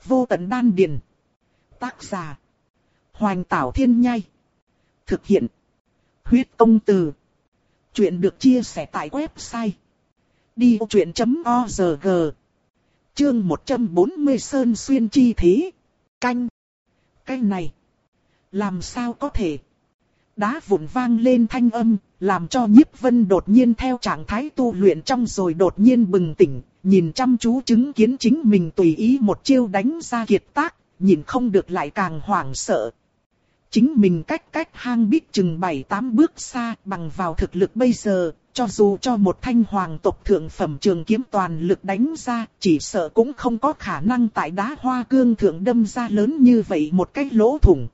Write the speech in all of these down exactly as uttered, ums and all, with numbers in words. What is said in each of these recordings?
Vô tận đan điền. Tác giả. Hoành Tảo Thiên Nhai. Thực hiện. Huyết Công Từ. Chuyện được chia sẻ tại website đi vô chuyện chấm org. Chương một trăm bốn mươi Sơn Xuyên chi thế. Canh. Cái này. Làm sao có thể? Đá vụn vang lên thanh âm, làm cho Nhiếp Vân đột nhiên theo trạng thái tu luyện trong rồi đột nhiên bừng tỉnh, nhìn chăm chú chứng kiến chính mình tùy ý một chiêu đánh ra kiệt tác, nhìn không được lại càng hoảng sợ. Chính mình cách cách hang bích chừng bảy tám bước xa, bằng vào thực lực bây giờ, cho dù cho một thanh hoàng tộc thượng phẩm trường kiếm toàn lực đánh ra, chỉ sợ cũng không có khả năng tại đá hoa cương thượng đâm ra lớn như vậy một cái lỗ thủng.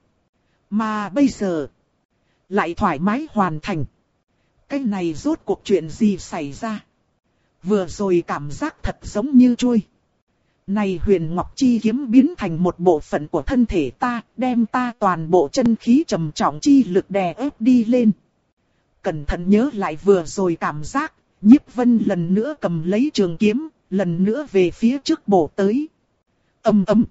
Mà bây giờ, lại thoải mái hoàn thành. Cái này rốt cuộc chuyện gì xảy ra? Vừa rồi cảm giác thật giống như chui. Này huyền ngọc chi kiếm biến thành một bộ phận của thân thể ta, đem ta toàn bộ chân khí trầm trọng chi lực đè ép đi lên. Cẩn thận nhớ lại vừa rồi cảm giác, Nhiếp Vân lần nữa cầm lấy trường kiếm, lần nữa về phía trước bổ tới. Ầm ầm.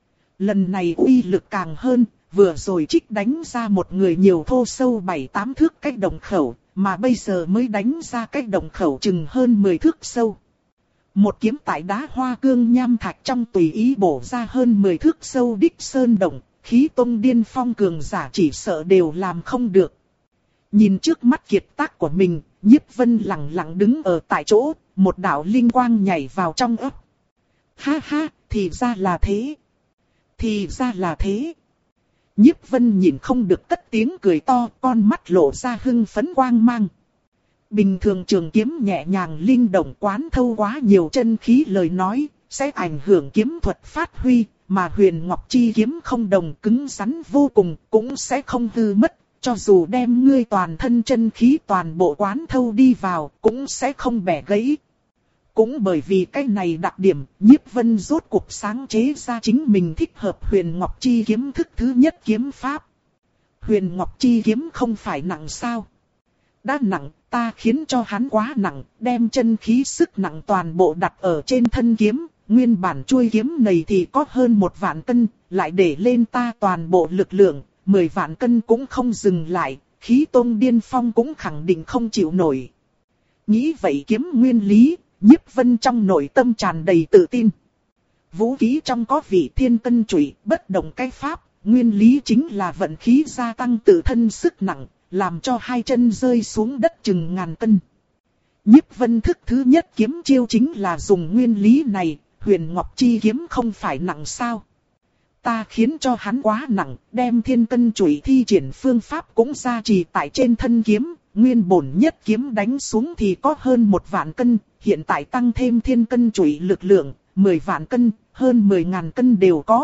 Lần này uy lực càng hơn, vừa rồi trích đánh ra một người nhiều thô sâu bảy tám thước cách đồng khẩu, mà bây giờ mới đánh ra cách đồng khẩu chừng hơn mười thước sâu. Một kiếm tại đá hoa cương nham thạch trong tùy ý bổ ra hơn mười thước sâu đích sơn động, khí tông điên phong cường giả chỉ sợ đều làm không được. Nhìn trước mắt kiệt tác của mình, Nhiếp Vân lặng lặng đứng ở tại chỗ, một đạo linh quang nhảy vào trong óc. Ha ha, thì ra là thế. Thì ra là thế. Nhiếp Vân nhìn không được cất tiếng cười to, con mắt lộ ra hưng phấn quang mang. Bình thường trường kiếm nhẹ nhàng linh động quán thâu quá nhiều chân khí lời nói, sẽ ảnh hưởng kiếm thuật phát huy, mà huyền ngọc chi kiếm không đồng cứng rắn vô cùng, cũng sẽ không hư mất, cho dù đem ngươi toàn thân chân khí toàn bộ quán thâu đi vào, cũng sẽ không bẻ gãy. Cũng bởi vì cái này đặc điểm, Nhiếp Vân rốt cuộc sáng chế ra chính mình thích hợp huyền ngọc chi kiếm thức thứ nhất kiếm pháp. Huyền ngọc chi kiếm không phải nặng sao? Đã nặng, ta khiến cho hắn quá nặng, đem chân khí sức nặng toàn bộ đặt ở trên thân kiếm. Nguyên bản chuôi kiếm này thì có hơn một vạn cân, lại để lên ta toàn bộ lực lượng, mười vạn cân cũng không dừng lại, khí tông điên phong cũng khẳng định không chịu nổi. Nghĩ vậy kiếm nguyên lý, Nhiếp Vân trong nội tâm tràn đầy tự tin. Vũ khí trong có vị thiên cân trụy, bất động cái pháp, nguyên lý chính là vận khí gia tăng tự thân sức nặng, làm cho hai chân rơi xuống đất chừng ngàn cân. Nhiếp Vân thức thứ nhất kiếm chiêu chính là dùng nguyên lý này, huyền ngọc chi kiếm không phải nặng sao? Ta khiến cho hắn quá nặng, đem thiên cân trụy thi triển phương pháp cũng gia trì tại trên thân kiếm, nguyên bổn nhất kiếm đánh xuống thì có hơn một vạn cân, hiện tại tăng thêm thiên cân trụy lực lượng, mười vạn cân, hơn mười ngàn cân đều có.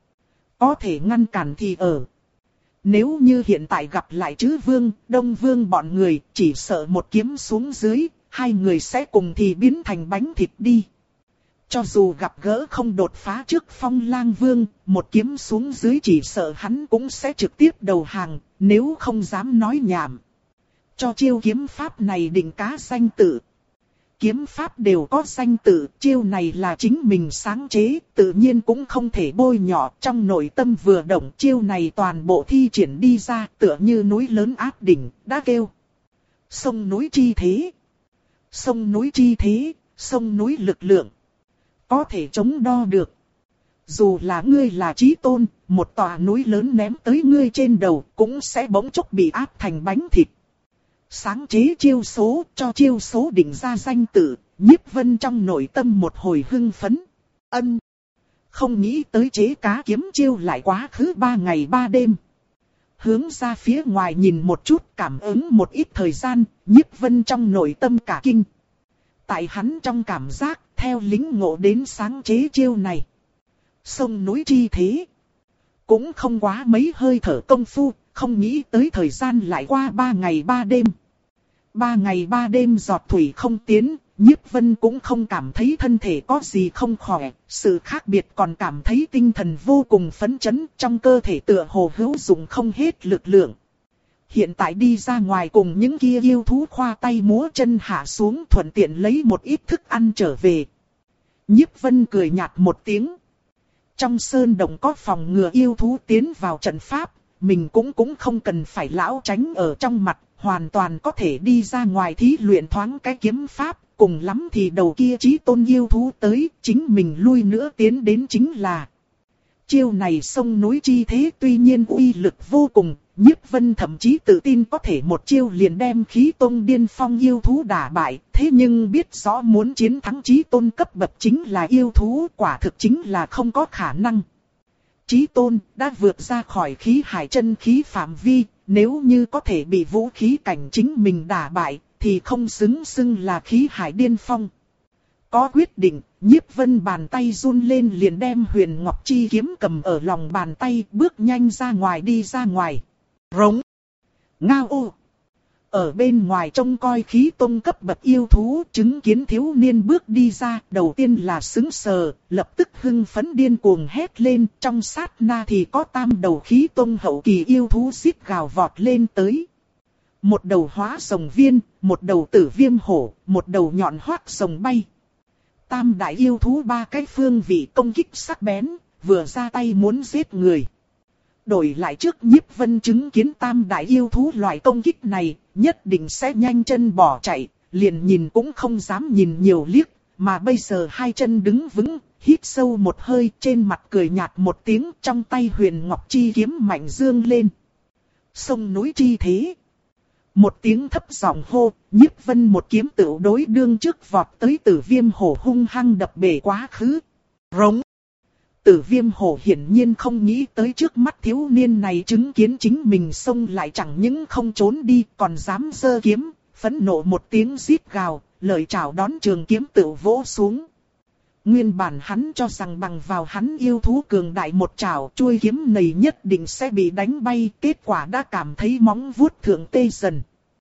Có thể ngăn cản thì ở. Nếu như hiện tại gặp lại Trứ Vương, Đông Vương bọn người, chỉ sợ một kiếm xuống dưới, hai người sẽ cùng thì biến thành bánh thịt đi. Cho dù gặp gỡ không đột phá trước Phong Lang Vương, một kiếm xuống dưới chỉ sợ hắn cũng sẽ trực tiếp đầu hàng, nếu không dám nói nhảm. Cho chiêu kiếm pháp này định cá danh tự. Kiếm pháp đều có danh tự, chiêu này là chính mình sáng chế, tự nhiên cũng không thể bôi nhọ. Trong nội tâm vừa động chiêu này toàn bộ thi triển đi ra, tựa như núi lớn áp đỉnh, đã kêu. Sông núi chi thế. Sông núi chi thế, sông núi lực lượng. Có thể chống đo được. Dù là ngươi là chí tôn, một tòa núi lớn ném tới ngươi trên đầu, cũng sẽ bỗng chốc bị áp thành bánh thịt. Sáng chế chiêu số, cho chiêu số định ra danh tự, Nhiếp Vân trong nội tâm một hồi hưng phấn. Ân. Không nghĩ tới chế cá kiếm chiêu lại quá khứ ba ngày ba đêm. Hướng ra phía ngoài nhìn một chút, cảm ứng một ít thời gian, Nhiếp Vân trong nội tâm cả kinh. Tại hắn trong cảm giác, theo lính ngộ đến sáng chế chiêu này. Sông núi chi thế. Cũng không quá mấy hơi thở công phu, không nghĩ tới thời gian lại qua ba ngày ba đêm. Ba ngày ba đêm giọt thủy không tiến, Nhiếp Vân cũng không cảm thấy thân thể có gì không khỏe, sự khác biệt còn cảm thấy tinh thần vô cùng phấn chấn, trong cơ thể tựa hồ hữu dụng không hết lực lượng. Hiện tại đi ra ngoài cùng những kia yêu thú khoa tay múa chân hạ xuống thuận tiện lấy một ít thức ăn trở về. Nhiếp Vân cười nhạt một tiếng. trong sơn động có phòng ngừa yêu thú tiến vào trận pháp, mình cũng cũng không cần phải lão tránh ở trong mặt, hoàn toàn có thể đi ra ngoài thí luyện thoáng cái kiếm pháp, cùng lắm thì đầu kia chí tôn yêu thú tới, chính mình lui nữa tiến đến chính là. Chiêu này sông núi chi thế tuy nhiên uy lực vô cùng, Nhiếp Vân thậm chí tự tin có thể một chiêu liền đem khí tôn điên phong yêu thú đả bại, thế nhưng biết rõ muốn chiến thắng chí tôn cấp bậc chính là yêu thú, quả thực chính là không có khả năng. Chí tôn đã vượt ra khỏi khí hải chân khí phạm vi, nếu như có thể bị vũ khí cảnh chính mình đả bại, thì không xứng xưng là khí hải điên phong. Có quyết định, Nhiếp Vân bàn tay run lên liền đem Huyền Ngọc Chi kiếm cầm ở lòng bàn tay, bước nhanh ra ngoài đi ra ngoài. Rống. Ngao ô. Ở bên ngoài trông coi khí tôn cấp bậc yêu thú, chứng kiến thiếu niên bước đi ra, đầu tiên là sững sờ, lập tức hưng phấn điên cuồng hét lên, trong sát na thì có tam đầu khí tôn hậu kỳ yêu thú xít gào vọt lên tới. Một đầu hóa rồng viên, một đầu tử viêm hổ, một đầu nhọn hoác rồng bay. Tam đại yêu thú ba cái phương vị công kích sắc bén, vừa ra tay muốn giết người. Đổi lại trước Nhiếp Vân chứng kiến tam đại yêu thú loại công kích này, nhất định sẽ nhanh chân bỏ chạy, liền nhìn cũng không dám nhìn nhiều liếc, mà bây giờ hai chân đứng vững, hít sâu một hơi, trên mặt cười nhạt một tiếng, trong tay Huyền Ngọc Chi kiếm mạnh dương lên. Sông núi chi thế. Một tiếng thấp giọng hô, Nhiếp Vân một kiếm tựu đối đương trước vọt tới Tử Viêm hổ hung hăng đập bể quá khứ. Rống. Tử Viêm hổ hiển nhiên không nghĩ tới trước mắt thiếu niên này chứng kiến chính mình xông lại chẳng những không trốn đi còn dám giơ kiếm, phẫn nộ một tiếng rít gào, lợi chảo đón trường kiếm tựu vỗ xuống. Nguyên bản hắn cho rằng bằng vào hắn yêu thú cường đại một chảo chuôi kiếm này nhất định sẽ bị đánh bay, kết quả đã cảm thấy móng vuốt thượng tê dần.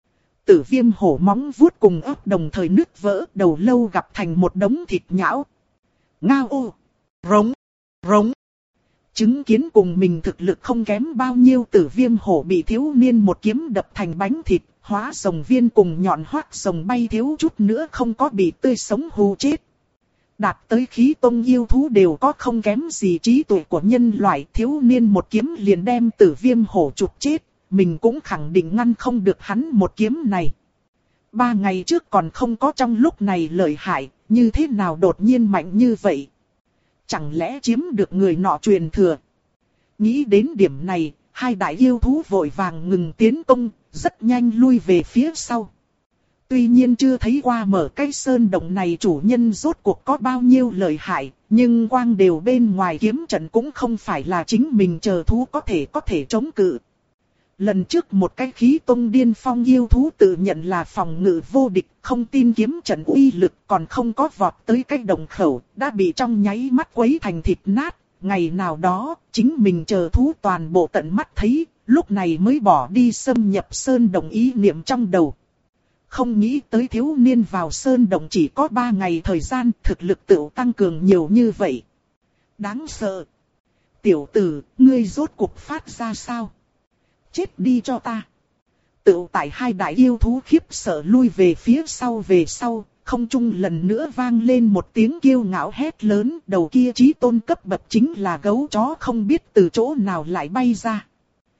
Tử Viêm hổ móng vuốt cùng ớt đồng thời nứt vỡ, đầu lâu gặp thành một đống thịt nhão. Ngao ô, rống, rống. Chứng kiến cùng mình thực lực không kém bao nhiêu Tử Viêm hổ bị thiếu niên một kiếm đập thành bánh thịt, hóa rồng viên cùng nhọn hoác rồng bay thiếu chút nữa không có bị tươi sống hù chết. Đạt tới khí tôn yêu thú đều có không kém gì trí tuệ của nhân loại, thiếu niên một kiếm liền đem Tử Viêm hổ chụp chết, mình cũng khẳng định ngăn không được hắn một kiếm này. Ba ngày trước còn không có trong lúc này lợi hại, như thế nào đột nhiên mạnh như vậy? Chẳng lẽ chiếm được người nọ truyền thừa? Nghĩ đến điểm này, hai đại yêu thú vội vàng ngừng tiến công, rất nhanh lui về phía sau. Tuy nhiên chưa thấy qua mở cái sơn động này chủ nhân rốt cuộc có bao nhiêu lợi hại, nhưng quang đều bên ngoài kiếm trận cũng không phải là chính mình chờ thú có thể có thể chống cự. Lần trước một cái khí tôn điên phong yêu thú tự nhận là phòng ngự vô địch, không tin kiếm trận uy lực, còn không có vọt tới cái đồng khẩu, đã bị trong nháy mắt quấy thành thịt nát. Ngày nào đó, chính mình chờ thú toàn bộ tận mắt thấy, lúc này mới bỏ đi xâm nhập sơn động ý niệm trong đầu. Không nghĩ tới thiếu niên vào sơn động chỉ có ba ngày thời gian, thực lực tự tăng cường nhiều như vậy. Đáng sợ. Tiểu tử, ngươi rốt cuộc phát ra sao? Chết đi cho ta. Tự tại hai đại yêu thú khiếp sợ lui về phía sau về sau, không trung lần nữa vang lên một tiếng kiêu ngạo hét lớn, đầu kia chí tôn cấp bậc chính là gấu chó không biết từ chỗ nào lại bay ra.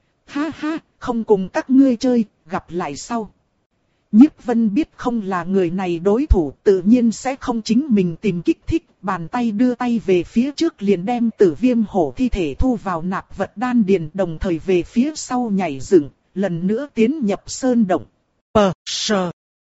Ha ha, không cùng các ngươi chơi, gặp lại sau. Nhiếp Vân biết không là người này đối thủ, tự nhiên sẽ không chính mình tìm kích thích, bàn tay đưa tay về phía trước liền đem Tử Viêm hổ thi thể thu vào nạp vật đan điền, đồng thời về phía sau nhảy dựng, lần nữa tiến nhập sơn động. Pờ sờ.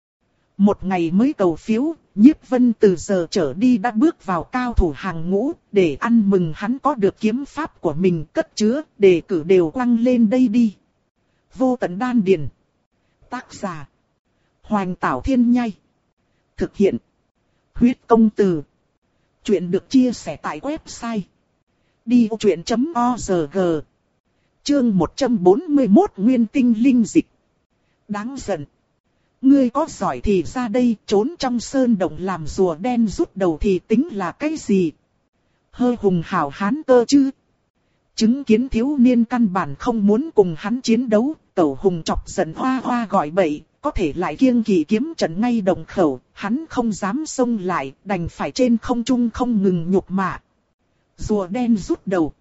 Một ngày mới cầu phiếu, Nhiếp Vân từ giờ trở đi đã bước vào cao thủ hàng ngũ, để ăn mừng hắn có được kiếm pháp của mình cất chứa, đề cử đều quăng lên đây đi. Vô tận đan điền. Tác giả Hoành Tảo Thiên Nhai. Thực hiện Huyết Công Từ. Chuyện được chia sẻ tại website đi ô chuyện chấm org. Chương một trăm bốn mươi mốt Nguyên tinh linh dịch. Đáng giận. Ngươi có giỏi thì ra đây, trốn trong sơn động làm rùa đen rút đầu thì tính là cái gì? Hơi hùng hảo hán cơ chứ. Chứng kiến thiếu niên căn bản không muốn cùng hắn chiến đấu, Tẩu Hùng chọc giận hoa hoa gọi bậy, có thể lại kiêng kỵ kiếm trận ngay đồng khẩu, hắn không dám xông lại, đành phải trên không trung không ngừng nhục mạ. Rùa đen rút đầu.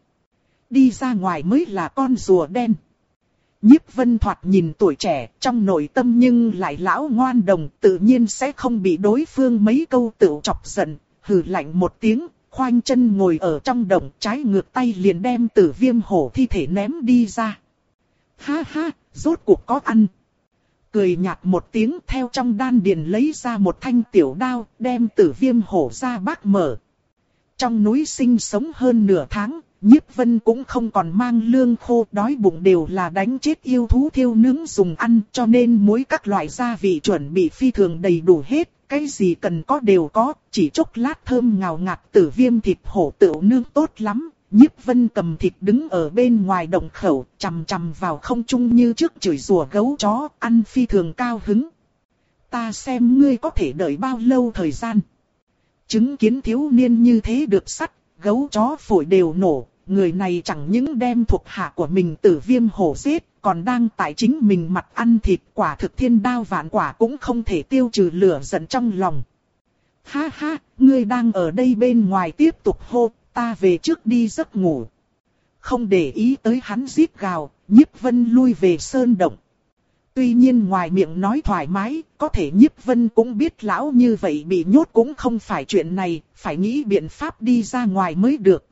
Đi ra ngoài mới là con rùa đen. Nhiếp Vân thoạt nhìn tuổi trẻ, trong nội tâm nhưng lại lão ngoan đồng, tự nhiên sẽ không bị đối phương mấy câu tựu chọc giận, hừ lạnh một tiếng, khoanh chân ngồi ở trong đồng, trái ngược tay liền đem Tử Viêm hổ thi thể ném đi ra. Ha ha, rốt cuộc có ăn. Cười nhạt một tiếng, theo trong đan điền lấy ra một thanh tiểu đao, đem Tử Viêm hổ ra bác mở. Trong núi sinh sống hơn nửa tháng, Nhiếp Vân cũng không còn mang lương khô, đói bụng đều là đánh chết yêu thú thiêu nướng dùng ăn, cho nên muối các loại gia vị chuẩn bị phi thường đầy đủ hết, cái gì cần có đều có, chỉ chốc lát thơm ngào ngạt Tử Viêm thịt hổ tựu nướng tốt lắm. Nhiếp Vân cầm thịt đứng ở bên ngoài động khẩu, chằm chằm vào không trung như trước chửi rủa gấu chó, ăn phi thường cao hứng. Ta xem ngươi có thể đợi bao lâu thời gian. Chứng kiến thiếu niên như thế được sắt, gấu chó phổi đều nổ, người này chẳng những đem thuộc hạ của mình Tử Viêm hổ giết, còn đang tại chính mình mặt ăn thịt, quả thực thiên đao vạn quả cũng không thể tiêu trừ lửa giận trong lòng. Ha ha, ngươi đang ở đây bên ngoài tiếp tục hô, ta về trước đi giấc ngủ. Không để ý tới hắn rít gào, Nhiếp Vân lui về sơn động. Tuy nhiên ngoài miệng nói thoải mái, có thể Nhiếp Vân cũng biết lão như vậy bị nhốt cũng không phải chuyện này, phải nghĩ biện pháp đi ra ngoài mới được.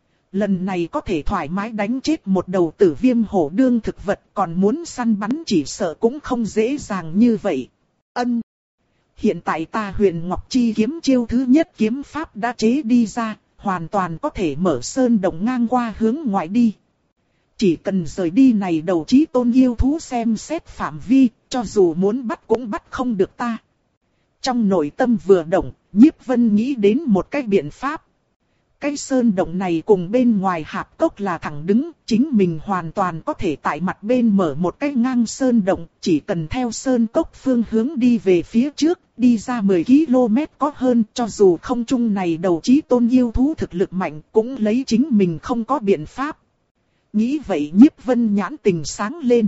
Lần này có thể thoải mái đánh chết một đầu Tử Viêm hổ đương thực vật, còn muốn săn bắn chỉ sợ cũng không dễ dàng như vậy. Ân. Hiện tại ta Huyền Ngọc Chi kiếm chiêu thứ nhất kiếm pháp đã chế đi ra, hoàn toàn có thể mở sơn động ngang qua hướng ngoại đi. Chỉ cần rời đi này đầu chí tôn yêu thú xem xét phạm vi, cho dù muốn bắt cũng bắt không được ta. Trong nội tâm vừa động, Nhiếp Vân nghĩ đến một cái biện pháp. Cái sơn động này cùng bên ngoài hạp cốc là thẳng đứng, chính mình hoàn toàn có thể tại mặt bên mở một cái ngang sơn động, chỉ cần theo sơn cốc phương hướng đi về phía trước, đi ra mười ki lô mét có hơn, cho dù không trung này đầu chí tôn yêu thú thực lực mạnh, cũng lấy chính mình không có biện pháp. Nghĩ vậy Nhiếp Vân nhãn tình sáng lên.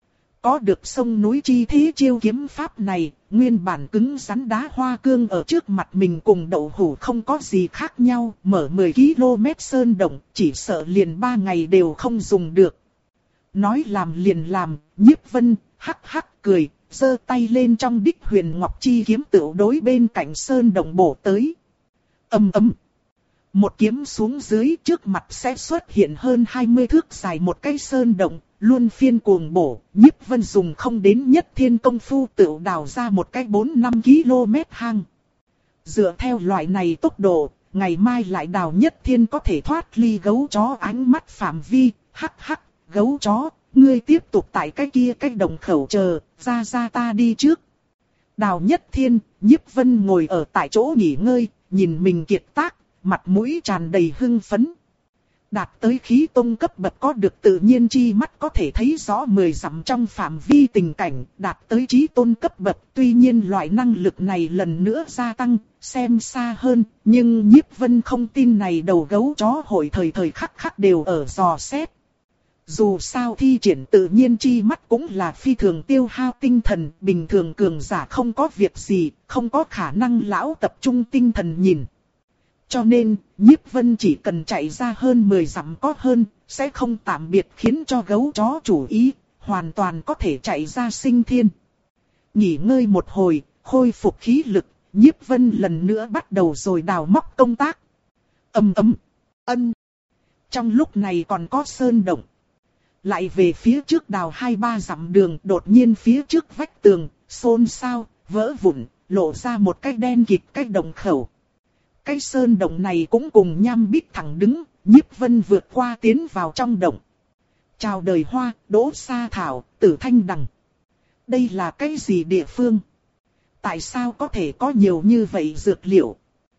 Có được sông núi chi thế chiêu kiếm pháp này, nguyên bản cứng rắn đá hoa cương ở trước mặt mình cùng đậu hũ không có gì khác nhau, mở mười ki lô mét sơn động, chỉ sợ liền ba ngày đều không dùng được. Nói làm liền làm, Nhiếp Vân hắc hắc cười, giơ tay lên trong đích Huyền Ngọc Chi kiếm tựu đối bên cạnh sơn động bổ tới. Ầm ầm. Một kiếm xuống dưới, trước mặt sẽ xuất hiện hơn hai mươi thước dài một cái sơn động, luôn phiên cuồng bổ. Nhiếp Vân dùng không đến nhất thiên công phu tựu đào ra một cái bốn năm ki lô mét hang. Dựa theo loại này tốc độ, ngày mai lại đào nhất thiên có thể thoát ly gấu chó ánh mắt phạm vi. Hắc hắc, gấu chó, ngươi tiếp tục tại cái kia cái đồng khẩu chờ, ra ra ta đi trước. Đào nhất thiên, Nhiếp Vân ngồi ở tại chỗ nghỉ ngơi, nhìn mình kiệt tác, mặt mũi tràn đầy hưng phấn. Đạt tới khí tông cấp bậc có được tự nhiên chi mắt có thể thấy rõ mười dặm trong phạm vi tình cảnh, đạt tới chí tôn cấp bậc, tuy nhiên loại năng lực này lần nữa gia tăng, xem xa hơn, nhưng Nhiếp Vân không tin này đầu gấu chó hội thời thời khắc khắc đều ở dò xét. Dù sao thi triển tự nhiên chi mắt cũng là phi thường tiêu hao tinh thần, bình thường cường giả không có việc gì, không có khả năng lão tập trung tinh thần nhìn. Cho nên, Nhiếp Vân chỉ cần chạy ra hơn mười dặm có hơn, sẽ không tạm biệt khiến cho gấu chó chủ ý, hoàn toàn có thể chạy ra sinh thiên. Nghỉ ngơi một hồi, khôi phục khí lực, Nhiếp Vân lần nữa bắt đầu rồi đào móc công tác. Ầm ầm, ân. Trong lúc này còn có sơn động. Lại về phía trước đào hai ba dặm đường, đột nhiên phía trước vách tường, xôn xao, vỡ vụn, lộ ra một cái đen kịt cái động khẩu. Cái sơn động này cũng cùng nham bích thẳng đứng, Nhiếp Vân vượt qua tiến vào trong động. Chào đời hoa, đỗ sa thảo, tử thanh đằng. Đây là cái gì địa phương? Tại sao có thể có nhiều như vậy dược liệu?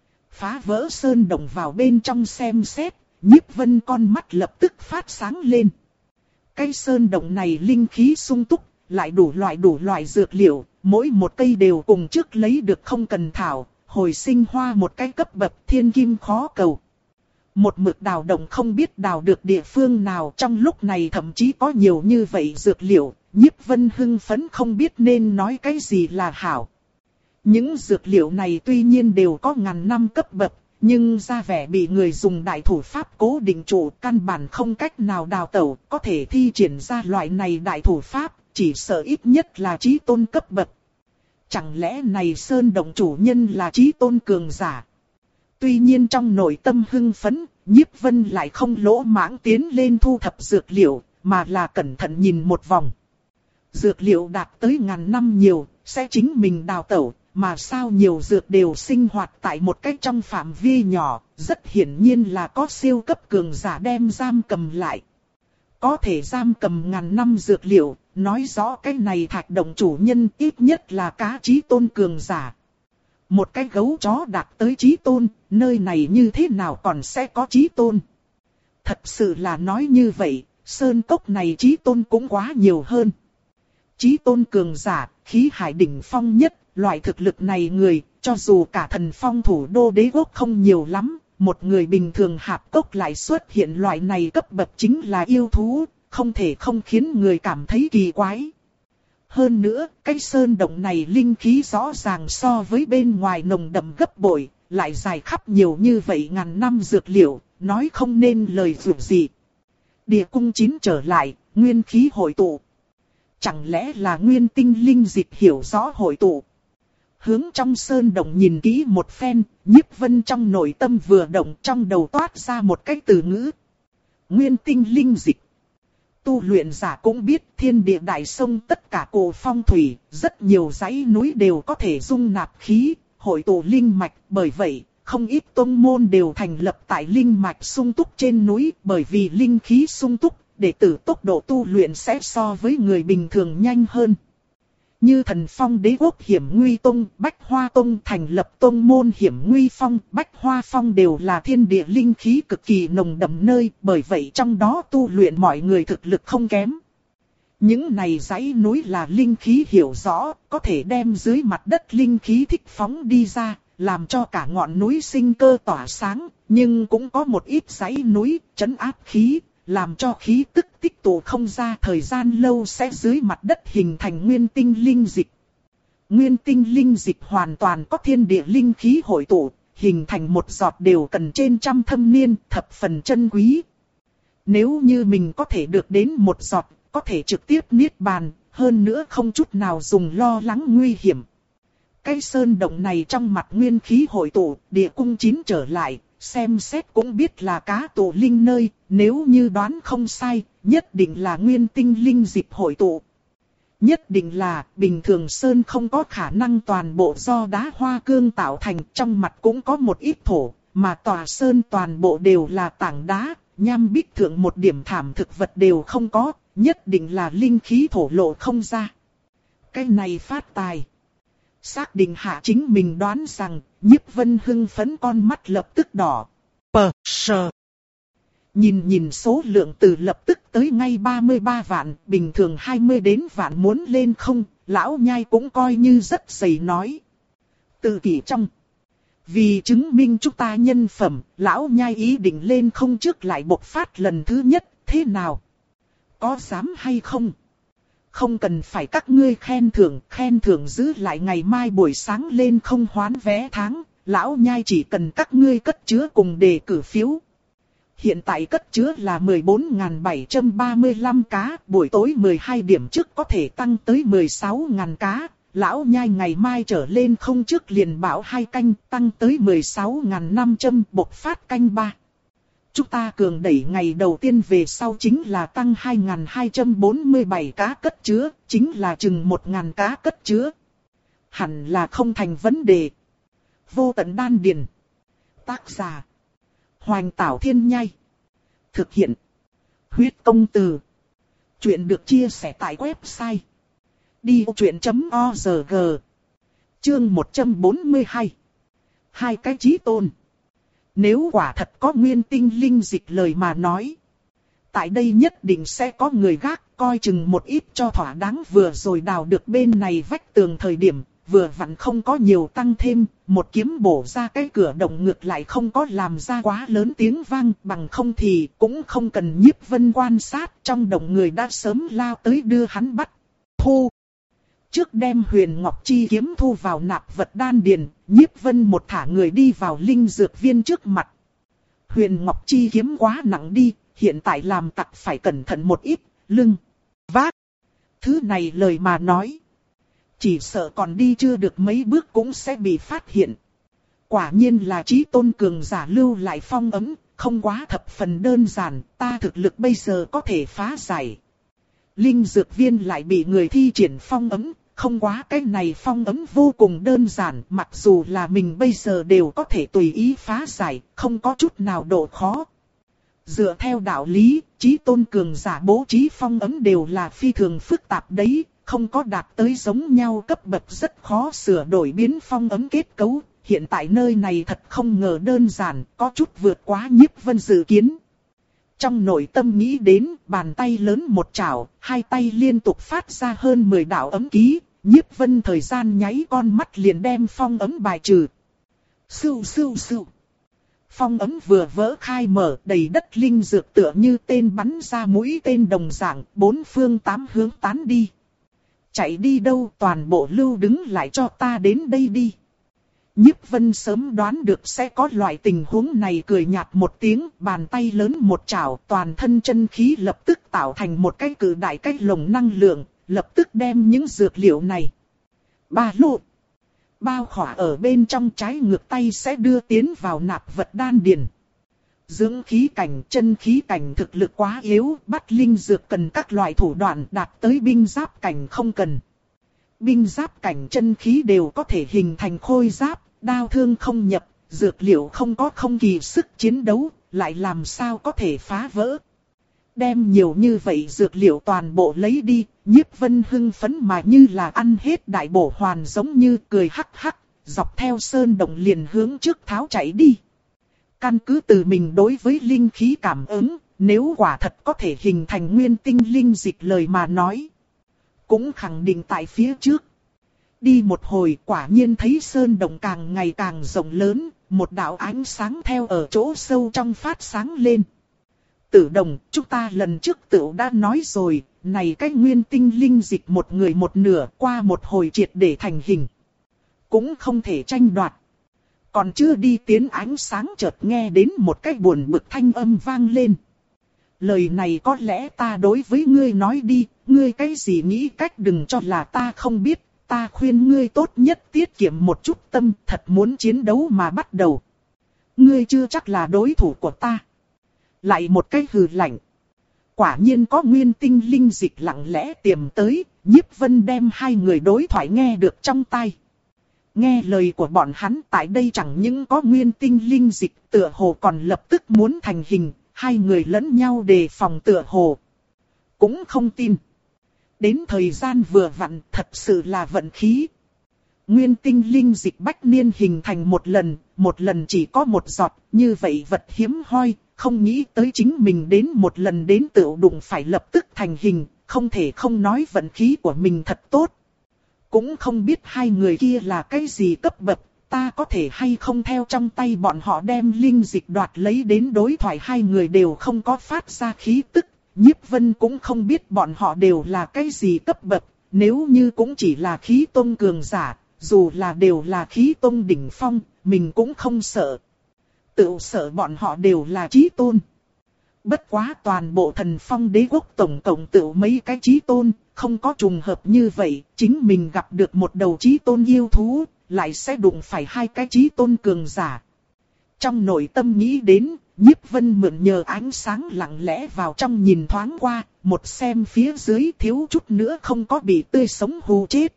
Phá vỡ sơn động vào bên trong xem xét, Nhiếp Vân con mắt lập tức phát sáng lên. Cái sơn động này linh khí sung túc, lại đủ loại đủ loại dược liệu, mỗi một cây đều cùng trước lấy được không cần thảo. Hồi sinh hoa một cái cấp bậc thiên kim khó cầu. Một mực đào động không biết đào được địa phương nào, trong lúc này thậm chí có nhiều như vậy dược liệu, Nhiếp Vân hưng phấn không biết nên nói cái gì là hảo. Những dược liệu này tuy nhiên đều có ngàn năm cấp bậc, nhưng ra vẻ bị người dùng đại thủ pháp cố định trụ, căn bản không cách nào đào tẩu, có thể thi triển ra loại này đại thủ pháp, chỉ sợ ít nhất là chí tôn cấp bậc. Chẳng lẽ này sơn động chủ nhân là chí tôn cường giả? Tuy nhiên trong nội tâm hưng phấn, Nhiếp Vân lại không lỗ mãng tiến lên thu thập dược liệu, mà là cẩn thận nhìn một vòng. Dược liệu đạt tới ngàn năm nhiều, sẽ chính mình đào tẩu, mà sao nhiều dược đều sinh hoạt tại một cách trong phạm vi nhỏ, rất hiển nhiên là có siêu cấp cường giả đem giam cầm lại. Có thể giam cầm ngàn năm dược liệu, nói rõ cái này thạch động chủ nhân ít nhất là cá chí tôn cường giả. Một cái gấu chó đạt tới chí tôn, nơi này như thế nào còn sẽ có chí tôn? Thật sự là nói như vậy, sơn cốc này chí tôn cũng quá nhiều hơn. Chí tôn cường giả, khí hải đỉnh phong nhất, loại thực lực này người, cho dù cả thần phong thủ đô đế quốc không nhiều lắm, một người bình thường hạp cốc lại xuất hiện loại này cấp bậc chính là yêu thú, không thể không khiến người cảm thấy kỳ quái. Hơn nữa, cái sơn động này linh khí rõ ràng so với bên ngoài nồng đậm gấp bội, lại dài khắp nhiều như vậy ngàn năm dược liệu, nói không nên lời dù gì. Địa cung chín trở lại, nguyên khí hội tụ. Chẳng lẽ là nguyên tinh linh dịch hiểu rõ hội tụ? Hướng trong sơn động nhìn kỹ một phen, Nhiếp Vân trong nội tâm vừa động, trong đầu toát ra một cái từ ngữ. Nguyên tinh linh dịch. Tu luyện giả cũng biết thiên địa đại sông tất cả cổ phong thủy, rất nhiều dãy núi đều có thể dung nạp khí, hội tụ linh mạch, bởi vậy, không ít tông môn đều thành lập tại linh mạch sung túc trên núi, bởi vì linh khí sung túc, đệ tử tốc độ tu luyện sẽ so với người bình thường nhanh hơn. Như thần phong đế quốc hiểm nguy tông, bách hoa tông thành lập tông môn hiểm nguy phong, bách hoa phong đều là thiên địa linh khí cực kỳ nồng đậm nơi, bởi vậy trong đó tu luyện mọi người thực lực không kém. Những này dãy núi là linh khí hiểu rõ, có thể đem dưới mặt đất linh khí thích phóng đi ra, làm cho cả ngọn núi sinh cơ tỏa sáng, nhưng cũng có một ít dãy núi, trấn áp khí. Làm cho khí tức tích tụ không ra, thời gian lâu sẽ dưới mặt đất hình thành nguyên tinh linh dịch. Nguyên tinh linh dịch hoàn toàn có thiên địa linh khí hội tụ, hình thành một giọt đều cần trên trăm thâm niên, thập phần chân quý. Nếu như mình có thể được đến một giọt, có thể trực tiếp niết bàn, hơn nữa không chút nào dùng lo lắng nguy hiểm. Cái sơn động này trong mặt nguyên khí hội tụ, địa cung chín trở lại. Xem xét cũng biết là cá tụ linh nơi, nếu như đoán không sai, nhất định là nguyên tinh linh dịch hội tụ. Nhất định là, bình thường sơn không có khả năng toàn bộ do đá hoa cương tạo thành, trong mặt cũng có một ít thổ, mà tòa sơn toàn bộ đều là tảng đá, nham bích thượng một điểm thảm thực vật đều không có, nhất định là linh khí thổ lộ không ra. Cái này phát tài. Xác định hạ chính mình đoán rằng, Nhiếp Vân hưng phấn con mắt lập tức đỏ. Pờ, sờ. Nhìn nhìn số lượng từ lập tức tới ngay ba mươi ba vạn, bình thường hai mươi đến vạn muốn lên không, lão nhai cũng coi như rất dày nói. Từ kỳ trong. Vì chứng minh chúng ta nhân phẩm, lão nhai ý định lên không trước lại bộc phát lần thứ nhất, thế nào? Có dám hay không? Không cần phải các ngươi khen thưởng, khen thưởng giữ lại ngày mai buổi sáng lên không hoán vé tháng, lão nhai chỉ cần các ngươi cất chứa cùng đề cử phiếu. Hiện tại cất chứa là mười bốn nghìn bảy trăm ba mươi lăm cá, buổi tối mười hai điểm trước có thể tăng tới mười sáu nghìn cá, lão nhai ngày mai trở lên không trước liền bảo hai canh tăng tới mười sáu nghìn năm trăm bộc phát canh ba. Chúng ta cường đẩy ngày đầu tiên về sau chính là tăng hai nghìn hai trăm bốn mươi bảy cá cất chứa, chính là chừng một nghìn cá cất chứa. Hẳn là không thành vấn đề. Vô tận đan điền. Tác giả. Hoành Tảo Thiên Nhai. Thực hiện. Huyết Công Từ. Chuyện được chia sẻ tại website. đi ô chuyện chấm o rờ giê. Chương một trăm bốn mươi hai. Hai cái chí tôn. Nếu quả thật có nguyên tinh linh dịch lời mà nói. Tại đây nhất định sẽ có người gác coi chừng một ít cho thỏa đáng, vừa rồi đào được bên này vách tường thời điểm, vừa vặn không có nhiều tăng thêm, một kiếm bổ ra cái cửa động ngược lại không có làm ra quá lớn tiếng vang, bằng không thì cũng không cần Nhiếp Vân quan sát, trong động người đã sớm lao tới đưa hắn bắt. Thu! Trước đem Huyền Ngọc Chi kiếm thu vào nạp vật đan điền, Nhiếp Vân một thả người đi vào linh dược viên trước mặt. Huyền Ngọc Chi kiếm quá nặng đi, hiện tại làm tặc phải cẩn thận một ít, lưng, vác. Thứ này lời mà nói. Chỉ sợ còn đi chưa được mấy bước cũng sẽ bị phát hiện. Quả nhiên là chí tôn cường giả lưu lại phong ấm, không quá thập phần đơn giản, ta thực lực bây giờ có thể phá giải. Linh dược viên lại bị người thi triển phong ấm, không quá cái này phong ấm vô cùng đơn giản, mặc dù là mình bây giờ đều có thể tùy ý phá giải, không có chút nào độ khó. Dựa theo đạo lý, chí tôn cường giả bố trí phong ấm đều là phi thường phức tạp đấy, không có đạt tới giống nhau cấp bậc rất khó sửa đổi biến phong ấm kết cấu. Hiện tại nơi này thật không ngờ đơn giản, có chút vượt quá Nhiếp Vân dự kiến. Trong nội tâm nghĩ đến, bàn tay lớn một chảo, hai tay liên tục phát ra hơn mười đạo ấm ký, Nhiếp Vân thời gian nháy con mắt liền đem phong ấm bài trừ. Sưu sưu sưu. Phong ấm vừa vỡ khai mở, đầy đất linh dược tựa như tên bắn ra mũi tên đồng dạng, bốn phương tám hướng tán đi. Chạy đi đâu, toàn bộ lưu đứng lại cho ta đến đây đi. Nhiếp Vân sớm đoán được sẽ có loại tình huống này, cười nhạt một tiếng, bàn tay lớn một chảo, toàn thân chân khí lập tức tạo thành một cái cự đại cái lồng năng lượng, lập tức đem những dược liệu này ba lô bao khỏa ở bên trong, trái ngược tay sẽ đưa tiến vào nạp vật đan điền. Dưỡng khí cảnh, chân khí cảnh thực lực quá yếu, bắt linh dược cần các loại thủ đoạn, đạt tới binh giáp cảnh không cần. Binh giáp cảnh chân khí đều có thể hình thành khôi giáp, đao thương không nhập, dược liệu không có không kỳ sức chiến đấu, lại làm sao có thể phá vỡ. Đem nhiều như vậy dược liệu toàn bộ lấy đi, Nhiếp Vân hưng phấn mà như là ăn hết đại bổ hoàn, giống như cười hắc hắc, dọc theo sơn động liền hướng trước tháo chạy đi. Căn cứ từ mình đối với linh khí cảm ứng, nếu quả thật có thể hình thành nguyên tinh linh dịch lời mà nói, cũng khẳng định tại phía trước. Đi một hồi quả nhiên thấy sơn động càng ngày càng rộng lớn, một đạo ánh sáng theo ở chỗ sâu trong phát sáng lên. Tử Đồng, chúng ta lần trước tựu đã nói rồi, này cái nguyên tinh linh dịch một người một nửa, qua một hồi triệt để thành hình, cũng không thể tranh đoạt. Còn chưa đi tiến ánh sáng chợt nghe đến một cái buồn bực thanh âm vang lên. Lời này có lẽ ta đối với ngươi nói đi, ngươi cái gì nghĩ cách đừng cho là ta không biết, ta khuyên ngươi tốt nhất tiết kiệm một chút tâm, thật muốn chiến đấu mà bắt đầu. Ngươi chưa chắc là đối thủ của ta. Lại một cái hừ lạnh. Quả nhiên có nguyên tinh linh dịch lặng lẽ tiềm tới, Nhiếp Vân đem hai người đối thoại nghe được trong tai. Nghe lời của bọn hắn, tại đây chẳng những có nguyên tinh linh dịch, tựa hồ còn lập tức muốn thành hình, hai người lẫn nhau đề phòng tựa hồ. Cũng không tin. Đến thời gian vừa vặn, thật sự là vận khí. Nguyên tinh linh dịch bách niên hình thành một lần, một lần chỉ có một giọt, như vậy vật hiếm hoi, không nghĩ tới chính mình đến một lần đến tựu đụng phải lập tức thành hình, không thể không nói vận khí của mình thật tốt. Cũng không biết hai người kia là cái gì cấp bậc, ta có thể hay không theo trong tay bọn họ đem linh dịch đoạt lấy đến. Đối thoại hai người đều không có phát ra khí tức, Nhiếp Vân cũng không biết bọn họ đều là cái gì cấp bậc, nếu như cũng chỉ là khí tôn cường giả, dù là đều là khí tôn đỉnh phong, mình cũng không sợ. Tự sợ bọn họ đều là chí tôn. Bất quá toàn bộ Thần Phong Đế quốc tổng cộng tự mấy cái chí tôn, không có trùng hợp như vậy, chính mình gặp được một đầu chí tôn yêu thú, lại sẽ đụng phải hai cái chí tôn cường giả. Trong nội tâm nghĩ đến, Nhiếp Vân mượn nhờ ánh sáng lặng lẽ vào trong nhìn thoáng qua, một xem phía dưới thiếu chút nữa không có bị tươi sống hù chết.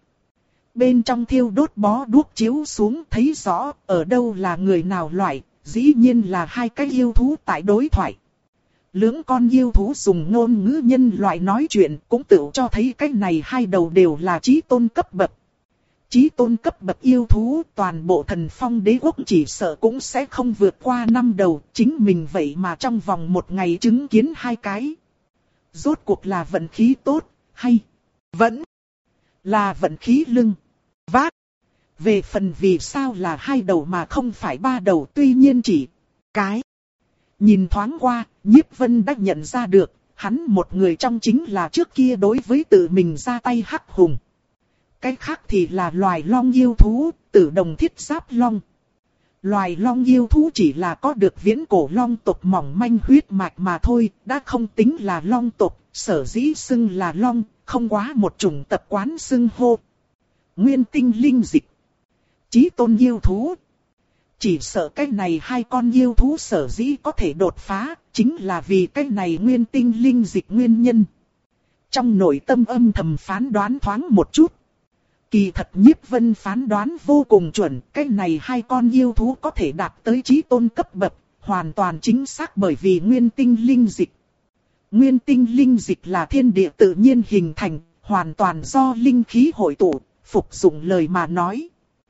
Bên trong thiêu đốt bó đuốc chiếu xuống thấy rõ ở đâu là người nào loại, dĩ nhiên là hai cái yêu thú tại đối thoại. Lưỡng con yêu thú dùng ngôn ngữ nhân loại nói chuyện cũng tự cho thấy cái này hai đầu đều là chí tôn cấp bậc. Chí tôn cấp bậc yêu thú toàn bộ Thần Phong Đế quốc chỉ sợ cũng sẽ không vượt qua năm đầu, chính mình vậy mà trong vòng một ngày chứng kiến hai cái. Rốt cuộc là vận khí tốt, hay vẫn là vận khí lưng, vác. Về phần vì sao là hai đầu mà không phải ba đầu, tuy nhiên chỉ cái. Nhìn thoáng qua, Nhiếp Vân đã nhận ra được, hắn một người trong chính là trước kia đối với tự mình ra tay hắc hùng. cái khác thì là loài long yêu thú, Tử Đồng Thiết Giáp Long. Loài long yêu thú chỉ là có được viễn cổ long tộc mỏng manh huyết mạch mà thôi, đã không tính là long tộc, sở dĩ xưng là long, không quá một chủng tập quán xưng hô. Nguyên tinh linh dịch, chí tôn yêu thú. Chỉ sợ cái này hai con yêu thú sở dĩ có thể đột phá, chính là vì cái này nguyên tinh linh dịch nguyên nhân. Trong nội tâm âm thầm phán đoán thoáng một chút. Kỳ thật Nhiếp Vân phán đoán vô cùng chuẩn, cái này hai con yêu thú có thể đạt tới chí tôn cấp bậc, hoàn toàn chính xác bởi vì nguyên tinh linh dịch. Nguyên tinh linh dịch là thiên địa tự nhiên hình thành, hoàn toàn do linh khí hội tụ, phục dụng lời mà nói.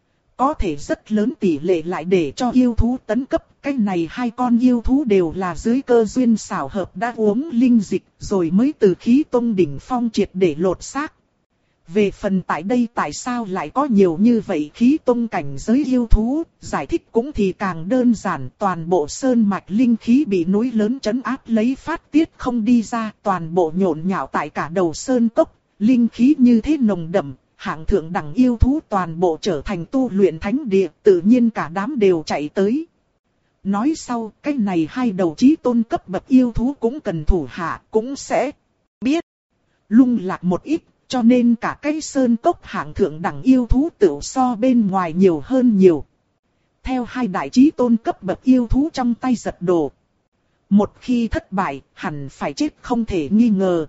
Có thể rất lớn tỷ lệ lại để cho yêu thú tấn cấp, cái này hai con yêu thú đều là dưới cơ duyên xảo hợp đã uống linh dịch rồi mới từ khí tông đỉnh phong triệt để lột xác. Về phần tại đây tại sao lại có nhiều như vậy khí tông cảnh giới yêu thú, giải thích cũng thì càng đơn giản, toàn bộ sơn mạch linh khí bị núi lớn trấn áp lấy phát tiết không đi ra, toàn bộ nhộn nhạo tại cả đầu sơn cốc, linh khí như thế nồng đậm, hạng thượng đẳng yêu thú toàn bộ trở thành tu luyện thánh địa, tự nhiên cả đám đều chạy tới. Nói sau, cái này hai đầu chí tôn cấp bậc yêu thú cũng cần thủ hạ, cũng sẽ biết lung lạc một ít. Cho nên cả cái sơn cốc hạng thượng đẳng yêu thú tựu so bên ngoài nhiều hơn nhiều. Theo hai đại chí tôn cấp bậc yêu thú trong tay giật đồ. Một khi thất bại, hẳn phải chết không thể nghi ngờ.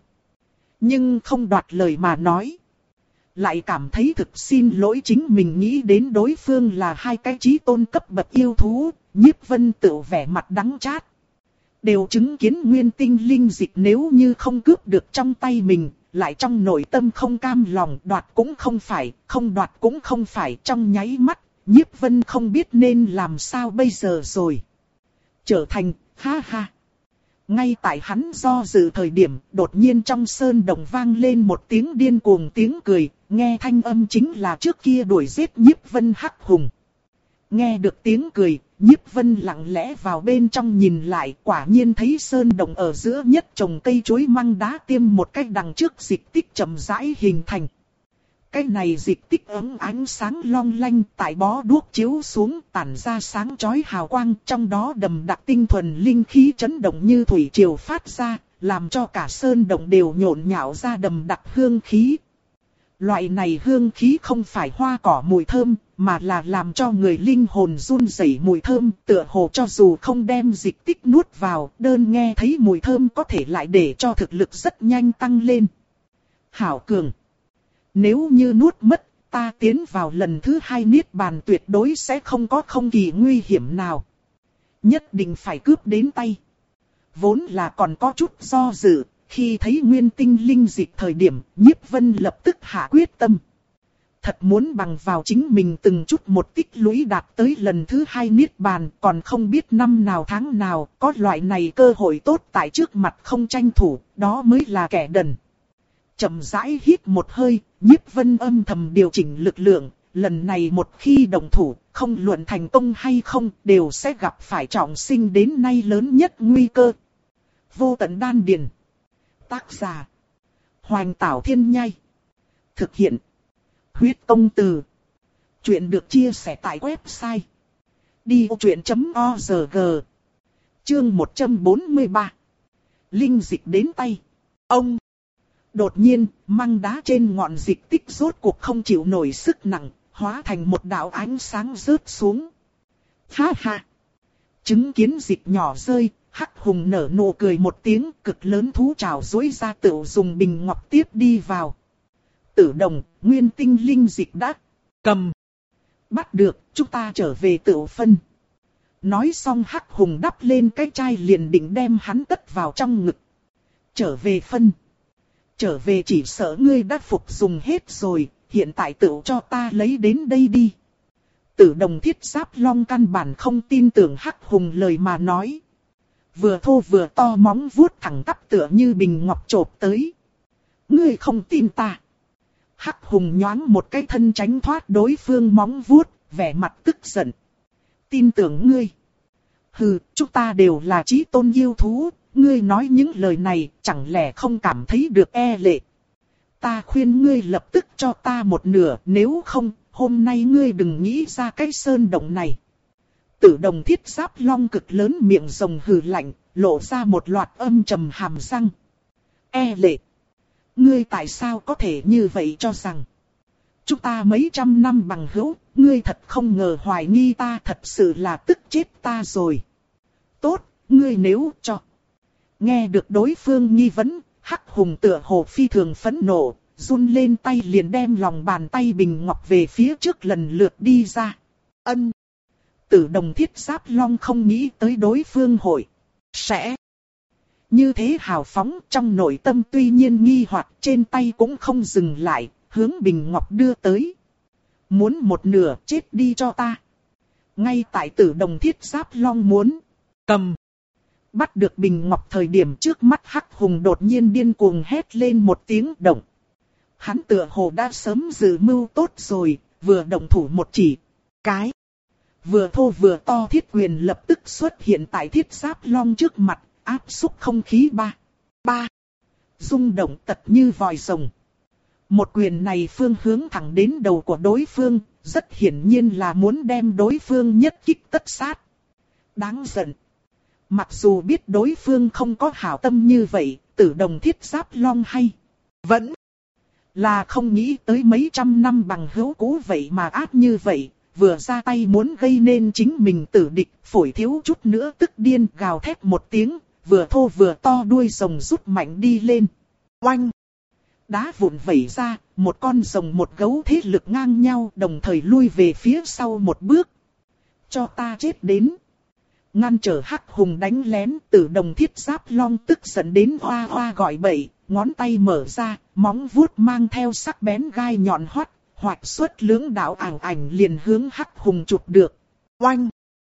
Nhưng không đoạt lời mà nói. Lại cảm thấy thực xin lỗi chính mình nghĩ đến đối phương là hai cái chí tôn cấp bậc yêu thú, Nhiếp Vân tựu vẻ mặt đắng chát. Đều chứng kiến nguyên tinh linh dịch nếu như không cướp được trong tay mình. Lại trong nội tâm không cam lòng, đoạt cũng không phải, không đoạt cũng không phải, trong nháy mắt, Nhiếp Vân không biết nên làm sao bây giờ rồi. Trở thành, ha ha. Ngay tại hắn do dự thời điểm, đột nhiên trong sơn đồng vang lên một tiếng điên cuồng tiếng cười, nghe thanh âm chính là trước kia đuổi giết Nhiếp Vân Hắc Hùng. Nghe được tiếng cười, Nhiếp Vân lặng lẽ vào bên trong nhìn lại, quả nhiên thấy sơn đồng ở giữa nhất trồng cây chuối măng đá tiêm một cách đằng trước dịch tích chậm rãi hình thành. Cái này dịch tích ấm ánh sáng long lanh tại bó đuốc chiếu xuống tản ra sáng chói hào quang, trong đó đầm đặc tinh thuần linh khí chấn động như thủy triều phát ra, làm cho cả sơn đồng đều nhộn nhạo ra đầm đặc hương khí. Loại này hương khí không phải hoa cỏ mùi thơm, mà là làm cho người linh hồn run rẩy mùi thơm, tựa hồ cho dù không đem dịch tích nuốt vào, đơn nghe thấy mùi thơm có thể lại để cho thực lực rất nhanh tăng lên. Hảo cường! Nếu như nuốt mất, ta tiến vào lần thứ hai niết bàn tuyệt đối sẽ không có không kỳ nguy hiểm nào. Nhất định phải cướp đến tay. Vốn là còn có chút do dự. Khi thấy nguyên tinh linh dịch thời điểm, Nhiếp Vân lập tức hạ quyết tâm. Thật muốn bằng vào chính mình từng chút một tích lũy đạt tới lần thứ hai niết bàn, còn không biết năm nào tháng nào, có loại này cơ hội tốt tại trước mặt không tranh thủ, đó mới là kẻ đần. Chậm rãi hít một hơi, Nhiếp Vân âm thầm điều chỉnh lực lượng, lần này một khi đồng thủ, không luận thành công hay không, đều sẽ gặp phải trọng sinh đến nay lớn nhất nguy cơ. Vô tận đan điền. Tác giả Hoành Tảo Thiên Nhai. Thực hiện Huyết Công Từ. Chuyện được chia sẻ tại website đi ô chuyện chấm org. Chương một trăm bốn mươi ba. Linh dịch đến tay. Ông. Đột nhiên, măng đá trên ngọn dịch tích rốt cuộc không chịu nổi sức nặng, hóa thành một đạo ánh sáng rớt xuống. Ha ha. Chứng kiến dịch nhỏ rơi. Hắc Hùng nở nụ cười một tiếng, cực lớn thú trảo duỗi ra tựu dùng bình ngọc tiếp đi vào. Tử Đồng, nguyên tinh linh dịch đã cầm. Bắt được, chúng ta trở về tựu phân. Nói xong Hắc Hùng đắp lên cái chai liền định đem hắn cất vào trong ngực. Trở về phân. Trở về chỉ sợ ngươi đã phục dùng hết rồi, hiện tại tựu cho ta lấy đến đây đi. Tử Đồng Thiết Giáp Long căn bản không tin tưởng Hắc Hùng lời mà nói. Vừa thô vừa to móng vuốt thẳng tắp tựa như bình ngọc chộp tới. Ngươi không tin ta. Hắc Hùng nhoáng một cái thân tránh thoát đối phương móng vuốt, vẻ mặt tức giận. Tin tưởng ngươi. Hừ, chúng ta đều là chí tôn yêu thú, ngươi nói những lời này chẳng lẽ không cảm thấy được e lệ. ta khuyên ngươi lập tức cho ta một nửa, nếu không, hôm nay ngươi đừng nghĩ ra cái sơn động này. Tử Đồng Thiết Giáp Long cực lớn miệng rồng hừ lạnh, lộ ra một loạt âm trầm hàm răng. E lệ, ngươi tại sao có thể như vậy cho rằng chúng ta mấy trăm năm bằng hữu, ngươi thật không ngờ hoài nghi ta, thật sự là tức chết ta rồi. Tốt, ngươi nếu cho. Nghe được đối phương nghi vấn, Hắc Hùng tựa hồ phi thường phẫn nộ, run lên tay liền đem lòng bàn tay bình ngọc về phía trước lần lượt đi ra. Ân. Tử Đồng Thiết Giáp Long không nghĩ tới đối phương hội sẽ như thế hào phóng, trong nội tâm tuy nhiên nghi hoặc, trên tay cũng không dừng lại, hướng bình ngọc đưa tới. Muốn một nửa, chết đi cho ta. Ngay tại Tử Đồng Thiết Giáp Long muốn cầm bắt được bình ngọc thời điểm, trước mắt Hắc Hùng đột nhiên điên cuồng hét lên một tiếng động. Hắn tựa hồ đã sớm dự mưu tốt rồi, vừa động thủ một chỉ cái vừa thô vừa to thiết quyền lập tức xuất hiện tại Thiết Giáp Long trước mặt, áp xúc không khí ba ba rung động tật như vòi rồng. Một quyền này phương hướng thẳng đến đầu của đối phương, rất hiển nhiên là muốn đem đối phương nhất kích tất sát. Đáng giận. Mặc dù biết đối phương không có hảo tâm như vậy, Tử Đồng Thiết Giáp Long hay vẫn là không nghĩ tới mấy trăm năm bằng hữu cũ vậy mà ác như vậy, vừa ra tay muốn gây nên chính mình tử địch, phổi thiếu chút nữa tức điên, gào thét một tiếng, vừa thô vừa to đuôi rồng rút mạnh đi lên. Oanh! Đá vụn vẩy ra, một con rồng một gấu thế lực ngang nhau, đồng thời lui về phía sau một bước. Cho ta chết đến! Ngăn trở Hắc Hùng đánh lén, Tử Đồng Thiết Giáp Long tức giận đến hoa hoa gọi bậy, ngón tay mở ra, móng vuốt mang theo sắc bén gai nhọn hoắt, hoạch xuất lưỡng đạo ảo ảnh liền hướng Hắc Hùng chụp được. Oanh!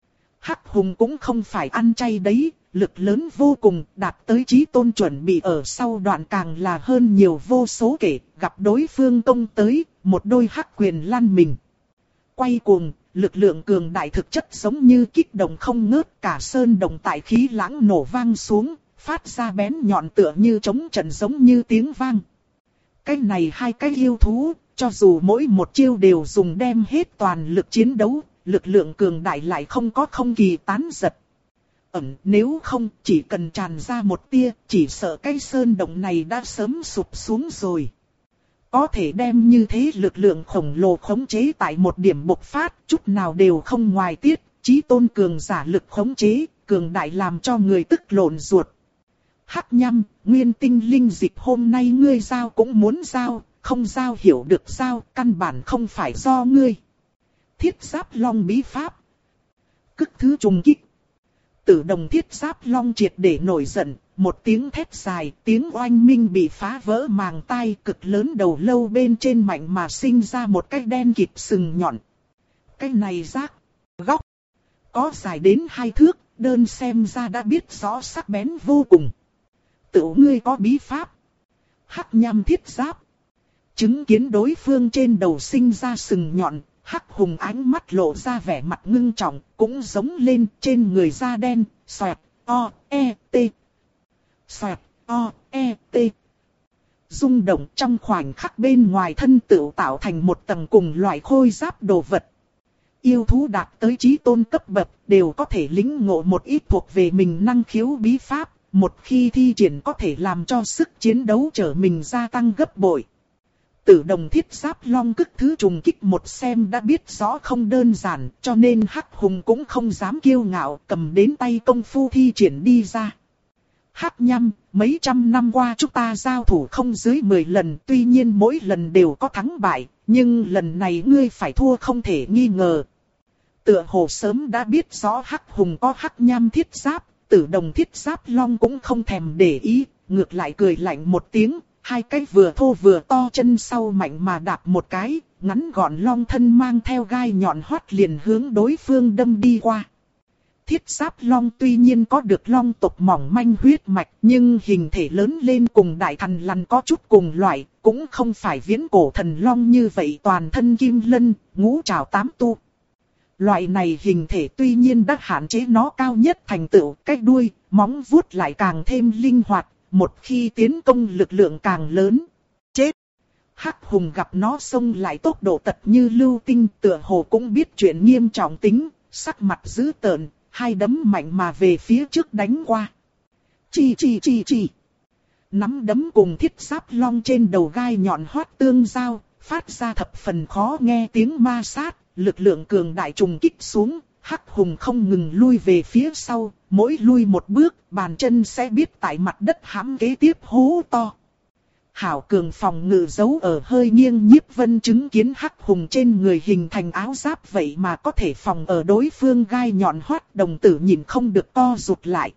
Hắc Hùng cũng không phải ăn chay đấy, lực lớn vô cùng, đạt tới chí tôn chuẩn bị ở sau đoạn càng là hơn nhiều vô số kể, gặp đối phương công tới, một đôi hắc quyền lăn mình. Quay cuồng, lực lượng cường đại thực chất giống như kích động không ngớt, cả sơn động tại khí lãng nổ vang xuống, phát ra bén nhọn tựa như trống trận giống như tiếng vang. Cái này hai cái yêu thú, cho dù mỗi một chiêu đều dùng đem hết toàn lực chiến đấu, lực lượng cường đại lại không có không kỳ tán giật. Ẩn nếu không, chỉ cần tràn ra một tia, chỉ sợ cái sơn động này đã sớm sụp xuống rồi. Có thể đem như thế lực lượng khổng lồ khống chế tại một điểm bộc phát, chút nào đều không ngoài tiết, chí tôn cường giả lực khống chế, cường đại làm cho người tức lộn ruột. Hắc Nhâm, Nguyên Tinh linh dịch hôm nay ngươi giao cũng muốn giao, không giao hiểu được giao, căn bản không phải do ngươi. Thiết Giáp Long bí pháp. Cức thứ trùng kích. Tử Đồng Thiết Giáp Long triệt để nổi giận, một tiếng thét dài, tiếng oanh minh bị phá vỡ màng tai, cực lớn đầu lâu bên trên mạnh mà sinh ra một cái đen kịt sừng nhọn. Cái này rác, góc, có dài đến hai thước, đơn xem ra đã biết rõ sắc bén vô cùng. Tự ngươi có bí pháp. Hắc Nhâm Thiết Giáp. Chứng kiến đối phương trên đầu sinh ra sừng nhọn, Hắc Hùng ánh mắt lộ ra vẻ mặt ngưng trọng, cũng giống lên trên người da đen, xoẹt, o, e, t. Xoẹt, o, e, t. Rung động trong khoảnh khắc bên ngoài thân tựu tạo thành một tầng cùng loại khôi giáp đồ vật. Yêu thú đạt tới chí tôn cấp bậc đều có thể lĩnh ngộ một ít thuộc về mình năng khiếu bí pháp, một khi thi triển có thể làm cho sức chiến đấu trở mình gia tăng gấp bội. Tử Đồng Thiết Giáp Long cức thứ trùng kích một xem đã biết rõ không đơn giản, cho nên Hắc Hùng cũng không dám kiêu ngạo, cầm đến tay công phu thi triển đi ra. Hắc Nhâm, mấy trăm năm qua chúng ta giao thủ không dưới mười lần, tuy nhiên mỗi lần đều có thắng bại, nhưng lần này ngươi phải thua không thể nghi ngờ. Tựa hồ sớm đã biết rõ Hắc Hùng có Hắc Nhâm Thiết Giáp, Tử Đồng Thiết Giáp Long cũng không thèm để ý, ngược lại cười lạnh một tiếng. Hai cái vừa thô vừa to chân sau mạnh mà đạp một cái, ngắn gọn long thân mang theo gai nhọn hoắt liền hướng đối phương đâm đi qua. Thiết Giáp Long tuy nhiên có được long tộc mỏng manh huyết mạch, nhưng hình thể lớn lên cùng đại thần lằn có chút cùng loại, cũng không phải viễn cổ thần long như vậy toàn thân kim lân, ngũ trảo tám tu. Loại này hình thể tuy nhiên đã hạn chế nó cao nhất thành tựu, cái đuôi, móng vuốt lại càng thêm linh hoạt. Một khi tiến công lực lượng càng lớn. Chết! Hắc Hùng gặp nó xông lại tốc độ tật như lưu tinh, tựa hồ cũng biết chuyện nghiêm trọng tính, sắc mặt dữ tợn, hai đấm mạnh mà về phía trước đánh qua. Chi chi chi chi. Nắm đấm cùng thiết giáp long trên đầu gai nhọn hoắt tương giao, phát ra thập phần khó nghe tiếng ma sát, lực lượng cường đại trùng kích xuống, Hắc Hùng không ngừng lui về phía sau, mỗi lui một bước, bàn chân sẽ biết tại mặt đất hãm kế tiếp hố to. Hảo cường phòng ngự giấu ở hơi nghiêng, Nhiếp Vân chứng kiến Hắc Hùng trên người hình thành áo giáp vậy mà có thể phòng ở đối phương gai nhọn hoắt, đồng tử nhìn không được co rụt lại.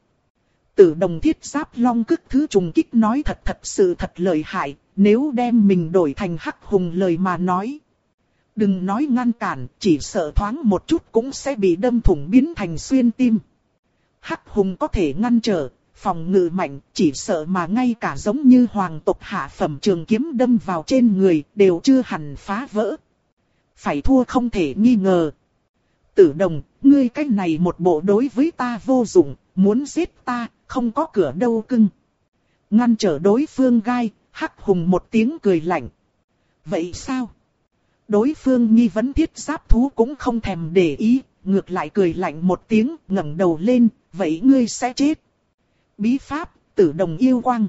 Tử đồng thiết giáp long cức thứ trùng kích nói thật thật sự thật lợi hại, nếu đem mình đổi thành Hắc Hùng lời mà nói. Đừng nói ngăn cản, chỉ sợ thoáng một chút cũng sẽ bị đâm thủng biến thành xuyên tim. Hắc Hùng có thể ngăn trở, phòng ngự mạnh, chỉ sợ mà ngay cả giống như hoàng tộc hạ phẩm trường kiếm đâm vào trên người, đều chưa hẳn phá vỡ. Phải thua không thể nghi ngờ. Tử đồng, ngươi cách này một bộ đối với ta vô dụng, muốn giết ta, không có cửa đâu cưng. Ngăn trở đối phương gai, Hắc Hùng một tiếng cười lạnh. Vậy sao? Đối phương nghi vấn thiết giáp thú cũng không thèm để ý, ngược lại cười lạnh một tiếng, ngẩng đầu lên, vậy ngươi sẽ chết. Bí pháp, tử đồng yêu quang.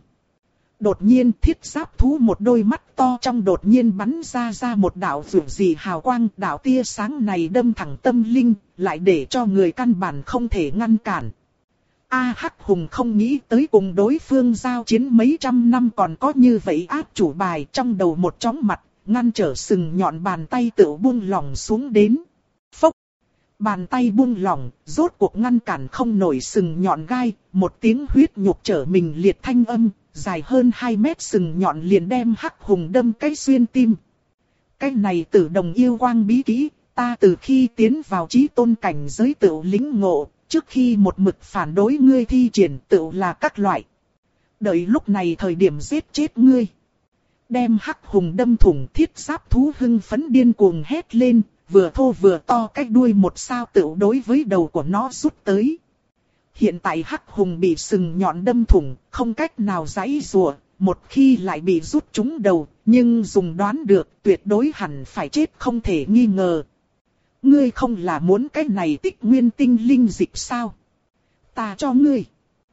Đột nhiên thiết giáp thú một đôi mắt to trong đột nhiên bắn ra ra một đạo vượt dị hào quang. Đạo tia sáng này đâm thẳng tâm linh, lại để cho người căn bản không thể ngăn cản. A Hắc Hùng không nghĩ tới cùng đối phương giao chiến mấy trăm năm còn có như vậy áp chủ bài, trong đầu một chóng mặt, ngăn trở sừng nhọn bàn tay tự buông lỏng xuống đến. Phốc! Bàn tay buông lỏng, rốt cuộc ngăn cản không nổi sừng nhọn gai, một tiếng huyết nhục trở mình liệt thanh âm, dài hơn hai mét sừng nhọn liền đem Hắc Hùng đâm cái xuyên tim. Cái này tử đồng yêu quang bí kỹ, ta từ khi tiến vào chí tôn cảnh giới tự lĩnh ngộ, trước khi một mực phản đối ngươi thi triển tự là các loại. Đợi lúc này thời điểm giết chết ngươi. Đem Hắc Hùng đâm thủng, thiết giáp thú hưng phấn điên cuồng hét lên, vừa thô vừa to cách đuôi một sao tựu đối với đầu của nó rút tới. Hiện tại Hắc Hùng bị sừng nhọn đâm thủng, không cách nào giãy giụa, một khi lại bị rút trúng đầu, nhưng dùng đoán được tuyệt đối hẳn phải chết không thể nghi ngờ. Ngươi không là muốn cái này tích nguyên tinh linh dịch sao? Ta cho ngươi.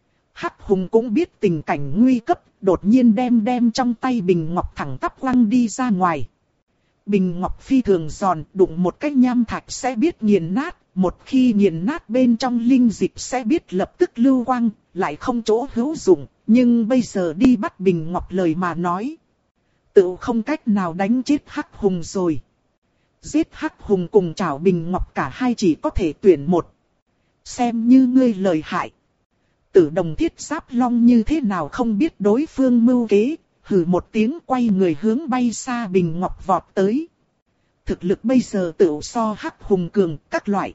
Hắc Hùng cũng biết tình cảnh nguy cấp, đột nhiên đem đem trong tay bình ngọc thẳng tắp quăng đi ra ngoài. Bình ngọc phi thường giòn, đụng một cái nham thạch sẽ biết nghiền nát, một khi nghiền nát bên trong linh dịch sẽ biết lập tức lưu quang, lại không chỗ hữu dụng, nhưng bây giờ đi bắt bình ngọc lời mà nói. Tự không cách nào đánh chết Hắc Hùng rồi. Giết Hắc Hùng cùng chảo bình ngọc cả hai chỉ có thể tuyển một. Xem như ngươi lời hại. Tử đồng thiết giáp long như thế nào không biết đối phương mưu kế, hừ một tiếng quay người hướng bay xa bình ngọc vọt tới. Thực lực bây giờ tự so Hắc Hùng cường các loại.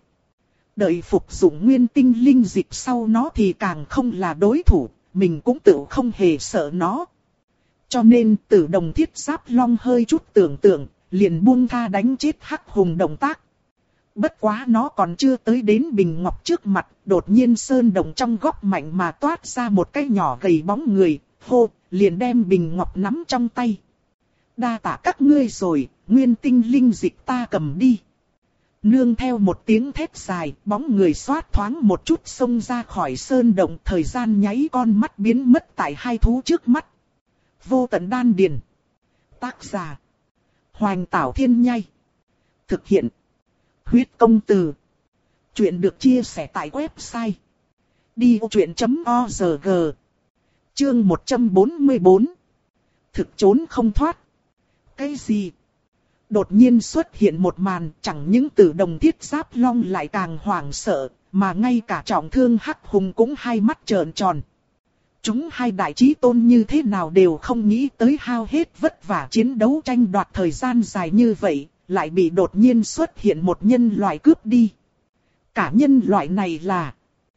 Đợi phục dụng nguyên tinh linh dịch sau nó thì càng không là đối thủ, mình cũng tự không hề sợ nó. Cho nên tử đồng thiết giáp long hơi chút tưởng tượng, liền buông tha đánh chết Hắc Hùng động tác. Bất quá nó còn chưa tới đến bình ngọc trước mặt, đột nhiên sơn động trong góc mạnh mà toát ra một cái nhỏ gầy bóng người, hô, liền đem bình ngọc nắm trong tay. Đa tạ các ngươi rồi, nguyên tinh linh dịch ta cầm đi. Nương theo một tiếng thét dài, bóng người xoát thoáng một chút xông ra khỏi sơn động, thời gian nháy con mắt biến mất tại hai thú trước mắt. Vô tận đan điền. Tác giả Hoành Tảo Thiên Nhai. Thực hiện Huyết Công Từ. Chuyện được chia sẻ tại website đi vô chuyện chấm org. Chương một trăm bốn mươi bốn. Thực trốn không thoát. Cái gì? Đột nhiên xuất hiện một màn, chẳng những tử đồng thiết giáp long lại càng hoảng sợ, mà ngay cả trọng thương Hắc Hùng cũng hai mắt trợn tròn. Chúng hai đại chí tôn như thế nào đều không nghĩ tới hao hết vất vả chiến đấu tranh đoạt thời gian dài như vậy, lại bị đột nhiên xuất hiện một nhân loại cướp đi. Cả nhân loại này là...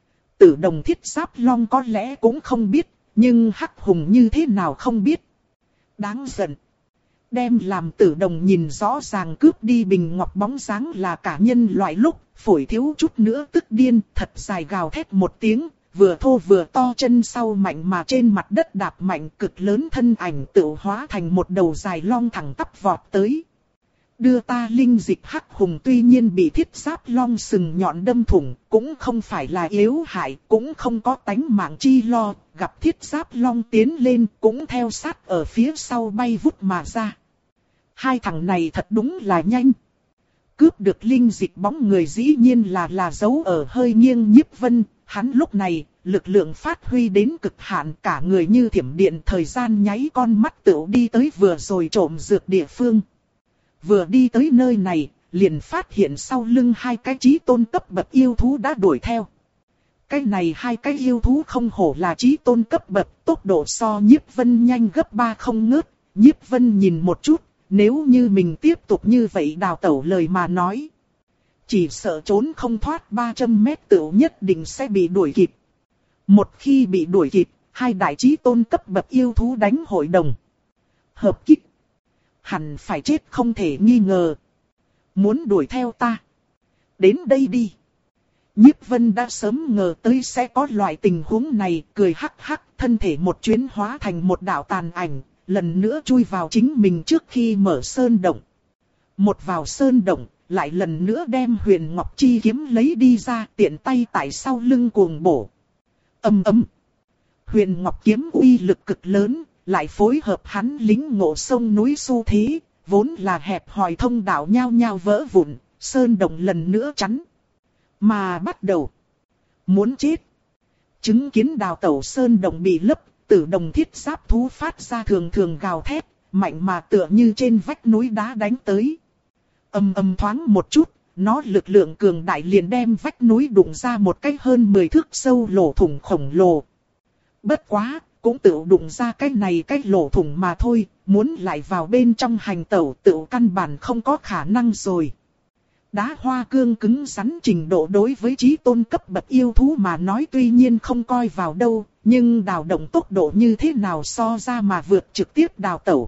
Tử đồng thiết giáp long có lẽ cũng không biết, nhưng Hắc Hùng như thế nào không biết. Đáng giận. Đem làm tử đồng nhìn rõ ràng cướp đi bình ngọc bóng dáng là cả nhân loại lúc, phổi thiếu chút nữa tức điên, thật dài gào thét một tiếng, vừa thô vừa to chân sau mạnh mà trên mặt đất đạp mạnh, cực lớn thân ảnh tự hóa thành một đầu dài long thẳng tắp vọt tới. Đưa ta linh dịch hắc hùng tuy nhiên bị thiết giáp long sừng nhọn đâm thủng, cũng không phải là yếu hại, cũng không có tánh mạng chi lo, gặp thiết giáp long tiến lên cũng theo sát ở phía sau bay vút mà ra. Hai thằng này thật đúng là nhanh. Cướp được linh dịch bóng người dĩ nhiên là là giấu ở hơi nghiêng Nhiếp Vân, hắn lúc này, lực lượng phát huy đến cực hạn, cả người như thiểm điện, thời gian nháy con mắt tựu đi tới vừa rồi trộm dược địa phương. Vừa đi tới nơi này, liền phát hiện sau lưng hai cái chí tôn cấp bậc yêu thú đã đuổi theo. Cái này hai cái yêu thú không hổ là chí tôn cấp bậc, tốc độ so Nhiếp Vân nhanh gấp ba không ngớt. Nhiếp Vân nhìn một chút, nếu như mình tiếp tục như vậy đào tẩu lời mà nói, chỉ sợ trốn không thoát ba trăm mét tựu nhất định sẽ bị đuổi kịp. Một khi bị đuổi kịp, hai đại chí tôn cấp bậc yêu thú đánh hội đồng. Hợp kích. Hẳn phải chết không thể nghi ngờ. Muốn đuổi theo ta? Đến đây đi. Nhiếp Vân đã sớm ngờ tới sẽ có loại tình huống này, cười hắc hắc, thân thể một chuyến hóa thành một đạo tàn ảnh, lần nữa chui vào chính mình trước khi mở sơn động. Một vào sơn động, lại lần nữa đem Huyền Ngọc Chi kiếm lấy đi ra, tiện tay tại sau lưng cuồng bổ. Ầm ầm. Huyền Ngọc kiếm uy lực cực lớn, lại phối hợp hắn lính ngộ sông núi xu thế, vốn là hẹp hòi thông đạo nhao nhao vỡ vụn, sơn động lần nữa chắn. Mà bắt đầu. Muốn chết. Chứng kiến đào tẩu sơn động bị lấp, tử đồng thiết giáp thú phát ra thường thường gào thét, mạnh mà tựa như trên vách núi đá đánh tới. Âm âm thoáng một chút, nó lực lượng cường đại liền đem vách núi đụng ra một cái hơn mười thước sâu lỗ thủng khổng lồ. Bất quá, cũng tự đụng ra cái này cái lỗ thủng mà thôi, muốn lại vào bên trong hành tẩu tự căn bản không có khả năng rồi. Đá hoa cương cứng rắn trình độ đối với chí tôn cấp bậc yêu thú mà nói tuy nhiên không coi vào đâu, nhưng đào động tốc độ như thế nào so ra mà vượt trực tiếp đào tẩu.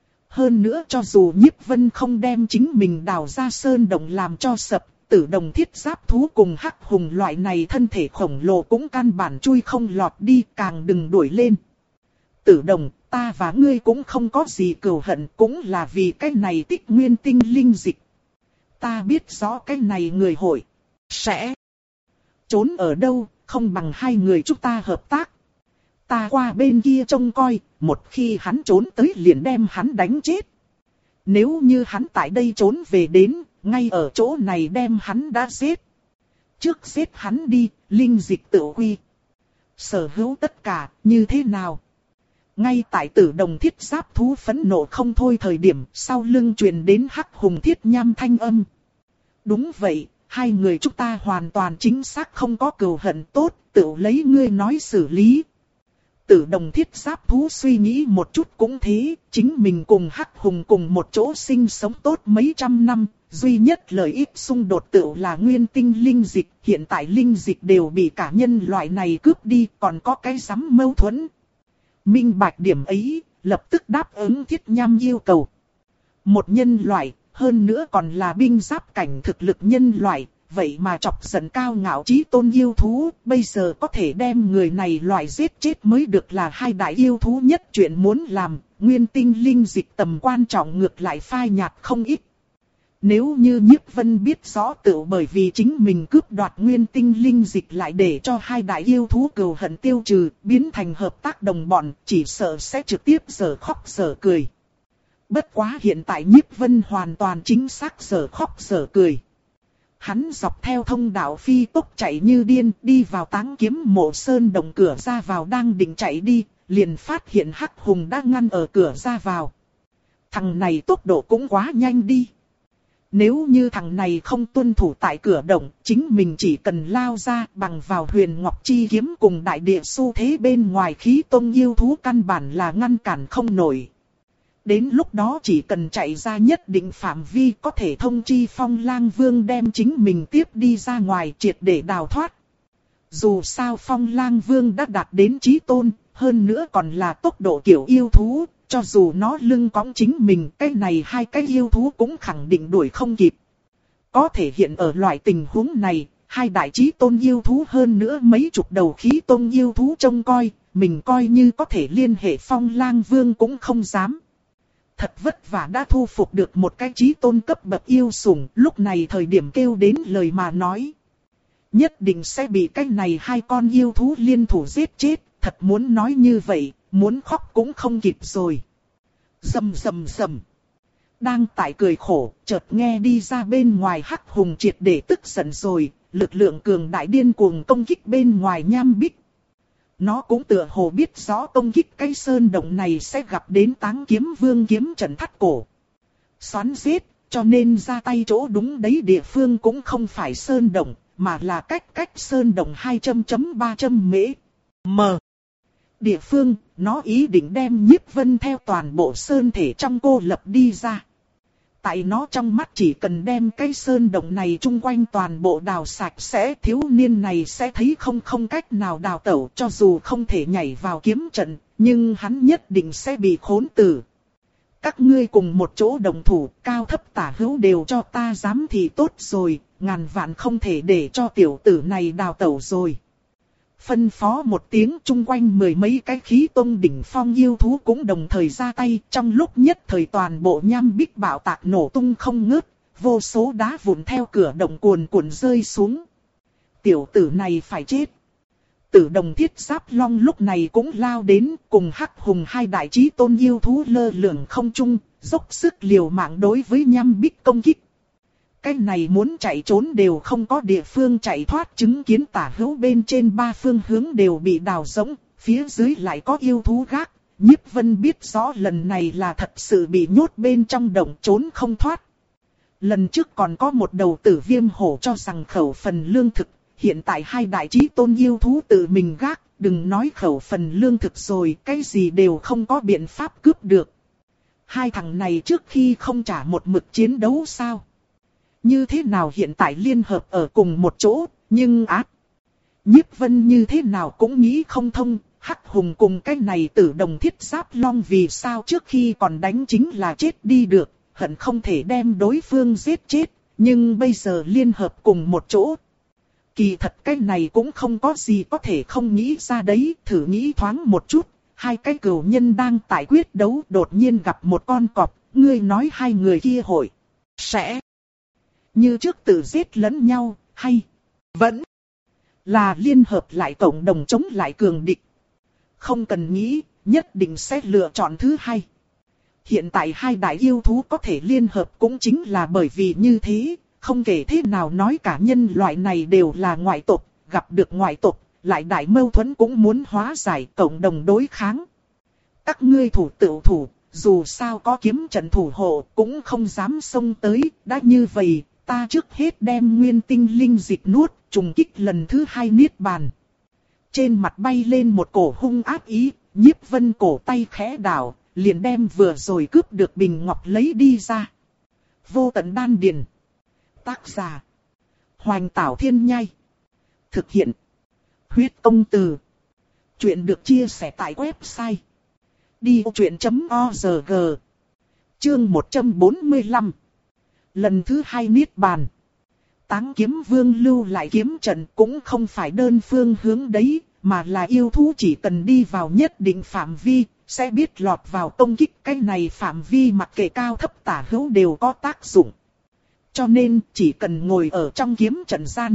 Hơn nữa cho dù Nhiếp Vân không đem chính mình đào ra sơn động làm cho sập, tử đồng thiết giáp thú cùng hắc hùng loại này thân thể khổng lồ cũng căn bản chui không lọt đi, càng đừng đuổi lên. Tử đồng, ta và ngươi cũng không có gì cừu hận, cũng là vì cái này tích nguyên tinh linh dịch. Ta biết rõ cái này người hội sẽ trốn ở đâu, không bằng hai người chúng ta hợp tác. Ta qua bên kia trông coi, một khi hắn trốn tới liền đem hắn đánh chết. Nếu như hắn tại đây trốn về đến, ngay ở chỗ này đem hắn đã giết. Trước giết hắn đi, linh dịch tự quy. Sở hữu tất cả, như thế nào? Ngay tại tử đồng thiết giáp thú phẫn nộ không thôi thời điểm, sau lưng truyền đến hắc hùng thiết nham thanh âm. Đúng vậy, hai người chúng ta hoàn toàn chính xác không có cừu hận, tốt, tự lấy ngươi nói xử lý. Tử đồng thiết giáp thú suy nghĩ một chút cũng thế, chính mình cùng hắc hùng cùng một chỗ sinh sống tốt mấy trăm năm, duy nhất lợi ích xung đột tự là nguyên tinh linh dịch, hiện tại linh dịch đều bị cả nhân loại này cướp đi, còn có cái sắm mâu thuẫn. Minh bạch điểm ấy, lập tức đáp ứng thiết nham yêu cầu. Một nhân loại, hơn nữa còn là binh giáp cảnh thực lực nhân loại, vậy mà chọc giận cao ngạo chí tôn yêu thú, bây giờ có thể đem người này loại giết chết mới được là hai đại yêu thú nhất chuyện muốn làm, nguyên tinh linh dịch tầm quan trọng ngược lại phai nhạt không ít. Nếu như Nhiếp Vân biết rõ tự bởi vì chính mình cướp đoạt nguyên tinh linh dịch lại để cho hai đại yêu thú cừu hận tiêu trừ, biến thành hợp tác đồng bọn, chỉ sợ sẽ trực tiếp giở khóc giở cười. Bất quá hiện tại Nhiếp Vân hoàn toàn chính xác giở khóc giở cười. Hắn dọc theo thông đạo phi tốc chạy như điên, đi vào Táng Kiếm Mộ Sơn động cửa ra vào đang định chạy đi, liền phát hiện hắc hùng đang ngăn ở cửa ra vào. Thằng này tốc độ cũng quá nhanh đi. Nếu như thằng này không tuân thủ tại cửa động, chính mình chỉ cần lao ra bằng vào Huyền Ngọc Chi kiếm cùng đại địa xu thế bên ngoài khí tông yêu thú căn bản là ngăn cản không nổi. Đến lúc đó chỉ cần chạy ra nhất định phạm vi có thể thông chi Phong Lang Vương đem chính mình tiếp đi ra ngoài triệt để đào thoát. Dù sao Phong Lang Vương đã đạt đến chí tôn, hơn nữa còn là tốc độ kiểu yêu thú, cho dù nó lưng cõng chính mình, cái này hai cái yêu thú cũng khẳng định đuổi không kịp. Có thể hiện ở loại tình huống này, hai đại chí tôn yêu thú hơn nữa mấy chục đầu khí tôn yêu thú trông coi, mình coi như có thể liên hệ Phong Lang Vương cũng không dám. Thật vất vả đã thu phục được một cái chí tôn cấp bậc yêu sủng, lúc này thời điểm kêu đến lời mà nói. Nhất định sẽ bị cái này hai con yêu thú liên thủ giết chết, thật muốn nói như vậy, muốn khóc cũng không kịp rồi. Rầm rầm rầm. Đang tại cười khổ, chợt nghe đi ra bên ngoài Hắc Hùng triệt để tức giận rồi, lực lượng cường đại điên cuồng công kích bên ngoài Nham Bích. Nó cũng tựa hồ biết rõ công kích cái sơn động này sẽ gặp đến Táng Kiếm Vương kiếm trận thắt cổ. Xoắn giết, cho nên ra tay chỗ đúng đấy địa phương cũng không phải sơn động, mà là cách cách sơn động hai chấm ba mễ. M. Địa phương, nó ý định đem Nhiếp Vân theo toàn bộ sơn thể trong cô lập đi ra. Tại nó trong mắt chỉ cần đem cái sơn động này chung quanh toàn bộ đào sạch sẽ, thiếu niên này sẽ thấy không không cách nào đào tẩu, cho dù không thể nhảy vào kiếm trận, nhưng hắn nhất định sẽ bị khốn tử. Các ngươi cùng một chỗ đồng thủ, cao thấp tả hữu đều cho ta dám thì tốt rồi, ngàn vạn không thể để cho tiểu tử này đào tẩu rồi. Phân phó một tiếng, chung quanh mười mấy cái khí tông đỉnh phong yêu thú cũng đồng thời ra tay, trong lúc nhất thời toàn bộ Nham Bích bạo tạc nổ tung không ngớt, vô số đá vụn theo cửa động cuồn cuộn rơi xuống. Tiểu tử này phải chết. Tử Đồng Thiết Giáp Long lúc này cũng lao đến, cùng Hắc Hùng hai đại chí tôn yêu thú lơ lửng không trung, dốc sức liều mạng đối với Nham Bích công kích. Cái này muốn chạy trốn đều không có địa phương chạy thoát, chứng kiến tả hữu bên trên ba phương hướng đều bị đào rỗng, phía dưới lại có yêu thú gác. Nhiếp Vân biết rõ lần này là thật sự bị nhốt bên trong động trốn không thoát. Lần trước còn có một đầu tử viêm hổ cho rằng khẩu phần lương thực, hiện tại hai đại chí tôn yêu thú tự mình gác, đừng nói khẩu phần lương thực rồi, cái gì đều không có biện pháp cướp được. Hai thằng này trước khi không trả một mực chiến đấu sao? Như thế nào hiện tại liên hợp ở cùng một chỗ, nhưng ác. Nhiếp Vân như thế nào cũng nghĩ không thông, Hắc Hùng cùng cái này Tử Đồng Thiết Giáp Long vì sao trước khi còn đánh chính là chết đi được, hận không thể đem đối phương giết chết, nhưng bây giờ liên hợp cùng một chỗ. Kỳ thật cái này cũng không có gì có thể không nghĩ ra đấy, thử nghĩ thoáng một chút, hai cái cừu nhân đang tại quyết đấu đột nhiên gặp một con cọp, ngươi nói hai người kia hội sẽ như trước tự giết lẫn nhau, hay vẫn là liên hợp lại cộng đồng chống lại cường địch. Không cần nghĩ, nhất định sẽ lựa chọn thứ hai. Hiện tại hai đại yêu thú có thể liên hợp cũng chính là bởi vì như thế, không kể thế nào nói cả nhân loại này đều là ngoại tộc, gặp được ngoại tộc, lại đại mâu thuẫn cũng muốn hóa giải cộng đồng đối kháng. Các ngươi thủ tự thủ, dù sao có kiếm trận thủ hộ cũng không dám xông tới, đã như vậy. Ta trước hết đem nguyên tinh linh dịch nuốt, trùng kích lần thứ hai niết bàn. Trên mặt bay lên một cổ hung ác ý, Nhiếp Vân cổ tay khẽ đảo, liền đem vừa rồi cướp được bình ngọc lấy đi ra. Vô tận đan điền. Tác giả: Hoành Tảo Thiên Nhai. Thực hiện: Huyết Công Từ. Chuyện được chia sẻ tại website đi ô chuyện chấm org. Chương một trăm bốn mươi lăm. Lần thứ hai niết bàn. Táng Kiếm Vương lưu lại kiếm trận cũng không phải đơn phương hướng đấy, mà là yêu thú chỉ cần đi vào nhất định phạm vi, sẽ biết lọt vào công kích. Cái này phạm vi mặc kệ cao thấp tả hữu đều có tác dụng. Cho nên chỉ cần ngồi ở trong kiếm trận gian.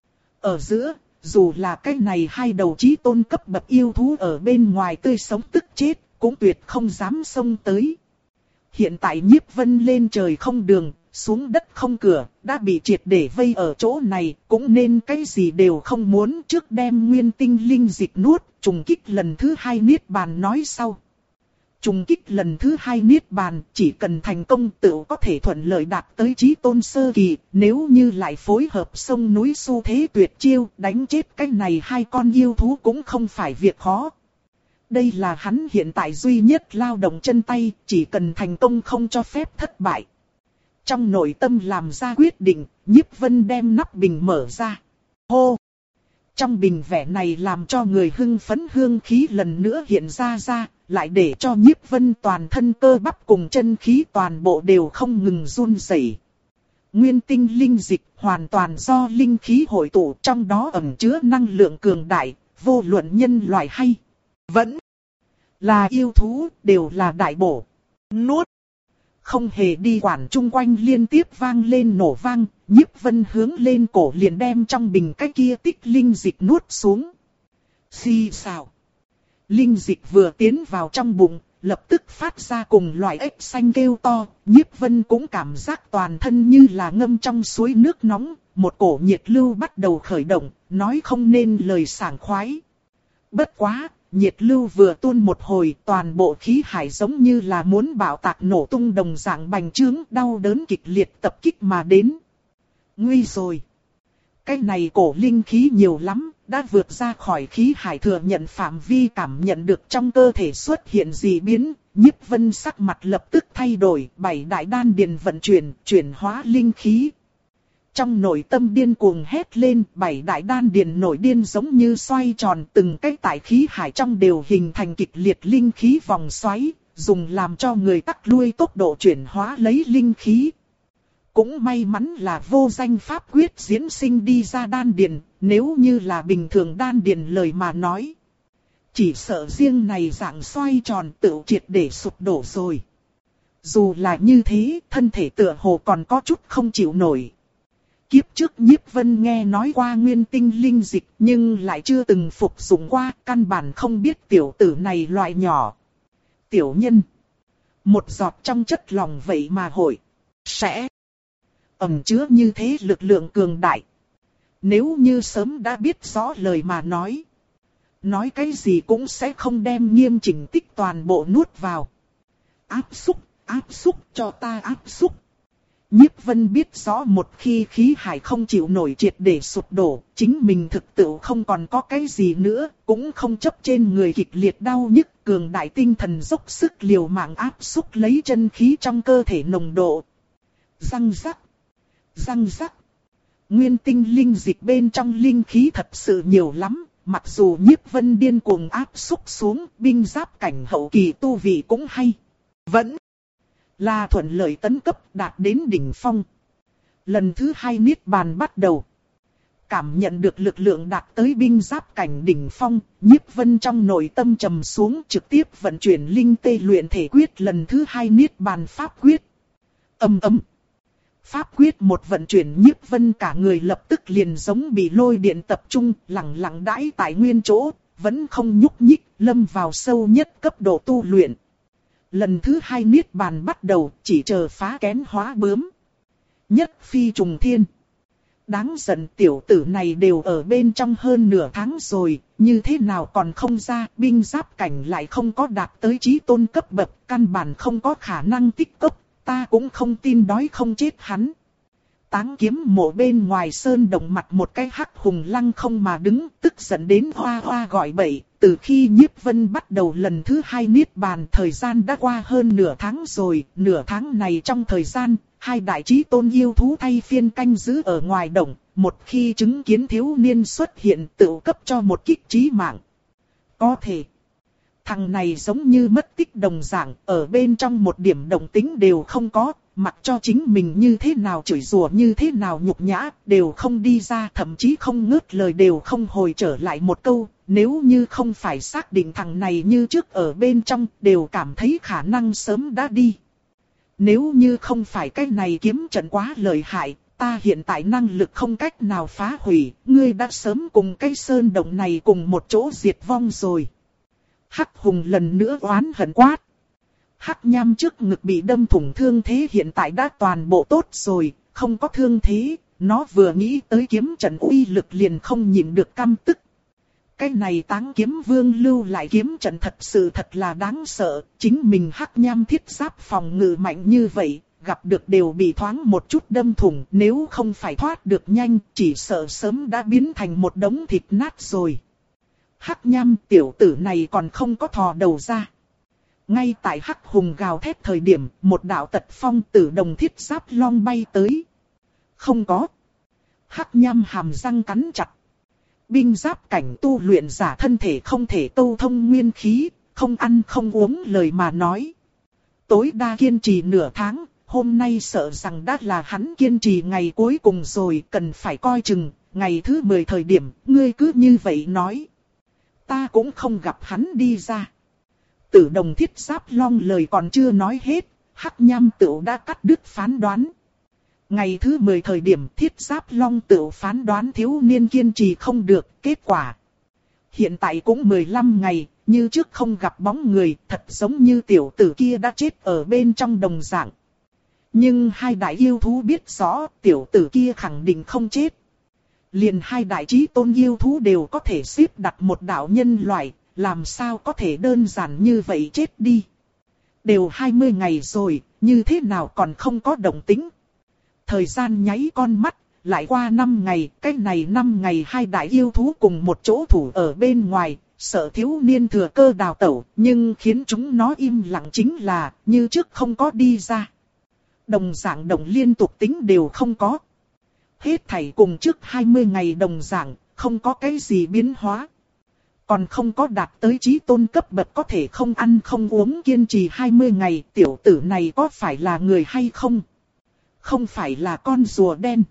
Ở giữa, dù là cái này hai đầu chí tôn cấp bậc yêu thú ở bên ngoài tươi sống tức chết, cũng tuyệt không dám xông tới. Hiện tại Nhiếp Vân lên trời không đường, xuống đất không cửa, đã bị triệt để vây ở chỗ này, cũng nên cái gì đều không muốn, trước đem nguyên tinh linh dịch nuốt, trùng kích lần thứ hai niết bàn nói sau. Trùng kích lần thứ hai niết bàn, chỉ cần thành công tự có thể thuận lợi đạt tới chí tôn sơ kỳ, nếu như lại phối hợp sông núi xu thế tuyệt chiêu, đánh chết cái này hai con yêu thú cũng không phải việc khó. Đây là hắn hiện tại duy nhất lao động chân tay, chỉ cần thành công không cho phép thất bại. Trong nội tâm làm ra quyết định, Nhiếp Vân đem nắp bình mở ra. Hô! Trong bình vẻ này làm cho người hưng phấn hương khí lần nữa hiện ra ra, lại để cho Nhiếp Vân toàn thân cơ bắp cùng chân khí toàn bộ đều không ngừng run rẩy. Nguyên tinh linh dịch hoàn toàn do linh khí hội tụ, trong đó ẩn chứa năng lượng cường đại, vô luận nhân loại hay vẫn là yêu thú, đều là đại bổ. Nuốt. Không hề đi quản chung quanh liên tiếp vang lên nổ vang, Nhiếp Vân hướng lên cổ liền đem trong bình cái kia tích linh dịch nuốt xuống. Xì xào. Linh dịch vừa tiến vào trong bụng, lập tức phát ra cùng loại ếch xanh kêu to, Nhiếp Vân cũng cảm giác toàn thân như là ngâm trong suối nước nóng, một cổ nhiệt lưu bắt đầu khởi động, nói không nên lời sảng khoái. Bất quá, nhiệt lưu vừa tuôn một hồi, toàn bộ khí hải giống như là muốn bạo tạc nổ tung đồng dạng bành trướng, đau đớn kịch liệt tập kích mà đến. Nguy rồi! Cái này cổ linh khí nhiều lắm, đã vượt ra khỏi khí hải thừa nhận phạm vi, cảm nhận được trong cơ thể xuất hiện dị biến, Nhiếp Vân sắc mặt lập tức thay đổi, bảy đại đan điền vận chuyển, chuyển hóa linh khí. Trong nội tâm điên cuồng hét lên, bảy đại đan điền nổi điên giống như xoay tròn, từng cái tại khí hải trong đều hình thành kịch liệt linh khí vòng xoáy, dùng làm cho người tắc lui tốc độ chuyển hóa lấy linh khí. Cũng may mắn là vô danh pháp quyết diễn sinh đi ra đan điền, nếu như là bình thường đan điền lời mà nói. Chỉ sợ riêng này dạng xoay tròn tự triệt để sụp đổ rồi. Dù là như thế, thân thể tựa hồ còn có chút không chịu nổi. Kiếp trước Nhiếp Vân nghe nói qua nguyên tinh linh dịch nhưng lại chưa từng phục dụng qua, căn bản không biết tiểu tử này loại nhỏ. Tiểu nhân. Một giọt trong chất lòng vậy mà hội. Sẽ. Ẩn chứa như thế lực lượng cường đại. Nếu như sớm đã biết rõ lời mà nói. Nói cái gì cũng sẽ không đem nghiêm chỉnh tích toàn bộ nuốt vào. Áp xúc, áp xúc cho ta áp xúc. Nhiếp Vân biết rõ một khi khí hải không chịu nổi triệt để sụp đổ, chính mình thực tự không còn có cái gì nữa, cũng không chấp trên người kịch liệt đau nhức, cường đại tinh thần dốc sức liều mạng áp xúc lấy chân khí trong cơ thể nồng độ. Răng rắc, răng rắc. Nguyên tinh linh dịch bên trong linh khí thật sự nhiều lắm, mặc dù Nhiếp Vân điên cuồng áp xúc xuống, binh giáp cảnh hậu kỳ tu vị cũng hay. Vẫn là thuận lợi tấn cấp đạt đến đỉnh phong. Lần thứ hai niết bàn bắt đầu. Cảm nhận được lực lượng đạt tới binh giáp cảnh đỉnh phong, Nhiếp Vân trong nội tâm trầm xuống, trực tiếp vận chuyển linh tê luyện thể quyết lần thứ hai niết bàn pháp quyết. Ầm ầm. Pháp quyết một vận chuyển, Nhiếp Vân cả người lập tức liền giống bị lôi điện tập trung, lặng lặng đãi tại nguyên chỗ, vẫn không nhúc nhích, lâm vào sâu nhất cấp độ tu luyện. Lần thứ hai niết bàn bắt đầu, chỉ chờ phá kén hóa bướm. Nhất phi trùng thiên. Đáng giận, tiểu tử này đều ở bên trong hơn nửa tháng rồi, như thế nào còn không ra, binh giáp cảnh lại không có đạt tới chí tôn cấp bậc, căn bản không có khả năng tích cấp, ta cũng không tin đói không chết hắn. Táng kiếm mộ bên ngoài sơn động mặt một cái hắc hùng lăng không mà đứng, tức giận đến hoa hoa gọi bậy. Từ khi Nhiếp Vân bắt đầu lần thứ hai niết bàn, thời gian đã qua hơn nửa tháng rồi, nửa tháng này trong thời gian, hai đại chí tôn yêu thú thay phiên canh giữ ở ngoài động, một khi chứng kiến thiếu niên xuất hiện tự cấp cho một kích chí mạng. Có thể, thằng này giống như mất tích đồng dạng, ở bên trong một điểm động tính đều không có, mặc cho chính mình như thế nào chửi rủa, như thế nào nhục nhã, đều không đi ra, thậm chí không ngớt lời, đều không hồi trở lại một câu. Nếu như không phải xác định thằng này như trước ở bên trong, đều cảm thấy khả năng sớm đã đi. Nếu như không phải cái này kiếm trận quá lợi hại, ta hiện tại năng lực không cách nào phá hủy, ngươi đã sớm cùng cái sơn động này cùng một chỗ diệt vong rồi. Hắc hùng lần nữa oán hận quát. Hắc nham trước ngực bị đâm thủng thương thế hiện tại đã toàn bộ tốt rồi, không có thương thế, nó vừa nghĩ tới kiếm trận uy lực liền không nhịn được căm tức. Cái này Táng Kiếm Vương lưu lại kiếm trận thật sự thật là đáng sợ, chính mình hắc nham thiết giáp phòng ngự mạnh như vậy, gặp được đều bị thoáng một chút đâm thủng, nếu không phải thoát được nhanh, chỉ sợ sớm đã biến thành một đống thịt nát rồi. Hắc nham tiểu tử này còn không có thò đầu ra. Ngay tại hắc hùng gào thét thời điểm, một đạo tật phong tử đồng thiết giáp long bay tới. Không có. Hắc nham hàm răng cắn chặt. Binh giáp cảnh tu luyện giả thân thể không thể câu thông nguyên khí, không ăn không uống lời mà nói. Tối đa kiên trì nửa tháng, hôm nay sợ rằng đã là hắn kiên trì ngày cuối cùng rồi, cần phải coi chừng, ngày thứ mười thời điểm, ngươi cứ như vậy nói. Ta cũng không gặp hắn đi ra. Tử Đồng Thiết Giáp Long lời còn chưa nói hết, Hắc Nham Tửu đã cắt đứt phán đoán. Ngày thứ mười thời điểm Thiết Giáp Long Tửu phán đoán thiếu niên kiên trì không được, kết quả. Hiện tại cũng mười lăm ngày, như trước không gặp bóng người, thật giống như tiểu tử kia đã chết ở bên trong đồng dạng. Nhưng hai đại yêu thú biết rõ, tiểu tử kia khẳng định không chết. Liền hai đại chí tôn yêu thú đều có thể xếp đặt một đạo nhân loại, làm sao có thể đơn giản như vậy chết đi. Đều hai mươi ngày rồi, như thế nào còn không có động tĩnh. Thời gian nháy con mắt, lại qua năm ngày, cách này năm ngày hai đại yêu thú cùng một chỗ thủ ở bên ngoài, sợ thiếu niên thừa cơ đào tẩu, nhưng khiến chúng nó im lặng chính là, như trước không có đi ra. Đồng dạng động liên tục tính đều không có. Hết thảy cùng trước hai mươi ngày đồng dạng, không có cái gì biến hóa. Còn không có đạt tới chí tôn cấp bậc có thể không ăn không uống kiên trì hai mươi ngày, tiểu tử này có phải là người hay không? Không phải là con rùa đen.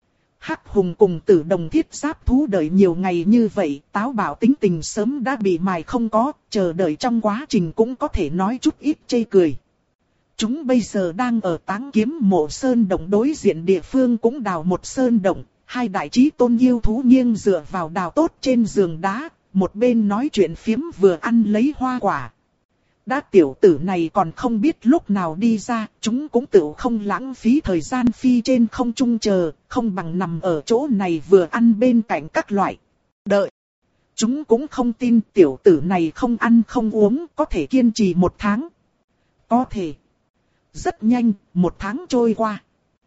Hắc Hùng cùng Tử Đồng Thiết Giáp thú đợi nhiều ngày như vậy, táo bạo tính tình sớm đã bị mài không có, chờ đợi trong quá trình cũng có thể nói chút ít chê cười. Chúng bây giờ đang ở Táng Kiếm Mộ sơn động đối diện địa phương cũng đào một sơn động, hai đại chí tôn yêu thú nghiêng dựa vào đào tốt trên giường đá, một bên nói chuyện phiếm vừa ăn lấy hoa quả. Đã tiểu tử này còn không biết lúc nào đi ra, chúng cũng tự không lãng phí thời gian phi trên không trung chờ, không bằng nằm ở chỗ này vừa ăn bên cạnh các loại. Đợi. Chúng cũng không tin tiểu tử này không ăn không uống có thể kiên trì một tháng. Có thể. Rất nhanh, một tháng trôi qua.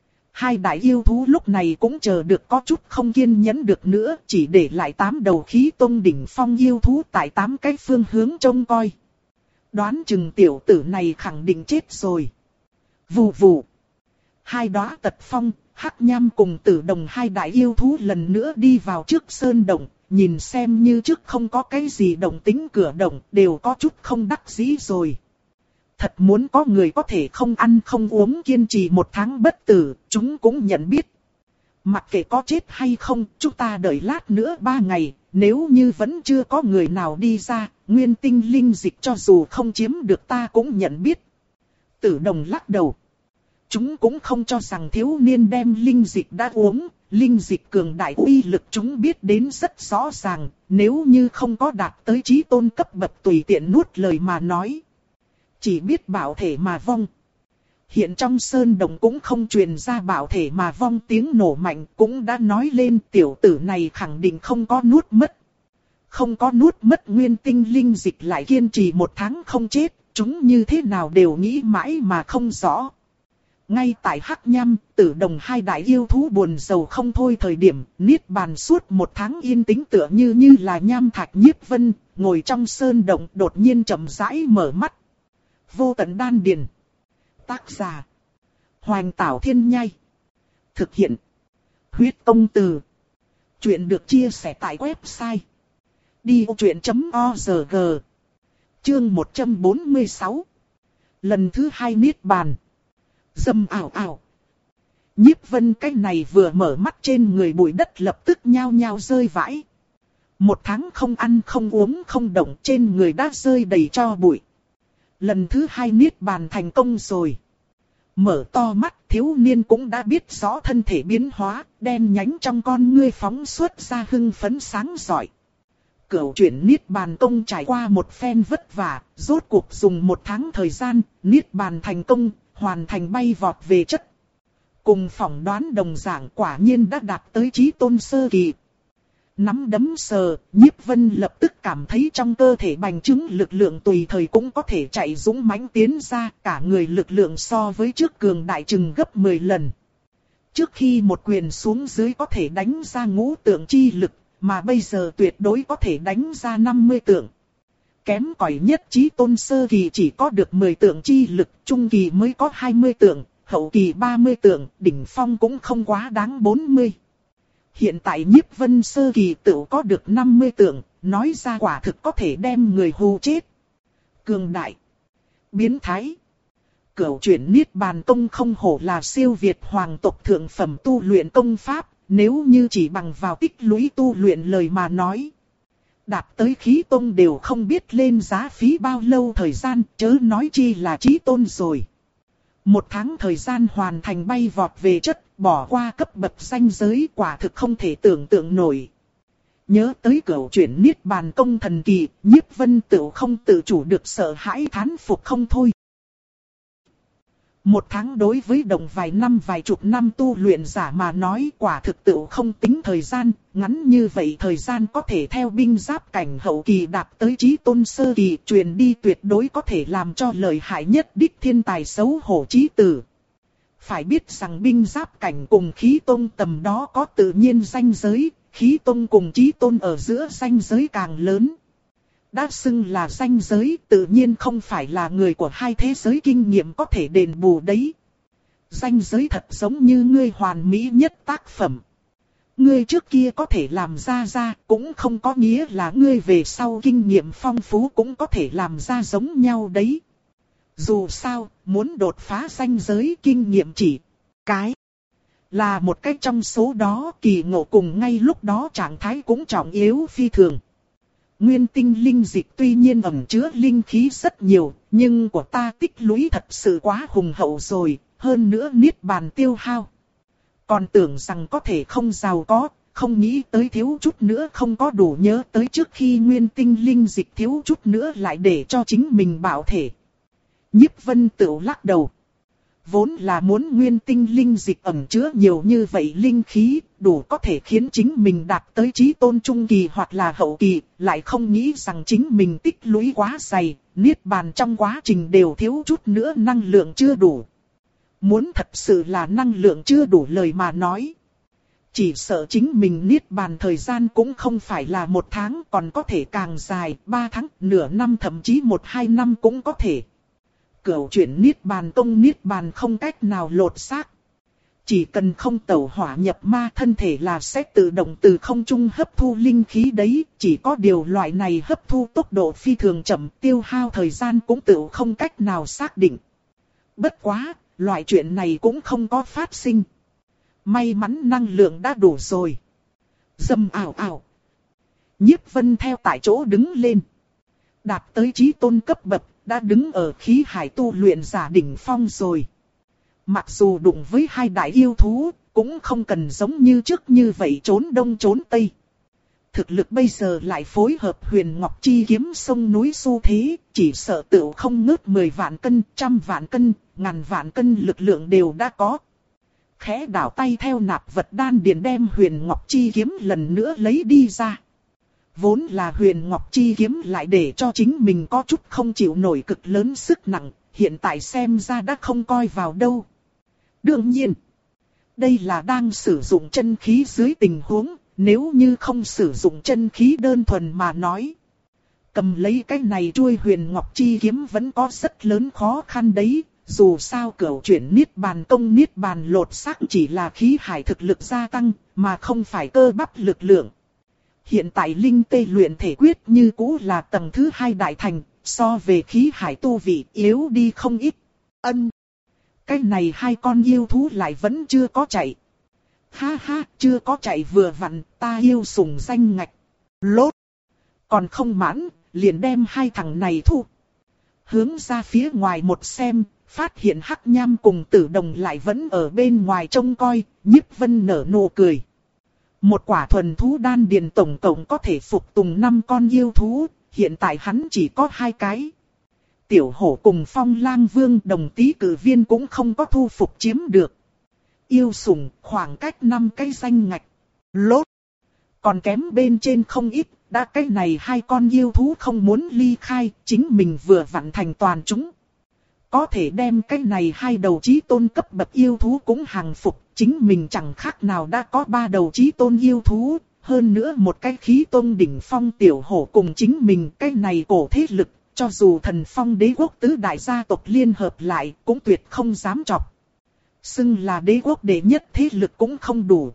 Hai đại yêu thú lúc này cũng chờ được có chút không kiên nhẫn được nữa, chỉ để lại tám đầu khí tông đỉnh phong yêu thú tại tám cái phương hướng trông coi. Đoán chừng tiểu tử này khẳng định chết rồi. Vù vù. Hai đóa tật phong, Hắc Nham cùng Tử Đồng hai đại yêu thú lần nữa đi vào trước sơn động, nhìn xem như trước không có cái gì động tĩnh cửa động, đều có chút không đắc dĩ rồi. Thật muốn có người có thể không ăn không uống kiên trì một tháng bất tử, chúng cũng nhận biết. Mặc kệ có chết hay không, chúng ta đợi lát nữa ba ngày, nếu như vẫn chưa có người nào đi ra, nguyên tinh linh dịch cho dù không chiếm được ta cũng nhận biết. Tử Đồng lắc đầu. Chúng cũng không cho rằng thiếu niên đem linh dịch đã uống, linh dịch cường đại uy lực chúng biết đến rất rõ ràng, nếu như không có đạt tới chí tôn cấp bậc tùy tiện nuốt lời mà nói. Chỉ biết bảo thể mà vong. Hiện trong sơn đồng cũng không truyền ra bảo thể mà vong tiếng nổ mạnh, cũng đã nói lên tiểu tử này khẳng định không có nuốt mất. Không có nuốt mất nguyên tinh linh dịch lại kiên trì một tháng không chết, chúng như thế nào đều nghĩ mãi mà không rõ. Ngay tại Hắc Nham, Tử Đồng hai đại yêu thú buồn rầu không thôi thời điểm, niết bàn suốt một tháng yên tĩnh tựa như như là nham thạch nhiếp vân, ngồi trong sơn động đột nhiên chậm rãi mở mắt. Vô tận đan điền. Tác giả. Hoành Tảo Thiên Nhai. Thực hiện. Huyết Tông Từ. Chuyện được chia sẻ tại website. đi ô chuyện chấm org. Chương một trăm bốn mươi sáu. Lần thứ hai niết bàn. Dâm ảo ảo. Nhiếp Vân cái này vừa mở mắt trên người bụi đất lập tức nhao nhao rơi vãi. Một tháng không ăn không uống không động trên người đã rơi đầy tro bụi. Lần thứ hai niết bàn thành công rồi. Mở to mắt thiếu niên cũng đã biết rõ thân thể biến hóa, đen nhánh trong con ngươi phóng xuất ra hưng phấn sáng rọi. Cửu chuyển niết bàn công trải qua một phen vất vả, rốt cuộc dùng một tháng thời gian, niết bàn thành công, hoàn thành bay vọt về chất. Cùng phỏng đoán đồng dạng quả nhiên đã đạt tới chí tôn sơ kỳ. Nắm đấm sờ, Nhiếp Vân lập tức cảm thấy trong cơ thể bành trướng lực lượng tùy thời cũng có thể chạy dũng mãnh tiến ra, cả người lực lượng so với trước cường đại chừng gấp mười lần. Trước khi một quyền xuống dưới có thể đánh ra ngũ tượng chi lực, mà bây giờ tuyệt đối có thể đánh ra năm mươi tượng. Kém cỏi nhất chí tôn sơ kỳ chỉ có được mười tượng chi lực, trung kỳ mới có hai mươi tượng, hậu kỳ ba mươi tượng, đỉnh phong cũng không quá đáng bốn mươi. Hiện tại Nhiếp Vân sơ kỳ tự có được năm mươi tượng, nói ra quả thực có thể đem người hù chết. Cường đại. Biến thái. Cửu chuyển Niết Bàn Công không hổ là siêu việt hoàng tộc thượng phẩm tu luyện công pháp, nếu như chỉ bằng vào tích lũy tu luyện lời mà nói. Đạt tới khí tôn đều không biết lên giá phí bao lâu thời gian, chớ nói chi là chí tôn rồi. Một tháng thời gian hoàn thành bay vọt về chất, bỏ qua cấp bậc ranh giới quả thực không thể tưởng tượng nổi. Nhớ tới cửu chuyển Niết Bàn Công thần kỳ, Nhiếp Vân Tửu không tự chủ được sợ hãi thán phục không thôi. Một tháng đối với đồng vài năm vài chục năm tu luyện giả mà nói quả thực tựu không tính thời gian, ngắn như vậy thời gian có thể theo binh giáp cảnh hậu kỳ đạt tới chí tôn sơ kỳ truyền đi tuyệt đối có thể làm cho lợi hại nhất đích thiên tài xấu hổ chí tử. Phải biết rằng binh giáp cảnh cùng khí tôn tầm đó có tự nhiên ranh giới, khí tôn cùng chí tôn ở giữa ranh giới càng lớn. Đã xưng là ranh giới tự nhiên không phải là người của hai thế giới kinh nghiệm có thể đền bù đấy. Ranh giới thật giống như ngươi hoàn mỹ nhất tác phẩm. Ngươi trước kia có thể làm ra ra cũng không có nghĩa là ngươi về sau kinh nghiệm phong phú cũng có thể làm ra giống nhau đấy. Dù sao, muốn đột phá ranh giới kinh nghiệm chỉ cái là một cách trong số đó kỳ ngộ cùng ngay lúc đó trạng thái cũng trọng yếu phi thường. Nguyên tinh linh dịch tuy nhiên ẩn chứa linh khí rất nhiều, nhưng của ta tích lũy thật sự quá hùng hậu rồi, hơn nữa niết bàn tiêu hao. Còn tưởng rằng có thể không giàu có, không nghĩ tới thiếu chút nữa không có đủ nhớ tới trước khi nguyên tinh linh dịch thiếu chút nữa lại để cho chính mình bảo thể. Nhiếp Vân Tửu lắc đầu. Vốn là muốn nguyên tinh linh dịch ẩn chứa nhiều như vậy linh khí, đủ có thể khiến chính mình đạt tới chí tôn trung kỳ hoặc là hậu kỳ, lại không nghĩ rằng chính mình tích lũy quá dày, niết bàn trong quá trình đều thiếu chút nữa năng lượng chưa đủ. Muốn thật sự là năng lượng chưa đủ lời mà nói. Chỉ sợ chính mình niết bàn thời gian cũng không phải là một tháng, còn có thể càng dài, ba tháng, nửa năm thậm chí một hai năm cũng có thể. Cửu chuyển Niết Bàn Công Niết Bàn không cách nào lột xác. Chỉ cần không tẩu hỏa nhập ma thân thể là sẽ tự động từ không trung hấp thu linh khí đấy. Chỉ có điều loại này hấp thu tốc độ phi thường chậm, tiêu hao thời gian cũng tự không cách nào xác định. Bất quá, loại chuyện này cũng không có phát sinh. May mắn năng lượng đã đủ rồi. Dầm ảo ảo. Nhiếp Vân theo tại chỗ đứng lên. Đạt tới chí tôn cấp bậc, đã đứng ở khí hải tu luyện giả đỉnh phong rồi. Mặc dù đụng với hai đại yêu thú, cũng không cần giống như trước như vậy trốn đông trốn tây. Thực lực bây giờ lại phối hợp Huyền Ngọc Chi kiếm sông núi xu thế, chỉ sợ tựu không ngớt mười vạn cân, trăm vạn cân, ngàn vạn cân lực lượng đều đã có. Khẽ đảo tay theo nạp vật đan điền đem Huyền Ngọc Chi kiếm lần nữa lấy đi ra. Vốn là Huyền Ngọc Chi kiếm lại để cho chính mình có chút không chịu nổi cực lớn sức nặng, hiện tại xem ra đã không coi vào đâu. Đương nhiên, đây là đang sử dụng chân khí dưới tình huống, nếu như không sử dụng chân khí đơn thuần mà nói. Cầm lấy cái này chuôi Huyền Ngọc Chi kiếm vẫn có rất lớn khó khăn đấy, dù sao cửu chuyển Niết Bàn Công Niết Bàn lột xác chỉ là khí hải thực lực gia tăng, mà không phải cơ bắp lực lượng. Hiện tại linh tê luyện thể quyết như cũ là tầng thứ hai đại thành, so về khí hải tu vị yếu đi không ít. Ân. Cái này hai con yêu thú lại vẫn chưa có chạy. Ha ha, chưa có chạy vừa vặn, ta yêu sủng danh ngạch. Lốt. Còn không mãn, liền đem hai thằng này thu. Hướng ra phía ngoài một xem, phát hiện Hắc Nham cùng Tử Đồng lại vẫn ở bên ngoài trông coi, Nhiếp Vân nở nụ cười. Một quả thuần thú đan điền tổng cộng có thể phục tùng năm con yêu thú, hiện tại hắn chỉ có hai cái. Tiểu hổ cùng Phong Lang Vương đồng tí cử viên cũng không có thu phục chiếm được. Yêu sủng khoảng cách năm cái danh ngạch. Lốt. Còn kém bên trên không ít, đã cái này hai con yêu thú không muốn ly khai, chính mình vừa vặn thành toàn chúng. Có thể đem cái này hai đầu chí tôn cấp bậc yêu thú cũng hàng phục, chính mình chẳng khác nào đã có ba đầu chí tôn yêu thú, hơn nữa một cái khí tôn đỉnh phong tiểu hổ cùng chính mình cái này cổ thế lực, cho dù thần phong đế quốc tứ đại gia tộc liên hợp lại cũng tuyệt không dám chọc. Xưng là đế quốc đệ nhất thế lực cũng không đủ.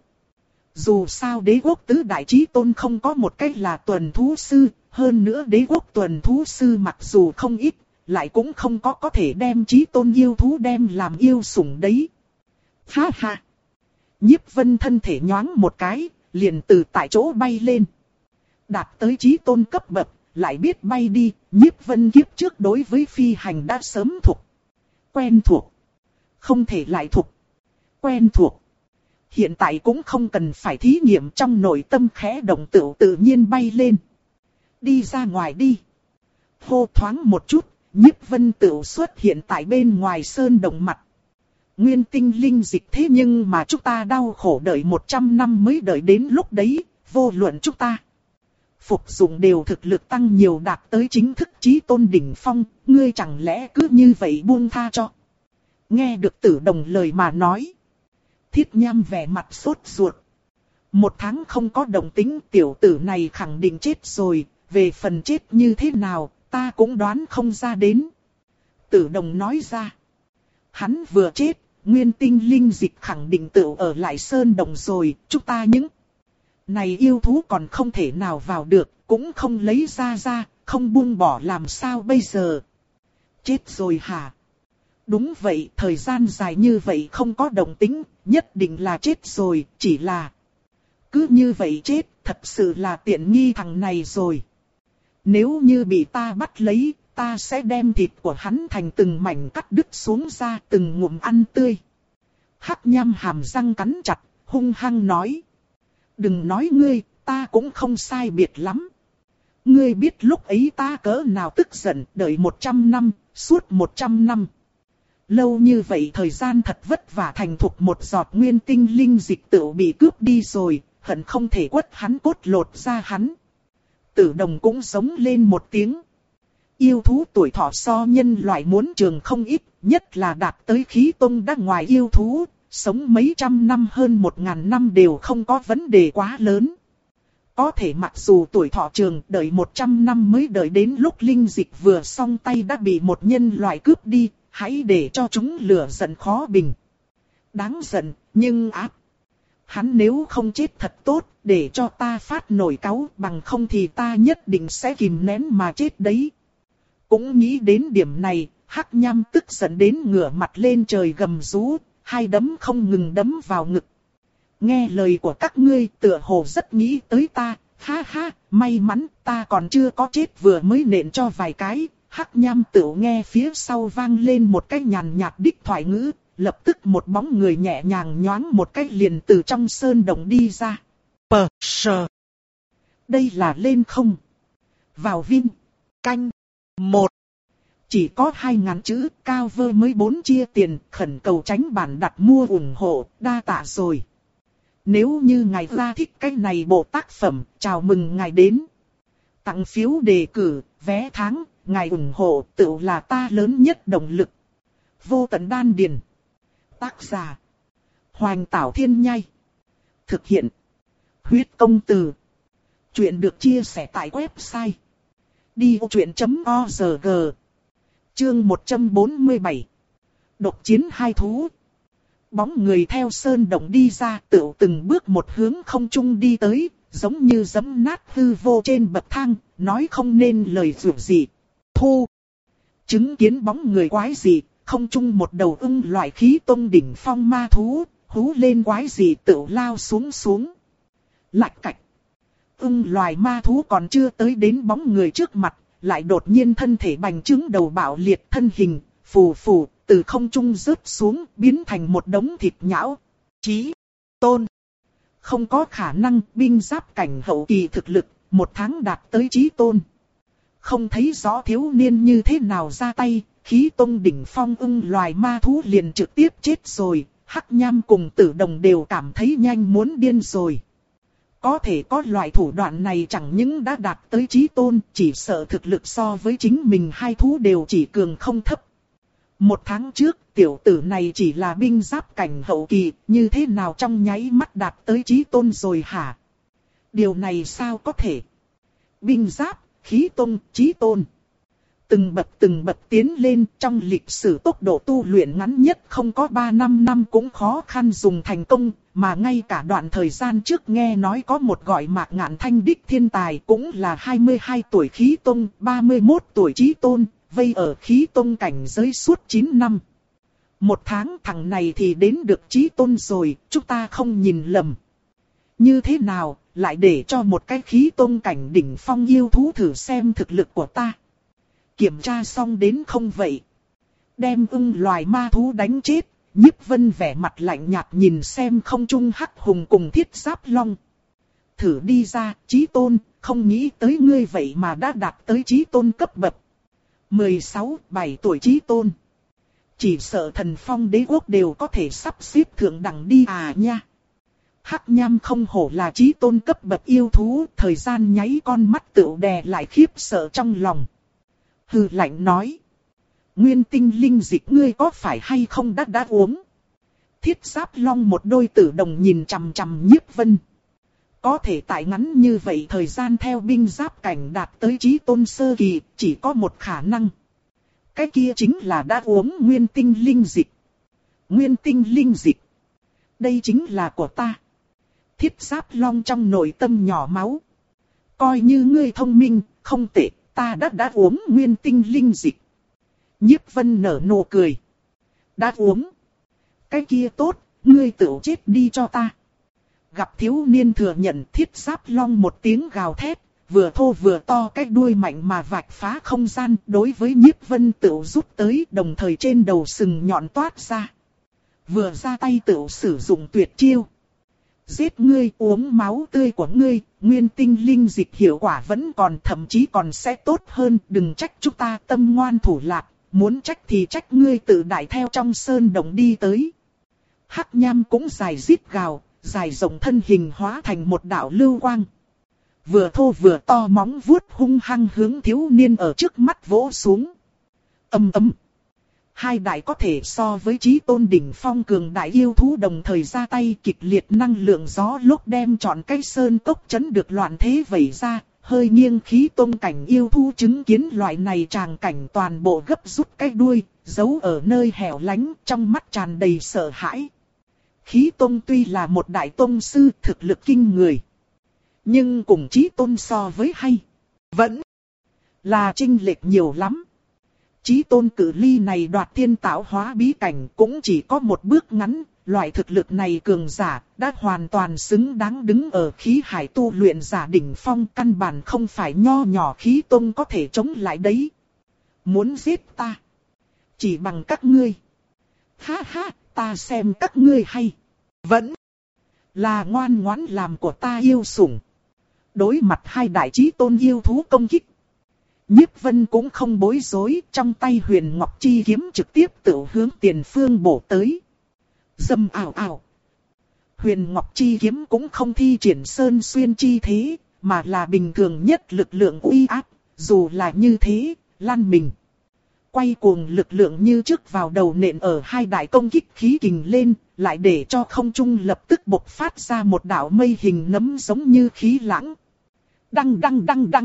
Dù sao đế quốc tứ đại chí tôn không có một cái là tuần thú sư, hơn nữa đế quốc tuần thú sư mặc dù không ít, lại cũng không có có thể đem chí tôn yêu thú đem làm yêu sủng đấy. Ha ha! Nhiếp Vân thân thể nhoáng một cái, liền từ tại chỗ bay lên. Đạt tới chí tôn cấp bậc, lại biết bay đi, Nhiếp Vân kiếp trước đối với phi hành đã sớm thuộc. Quen thuộc. Không thể lại thuộc. Quen thuộc. Hiện tại cũng không cần phải thí nghiệm, trong nội tâm khẽ động tựu tự nhiên bay lên. Đi ra ngoài đi. Hô thoáng một chút, Nhiếp Vân tựu xuất hiện tại bên ngoài sơn động mặt. Nguyên tinh linh dịch thế nhưng mà chúng ta đau khổ đợi một trăm năm mới đợi đến lúc đấy, vô luận chúng ta phục dụng đều thực lực tăng nhiều đạt tới chính thức chí tôn đỉnh phong, ngươi chẳng lẽ cứ như vậy buông tha cho. Nghe được Tử Đồng lời mà nói. Thiết Nham vẻ mặt sốt ruột. Một tháng không có động tĩnh, tiểu tử này khẳng định chết rồi, về phần chết như thế nào, ta cũng đoán không ra đến. Tử Đồng nói ra. Hắn vừa chết, nguyên tinh linh dịch khẳng định tự ở lại sơn đồng rồi, chúng ta những này yêu thú còn không thể nào vào được, cũng không lấy ra ra, không buông bỏ làm sao bây giờ. Chết rồi hả? Đúng vậy, thời gian dài như vậy không có động tĩnh, nhất định là chết rồi, chỉ là cứ như vậy chết, thật sự là tiện nghi thằng này rồi. Nếu như bị ta bắt lấy, ta sẽ đem thịt của hắn thành từng mảnh cắt đứt xuống ra, từng ngụm ăn tươi. Hắc Nham hàm răng cắn chặt, hung hăng nói. Đừng nói ngươi, ta cũng không sai biệt lắm. Ngươi biết lúc ấy ta cỡ nào tức giận, đợi một trăm năm, suốt một trăm năm. Lâu như vậy thời gian thật vất vả thành thục một giọt nguyên tinh linh dịch tự bị cướp đi rồi, hận không thể quất hắn cốt lột ra hắn. Tử Đồng cũng sống lên một tiếng. Yêu thú tuổi thọ so nhân loại muốn trường không ít, nhất là đạt tới khí tông đã ngoài yêu thú, sống mấy trăm năm hơn một ngàn năm đều không có vấn đề quá lớn. Có thể mặc dù tuổi thọ trường đợi một trăm năm mới đợi đến lúc linh dịch vừa xong tay đã bị một nhân loại cướp đi, hãy để cho chúng lửa giận khó bình. Đáng giận, nhưng ác. Hắn nếu không chết thật tốt, để cho ta phát nổi cáu, bằng không thì ta nhất định sẽ kìm nén mà chết đấy. Cũng nghĩ đến điểm này, Hắc Nham tức giận đến ngửa mặt lên trời gầm rú, hai đấm không ngừng đấm vào ngực. Nghe lời của các ngươi tựa hồ rất nghĩ tới ta, ha ha, may mắn ta còn chưa có chết vừa mới nện cho vài cái. Hắc Nham tựu nghe phía sau vang lên một cái nhàn nhạt đích thoại ngữ, lập tức một bóng người nhẹ nhàng nhoáng một cái liền từ trong sơn động đi ra. Pờ sờ. Đây là lên không. Vào Vinh. Canh. Một. Chỉ có hai ngàn chữ, cao vơ mới bốn chia tiền, khẩn cầu tránh bản đặt mua ủng hộ, đa tạ rồi. Nếu như ngài ra thích cái này bộ tác phẩm, chào mừng ngài đến. Tặng phiếu đề cử, vé tháng, ngài ủng hộ tự là ta lớn nhất động lực. Vô tận đan điền. Tác giả. Hoành Tảo Thiên Nhai. Thực hiện. Huyết công từ. Chuyện được chia sẻ tại website. đi ô chuyện chấm o rờ giê. Chương một trăm bốn mươi bảy. Độc chiến hai thú. Bóng người theo sơn động đi ra tựu từng bước một hướng không trung đi tới, giống như giẫm nát hư vô trên bậc thang, nói không nên lời dù gì. Thu. Chứng kiến bóng người quái dị, không trung một đầu ưng loại khí tông đỉnh phong ma thú, hú lên quái dị tựu lao xuống xuống. Lạch cạch. Ưng loài ma thú còn chưa tới đến bóng người trước mặt, lại đột nhiên thân thể bành trướng đầu bạo liệt thân hình, phù phù, từ không trung rớt xuống, biến thành một đống thịt nhão. Chí tôn. Không có khả năng, binh giáp cảnh hậu kỳ thực lực, một tháng đạt tới chí tôn. Không thấy rõ thiếu niên như thế nào ra tay, khí tông đỉnh phong ưng loài ma thú liền trực tiếp chết rồi, Hắc Nham cùng Tử Đồng đều cảm thấy nhanh muốn điên rồi. Có thể có loại thủ đoạn này chẳng những đã đạt tới chí tôn, chỉ sợ thực lực so với chính mình hai thú đều chỉ cường không thấp. Một tháng trước, tiểu tử này chỉ là binh giáp cảnh hậu kỳ, như thế nào trong nháy mắt đạt tới chí tôn rồi hả? Điều này sao có thể? Binh giáp, khí tôn, chí tôn. Từng bậc từng bậc tiến lên, trong lịch sử tốc độ tu luyện ngắn nhất không có ba năm năm cũng khó khăn dùng thành công, mà ngay cả đoạn thời gian trước nghe nói có một gọi Mạc Ngạn Thanh đích thiên tài cũng là hai mươi hai tuổi khí tôn, ba mươi mốt tuổi chí tôn, vây ở khí tôn cảnh giới suốt chín năm. Một tháng thằng này thì đến được chí tôn rồi, chúng ta không nhìn lầm. Như thế nào, lại để cho một cái khí tôn cảnh đỉnh phong yêu thú thử xem thực lực của ta. Kiểm tra xong đến không vậy. Đem ưng loài ma thú đánh chết, Nhiếp Vân vẻ mặt lạnh nhạt nhìn xem không trung hắc hùng cùng thiết giáp long. Thử đi ra, chí tôn, không nghĩ tới ngươi vậy mà đã đạt tới chí tôn cấp bậc. mười sáu, bảy tuổi chí tôn. Chỉ sợ Thần Phong đế quốc đều có thể sắp xếp thượng đẳng đi à nha. Hắc nham không hổ là chí tôn cấp bậc yêu thú, thời gian nháy con mắt tựu đè lại khiếp sợ trong lòng. Hừ lạnh nói. Nguyên tinh linh dịch ngươi có phải hay không đã đã uống? Thiết giáp long một đôi tử đồng nhìn chằm chằm Nhiếp Vân. Có thể tại ngắn như vậy thời gian theo binh giáp cảnh đạt tới chí tôn sơ kỳ, chỉ có một khả năng. Cái kia chính là đã uống nguyên tinh linh dịch. Nguyên tinh linh dịch. Đây chính là của ta. Thiết giáp long trong nội tâm nhỏ máu. Coi như ngươi thông minh, không tệ, ta đã đã uống nguyên tinh linh dịch. Nhiếp Vân nở nụ cười. Đã uống. Cái kia tốt, ngươi tự chết đi cho ta. Gặp thiếu niên thừa nhận thiết giáp long một tiếng gào thét, vừa thô vừa to cái đuôi mạnh mà vạch phá không gian đối với Nhiếp Vân tự rút tới đồng thời trên đầu sừng nhọn toát ra. Vừa ra tay tự sử dụng tuyệt chiêu. Giết ngươi uống máu tươi của ngươi, nguyên tinh linh dịch hiệu quả vẫn còn thậm chí còn sẽ tốt hơn, đừng trách chúng ta tâm ngoan thủ lạc, muốn trách thì trách ngươi tự đại theo trong sơn động đi tới. Hắc nham cũng dài rít gào, dài rộng thân hình hóa thành một đạo lưu quang. Vừa thô vừa to móng vuốt hung hăng hướng thiếu niên ở trước mắt vỗ xuống. Ầm ầm. Hai đại có thể so với chí tôn đỉnh phong cường đại yêu thú đồng thời ra tay, kịch liệt năng lượng gió lốc đem trọn cái sơn cốc chấn được loạn thế vẩy ra, hơi nghiêng khí tôn cảnh yêu thú chứng kiến loại này tràng cảnh toàn bộ gấp rút cái đuôi, giấu ở nơi hẻo lánh, trong mắt tràn đầy sợ hãi. Khí tôn tuy là một đại tôn sư thực lực kinh người, nhưng cùng chí tôn so với hay, vẫn là chênh lệch nhiều lắm. Chí tôn cử ly này đoạt thiên tạo hóa bí cảnh cũng chỉ có một bước ngắn, loại thực lực này cường giả đã hoàn toàn xứng đáng đứng ở khí hải tu luyện giả đỉnh phong, căn bản không phải nho nhỏ khí tôn có thể chống lại đấy. Muốn giết ta, chỉ bằng các ngươi. Ha ha, ta xem các ngươi hay, vẫn là ngoan ngoãn làm của ta yêu sủng. Đối mặt hai đại chí tôn yêu thú công kích, Nhiếp Vân cũng không bối rối, trong tay Huyền Ngọc Chi kiếm trực tiếp tự hướng tiền phương bổ tới. Dầm ảo ảo. Huyền Ngọc Chi kiếm cũng không thi triển sơn xuyên chi thế, mà là bình thường nhất lực lượng uy áp, dù là như thế, lăn mình. Quay cuồng lực lượng như trước vào đầu nện ở hai đại công kích khí kình lên, lại để cho không trung lập tức bộc phát ra một đạo mây hình nấm giống như khí lãng. Đăng đăng đăng đăng.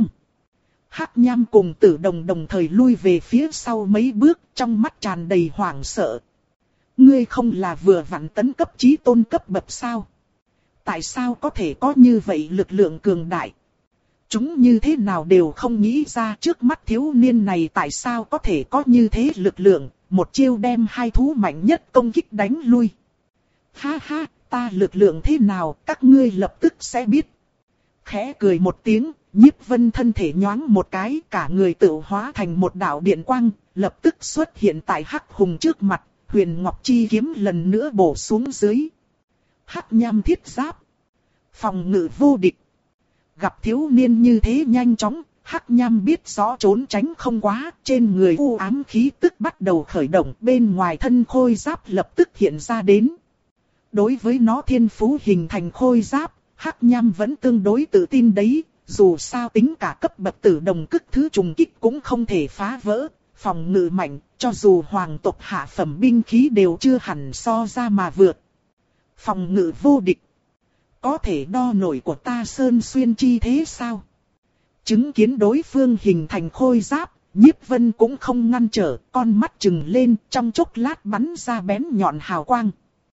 Hắc nham cùng tử đồng đồng thời lui về phía sau mấy bước, trong mắt tràn đầy hoảng sợ. Ngươi không là vừa vặn tấn cấp chí tôn cấp bậc sao? Tại sao có thể có như vậy lực lượng cường đại? Chúng như thế nào đều không nghĩ ra trước mắt thiếu niên này tại sao có thể có như thế lực lượng, một chiêu đem hai thú mạnh nhất công kích đánh lui. Ha ha, ta lực lượng thế nào các ngươi lập tức sẽ biết. Khẽ cười một tiếng, Nhiếp Vân thân thể nhoáng một cái, cả người tự hóa thành một đạo điện quang, lập tức xuất hiện tại Hắc Hùng trước mặt, Huyền Ngọc Chi kiếm lần nữa bổ xuống dưới. Hắc nham thiết giáp, phòng ngự vô địch. Gặp thiếu niên như thế nhanh chóng, Hắc nham biết rõ trốn tránh không quá, trên người u ám khí tức bắt đầu khởi động, bên ngoài thân khôi giáp lập tức hiện ra đến. Đối với nó thiên phú hình thành khôi giáp, Hắc nham vẫn tương đối tự tin đấy. Dù sao tính cả cấp bậc tử đồng cức thứ trùng kích cũng không thể phá vỡ, phòng ngự mạnh, cho dù hoàng tộc hạ phẩm binh khí đều chưa hẳn so ra mà vượt. Phòng ngự vô địch. Có thể đo nổi của ta sơn xuyên chi thế sao? Chứng kiến đối phương hình thành khôi giáp, Nhiếp Vân cũng không ngăn trở, con mắt trừng lên, trong chốc lát bắn ra bén nhọn hào quang.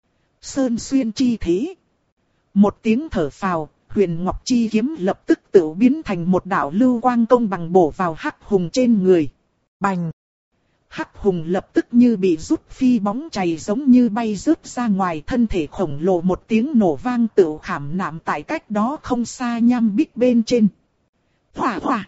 Sơn xuyên chi thế. Một tiếng thở phào. Huyền Ngọc Chi kiếm lập tức tự biến thành một đạo lưu quang công bằng bổ vào Hắc Hùng trên người. Bành! Hắc hùng lập tức như bị rút phi bóng chày giống như bay rớt ra ngoài, thân thể khổng lồ một tiếng nổ vang tựu khảm nạm tại cách đó không xa nham bích bên trên. Hỏa hỏa!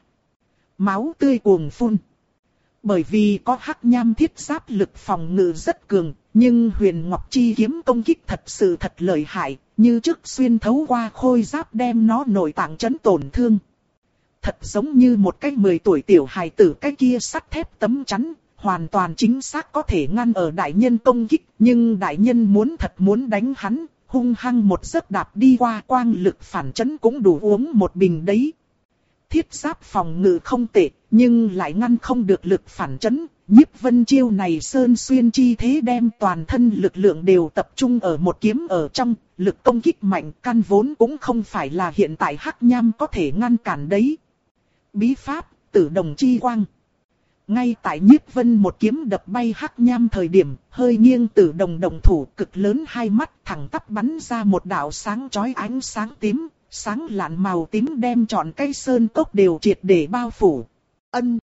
Máu tươi cuồng phun. Bởi vì có hắc nham thiết giáp lực phòng ngự rất cường, nhưng Huyền Ngọc Chi kiếm công kích thật sự thật lợi hại, như trước xuyên thấu qua khôi giáp đem nó nội tạng chấn tổn thương. Thật giống như một cái mười tuổi tiểu hài tử, cái kia sắt thép tấm chắn, hoàn toàn chính xác có thể ngăn ở đại nhân công kích, nhưng đại nhân muốn thật muốn đánh hắn, hung hăng một giấc đạp đi qua, quang lực phản chấn cũng đủ uống một bình đấy. Thiết giáp phòng ngự không tệ, nhưng lại ngăn không được lực phản chấn. Nhiếp Vân chiêu này sơn xuyên chi thế đem toàn thân lực lượng đều tập trung ở một kiếm ở trong, lực công kích mạnh, căn vốn cũng không phải là hiện tại hắc nham có thể ngăn cản đấy. Bí pháp, Tử Đồng Chi Quang. Ngay tại Nhiếp Vân một kiếm đập bay hắc nham thời điểm, hơi nghiêng Tử Đồng đồng thủ, cực lớn hai mắt thẳng tắp bắn ra một đạo sáng chói ánh sáng tím, sáng lạn màu tím đem trọn cây sơn cốc đều triệt để bao phủ. Ân.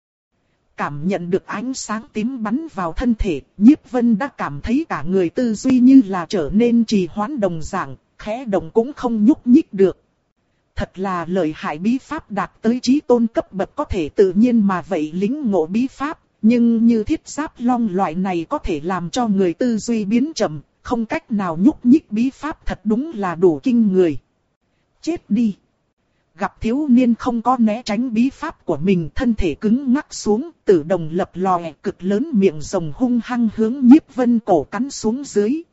Cảm nhận được ánh sáng tím bắn vào thân thể, Nhiếp Vân đã cảm thấy cả người tư duy như là trở nên trì hoãn đồng dạng, khẽ động cũng không nhúc nhích được. Thật là lợi hại bí pháp, đạt tới chí tôn cấp bậc có thể tự nhiên mà vậy lĩnh ngộ bí pháp, nhưng như thiết giáp long loại này có thể làm cho người tư duy biến chậm, không cách nào nhúc nhích bí pháp thật đúng là đủ kinh người. Chết đi! Gặp thiếu niên không có né tránh bí pháp của mình, thân thể cứng ngắc xuống, Tử Đồng lập lòe cực lớn miệng rồng hung hăng hướng Nhiếp Vân cổ cắn xuống dưới.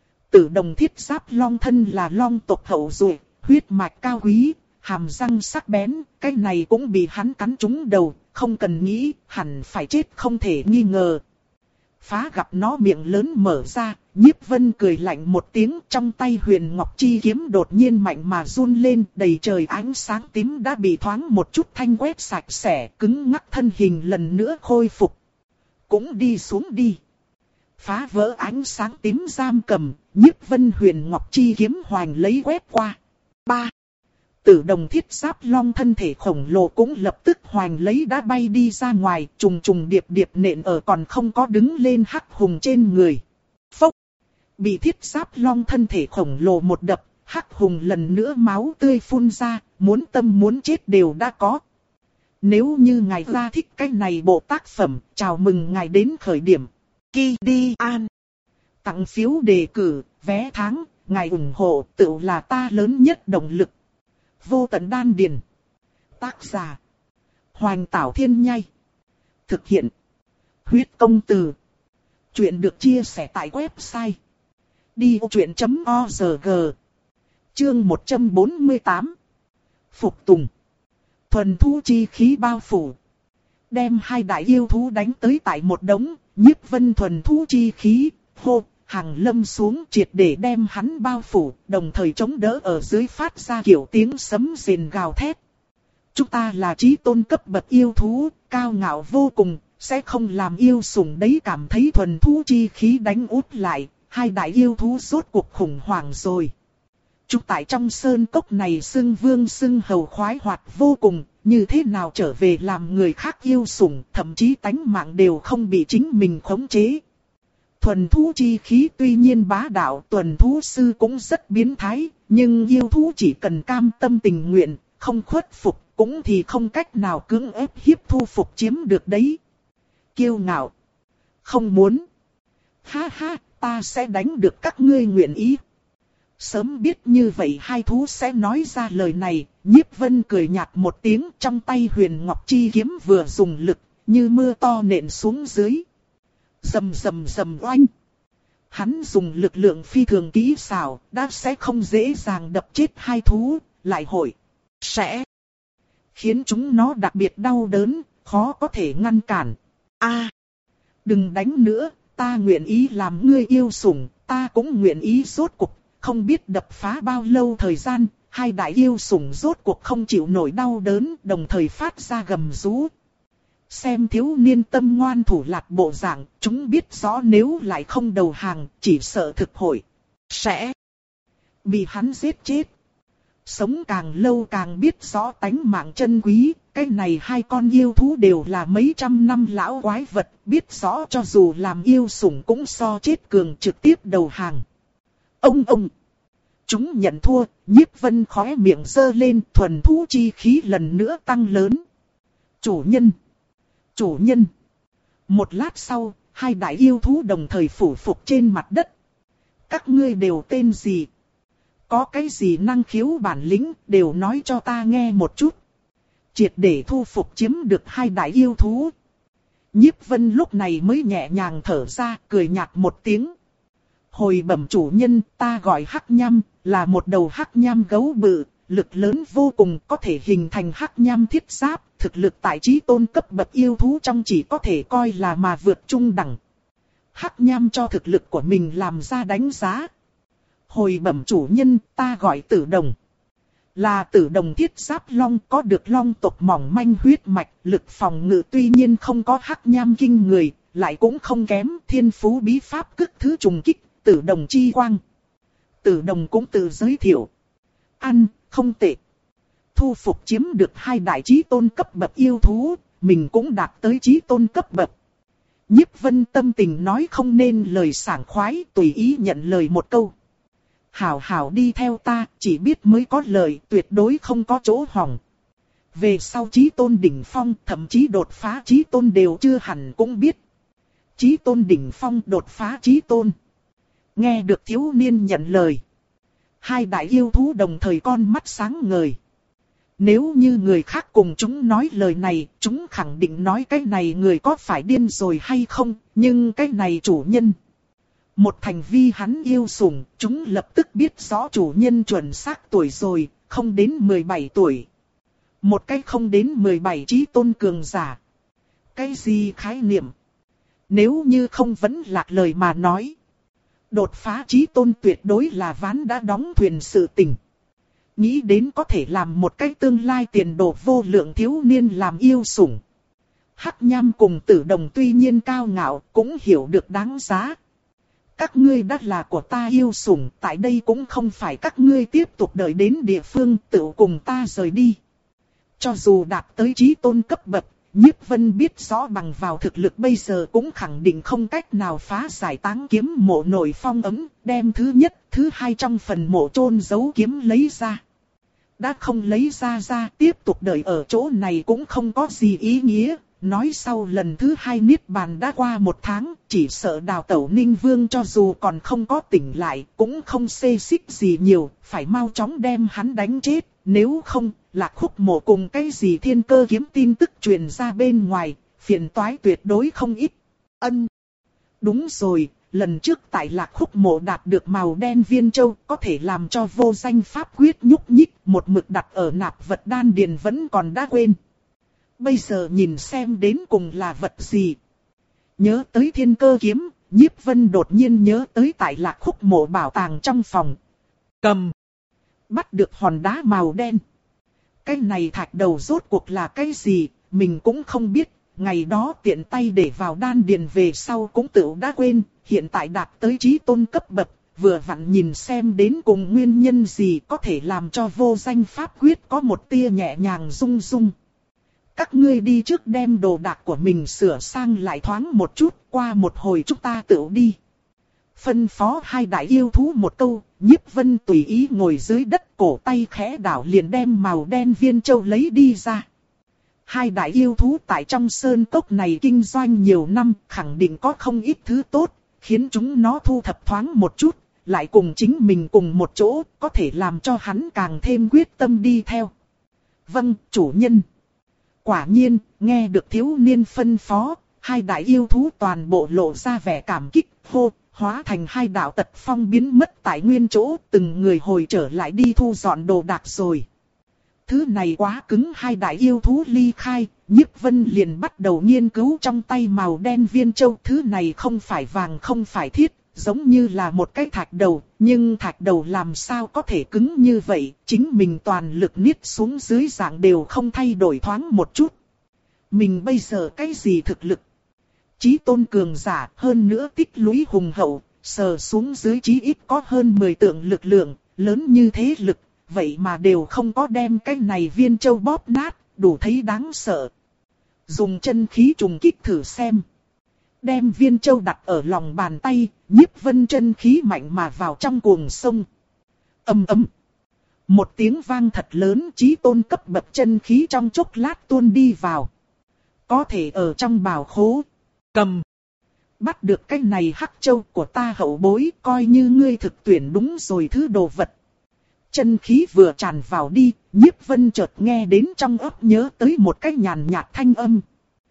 Tử Đồng thiết giáp long thân là long tộc hậu duệ, huyết mạch cao quý, hàm răng sắc bén, cái này cũng bị hắn cắn trúng đầu, không cần nghĩ, hẳn phải chết không thể nghi ngờ. Phá gặp nó miệng lớn mở ra, Nhiếp Vân cười lạnh một tiếng, trong tay Huyền Ngọc Chi kiếm đột nhiên mạnh mà run lên, đầy trời ánh sáng tím đã bị thoáng một chút thanh quét sạch sẽ, cứng ngắc thân hình lần nữa khôi phục. Cũng đi xuống đi. Phá vỡ ánh sáng tím giam cầm, Nhiếp Vân Huyền Ngọc Chi kiếm hoành lấy quét qua. Ba. Tử Đồng thiết giáp long thân thể khổng lồ cũng lập tức hoành lấy đã bay đi ra ngoài, trùng trùng điệp điệp nện ở còn không có đứng lên hắc hùng trên người. Phốc! Bị thiết giáp long thân thể khổng lồ một đập, hắc hùng lần nữa máu tươi phun ra, muốn tâm muốn chết đều đã có. Nếu như ngài ra thích cái này bộ tác phẩm, chào mừng ngài đến khởi điểm. Ki Đi An. Tặng phiếu đề cử, vé tháng, ngài ủng hộ tự là ta lớn nhất động lực. Vô tận đan điền. Tác giả: Hoành Tảo Thiên Nhai. Thực hiện: Huyết Công Từ. Chuyện được chia sẻ tại website đi ô chuyện chấm org. Chương một trăm bốn mươi tám. Phục tùng. Thuần thú chi khí bao phủ. Đem hai đại yêu thú đánh tới tại một đống, Nhiếp Vân thuần thú chi khí, hô, hàng lâm xuống triệt để đem hắn bao phủ, đồng thời chống đỡ ở dưới phát ra kiểu tiếng sấm rền gào thét. Chúng ta là chí tôn cấp bậc yêu thú, cao ngạo vô cùng, sẽ không làm yêu sủng đấy. Cảm thấy thuần thú chi khí đánh út lại, hai đại yêu thú rốt cuộc khủng hoảng rồi. Chúng tại trong sơn cốc này xưng vương xưng hầu khoái hoạt vô cùng, như thế nào trở về làm người khác yêu sủng, thậm chí tánh mạng đều không bị chính mình khống chế. Thuần thú chi khí tuy nhiên bá đạo, tuần thú sư cũng rất biến thái, nhưng yêu thú chỉ cần cam tâm tình nguyện, không khuất phục, cũng thì không cách nào cưỡng ép hiếp thu phục chiếm được đấy. Kiêu ngạo. Không muốn. Ha ha, ta sẽ đánh được các ngươi nguyện ý. Sớm biết như vậy hai thú sẽ nói ra lời này, Nhiếp Vân cười nhạt một tiếng, trong tay Huyền Ngọc Chi kiếm vừa dùng lực, như mưa to nện xuống dưới. Rầm rầm rầm oanh. Hắn dùng lực lượng phi thường kỹ xảo, đã sẽ không dễ dàng đập chết hai thú, lại hội sẽ khiến chúng nó đặc biệt đau đớn, khó có thể ngăn cản. A, đừng đánh nữa, ta nguyện ý làm ngươi yêu sủng, ta cũng nguyện ý. Rốt cuộc, không biết đập phá bao lâu thời gian, hai đại yêu sủng rốt cuộc không chịu nổi đau đớn, đồng thời phát ra gầm rú. Xem thiếu niên tâm ngoan thủ lạt bộ dạng, chúng biết rõ nếu lại không đầu hàng, chỉ sợ thực hội sẽ bị hắn giết chết. sống càng lâu càng biết rõ tánh mạng chân quý. Cái này hai con yêu thú đều là mấy trăm năm lão quái vật, biết rõ cho dù làm yêu sủng cũng so chết cường, trực tiếp đầu hàng. Ông ông! Chúng nhận thua, Nhiếp Vân khóe miệng giơ lên, thuần thú chi khí lần nữa tăng lớn. Chủ nhân! Chủ nhân! Một lát sau, hai đại yêu thú đồng thời phủ phục trên mặt đất. Các ngươi đều tên gì? Có cái gì năng khiếu bản lĩnh, đều nói cho ta nghe một chút. Triệt để thu phục chiếm được hai đại yêu thú. Nhiếp Vân lúc này mới nhẹ nhàng thở ra, cười nhạt một tiếng. Hồi bẩm chủ nhân, ta gọi Hắc Nham, là một đầu hắc nham gấu bự, lực lớn vô cùng, có thể hình thành hắc nham thiết giáp, thực lực tại chí tôn cấp bậc yêu thú trong chỉ có thể coi là mà vượt trung đẳng. Hắc nham cho thực lực của mình làm ra đánh giá. Hồi bẩm chủ nhân, ta gọi Tử Đồng. Là Tử Đồng thiết giáp long, có được long tộc mỏng manh huyết mạch, lực phòng ngự tuy nhiên không có hắc nham kinh người, lại cũng không kém, thiên phú bí pháp cức thứ trùng kích, Tử Đồng chi quang. Tử Đồng cũng tự giới thiệu. Ăn, không tệ. Thu phục chiếm được hai đại chí tôn cấp bậc yêu thú, mình cũng đạt tới chí tôn cấp bậc. Nhiếp Vân tâm tình nói không nên lời sảng khoái, tùy ý nhận lời một câu. Hảo hảo đi theo ta, chỉ biết mới có lời, tuyệt đối không có chỗ hỏng. Về sau chí tôn đỉnh phong, thậm chí đột phá chí tôn đều chưa hẳn cũng biết. Chí tôn đỉnh phong đột phá chí tôn. Nghe được thiếu niên nhận lời. Hai đại yêu thú đồng thời con mắt sáng ngời. Nếu như người khác cùng chúng nói lời này, chúng khẳng định nói cái này người có phải điên rồi hay không, nhưng cái này chủ nhân. Một thành vi hắn yêu sủng, chúng lập tức biết rõ chủ nhân chuẩn xác tuổi rồi, không đến mười bảy tuổi. Một cái không đến mười bảy chí tôn cường giả. Cái gì khái niệm? Nếu như không vẫn lạc lời mà nói. Đột phá chí tôn tuyệt đối là ván đã đóng thuyền sự tình. Nghĩ đến có thể làm một cái tương lai tiền đồ vô lượng thiếu niên làm yêu sủng. Hắc Nham cùng Tử Đồng tuy nhiên cao ngạo, cũng hiểu được đáng giá. Các ngươi đã là của ta yêu sủng, tại đây cũng không phải các ngươi tiếp tục đợi đến địa phương tự cùng ta rời đi. Cho dù đạt tới chí tôn cấp bậc, Nhiếp Vân biết rõ bằng vào thực lực bây giờ cũng khẳng định không cách nào phá giải Táng kiếm mộ nội phong ấm, đem thứ nhất, thứ hai trong phần mộ chôn giấu kiếm lấy ra. Đã không lấy ra ra, tiếp tục đợi ở chỗ này cũng không có gì ý nghĩa. Nói sau lần thứ hai niết bàn đã qua một tháng, chỉ sợ Đào Tẩu Ninh Vương cho dù còn không có tỉnh lại, cũng không xê xích gì nhiều, phải mau chóng đem hắn đánh chết. Nếu không, Lạc Khúc Mộ cùng cái gì Thiên Cơ kiếm tin tức truyền ra bên ngoài, phiền toái tuyệt đối không ít. Ân. Đúng rồi, lần trước tại Lạc Khúc Mộ đạt được màu đen viên châu, có thể làm cho vô danh pháp quyết nhúc nhích, một mực đặt ở nạp vật đan điền vẫn còn đã quên. Bây giờ nhìn xem đến cùng là vật gì. Nhớ tới Thiên Cơ kiếm, Nhiếp Vân đột nhiên nhớ tới tại Lạc Khúc Mộ bảo tàng trong phòng. Cầm. Bắt được hòn đá màu đen. Cái này thạch đầu rốt cuộc là cái gì, mình cũng không biết. Ngày đó tiện tay để vào đan điền về sau cũng tự đã quên. Hiện tại đạt tới chí tôn cấp bậc, vừa vặn nhìn xem đến cùng nguyên nhân gì có thể làm cho vô danh pháp quyết có một tia nhẹ nhàng rung rung. Các ngươi đi trước đem đồ đạc của mình sửa sang lại thoáng một chút, qua một hồi chúng ta tự đi. Phân phó hai đại yêu thú một câu, Nhiếp Vân tùy ý ngồi dưới đất, cổ tay khẽ đảo liền đem màu đen viên châu lấy đi ra. Hai đại yêu thú tại trong sơn cốc này kinh doanh nhiều năm, khẳng định có không ít thứ tốt, khiến chúng nó thu thập thoáng một chút, lại cùng chính mình cùng một chỗ, có thể làm cho hắn càng thêm quyết tâm đi theo. Vâng, chủ nhân. Quả nhiên, nghe được thiếu niên phân phó, hai đại yêu thú toàn bộ lộ ra vẻ cảm kích, hô, hóa thành hai đạo tật phong biến mất tại nguyên chỗ, từng người hồi trở lại đi thu dọn đồ đạc rồi. Thứ này quá cứng, hai đại yêu thú ly khai, Nhiếp Vân liền bắt đầu nghiên cứu trong tay màu đen viên châu. Thứ này không phải vàng không phải thiết, giống như là một cái thạch đầu, nhưng thạch đầu làm sao có thể cứng như vậy, chính mình toàn lực niết xuống dưới dạng đều không thay đổi thoáng một chút. Mình bây giờ cái gì thực lực? Chí tôn cường giả, hơn nữa tích lũy hùng hậu, sờ xuống dưới chí ít có hơn mười tượng lực lượng, lớn như thế lực, vậy mà đều không có đem cái này viên châu bóp nát, đủ thấy đáng sợ. Dùng chân khí trùng kích thử xem. Đem viên châu đặt ở lòng bàn tay, Nhiếp Vân chân khí mạnh mà vào trong cuồng sông. Ầm ầm. Một tiếng vang thật lớn, chí tôn cấp bậc chân khí trong chốc lát tuôn đi vào. Có thể ở trong bào khố. Cầm. Bắt được cái này hắc châu của ta hậu bối, coi như ngươi thực tuyển đúng rồi thứ đồ vật. Chân khí vừa tràn vào đi, Nhiếp Vân chợt nghe đến trong óc nhớ tới một cái nhàn nhạt thanh âm.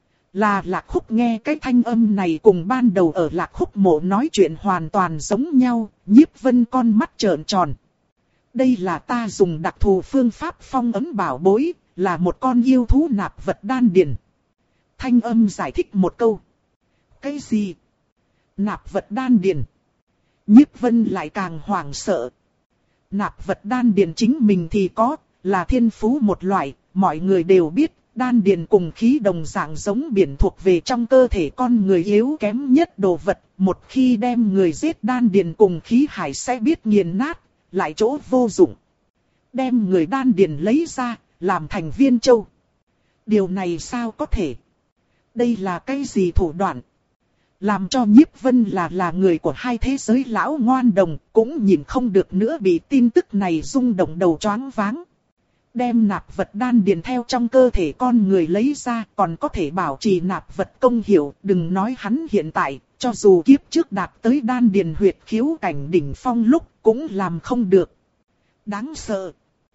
Là Lạc Khúc. Nghe cái thanh âm này cùng ban đầu ở Lạc Khúc mộ nói chuyện hoàn toàn giống nhau, Nhiếp Vân con mắt trợn tròn. Đây là ta dùng đặc thù phương pháp phong ấn bảo bối, là một con yêu thú nạp vật đan điền. Thanh âm giải thích một câu. Cái gì? Nạp vật đan điền. Nhiếp Vân lại càng hoảng sợ. Nạp vật đan điền chính mình thì có, là thiên phú một loại, mọi người đều biết, đan điền cùng khí đồng dạng giống biển thuộc về trong cơ thể con người yếu kém nhất đồ vật, một khi đem người giết đan điền cùng khí hải sẽ biết nghiền nát, lại chỗ vô dụng. Đem người đan điền lấy ra, làm thành viên châu. Điều này sao có thể? Đây là cái gì thủ đoạn? Làm cho Nhiếp Vân là là người của hai thế giới lão ngoan đồng, cũng nhìn không được nữa bị tin tức này rung động đầu choáng váng. Đem nạp vật đan điền theo trong cơ thể con người lấy ra, còn có thể bảo trì nạp vật công hiệu, đừng nói hắn hiện tại, cho dù kiếp trước đạt tới đan điền huyệt khiếu cảnh đỉnh phong lúc, cũng làm không được. Đáng sợ.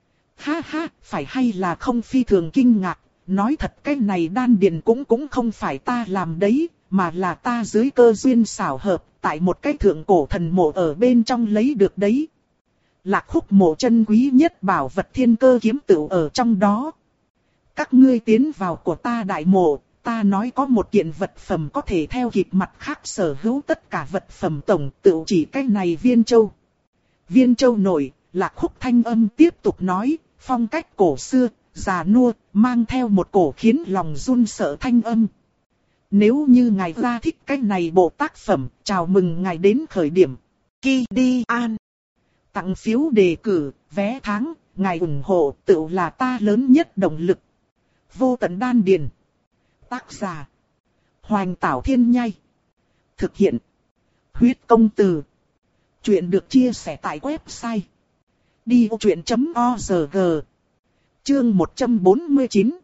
Ha ha, phải hay là không phi thường kinh ngạc, nói thật cái này đan điền cũng cũng không phải ta làm đấy, mà là ta dưới cơ duyên xảo hợp, tại một cái thượng cổ thần mộ ở bên trong lấy được đấy. Lạc Khúc mộ chân quý nhất bảo vật thiên cơ kiếm tựu ở trong đó. Các ngươi tiến vào của ta đại mộ, ta nói có một kiện vật phẩm có thể theo kịp mặt khác sở hữu tất cả vật phẩm tổng tựu chỉ cái này viên châu. Viên châu nổi, Lạc Khúc thanh âm tiếp tục nói, phong cách cổ xưa, già nua, mang theo một cổ khiến lòng run sợ thanh âm. Nếu như ngài ra thích cái này bộ tác phẩm, chào mừng ngài đến khởi điểm. Ki đi an. Tặng phiếu đề cử, vé tháng, ngài ủng hộ tựu là ta lớn nhất động lực. Vô tận đan điền. Tác giả. Hoành Tảo Thiên Nhai. Thực hiện. Huyết công từ. Chuyện được chia sẻ tại website. đi ô chuyện chấm o rờ giê. Chương một trăm bốn mươi chín.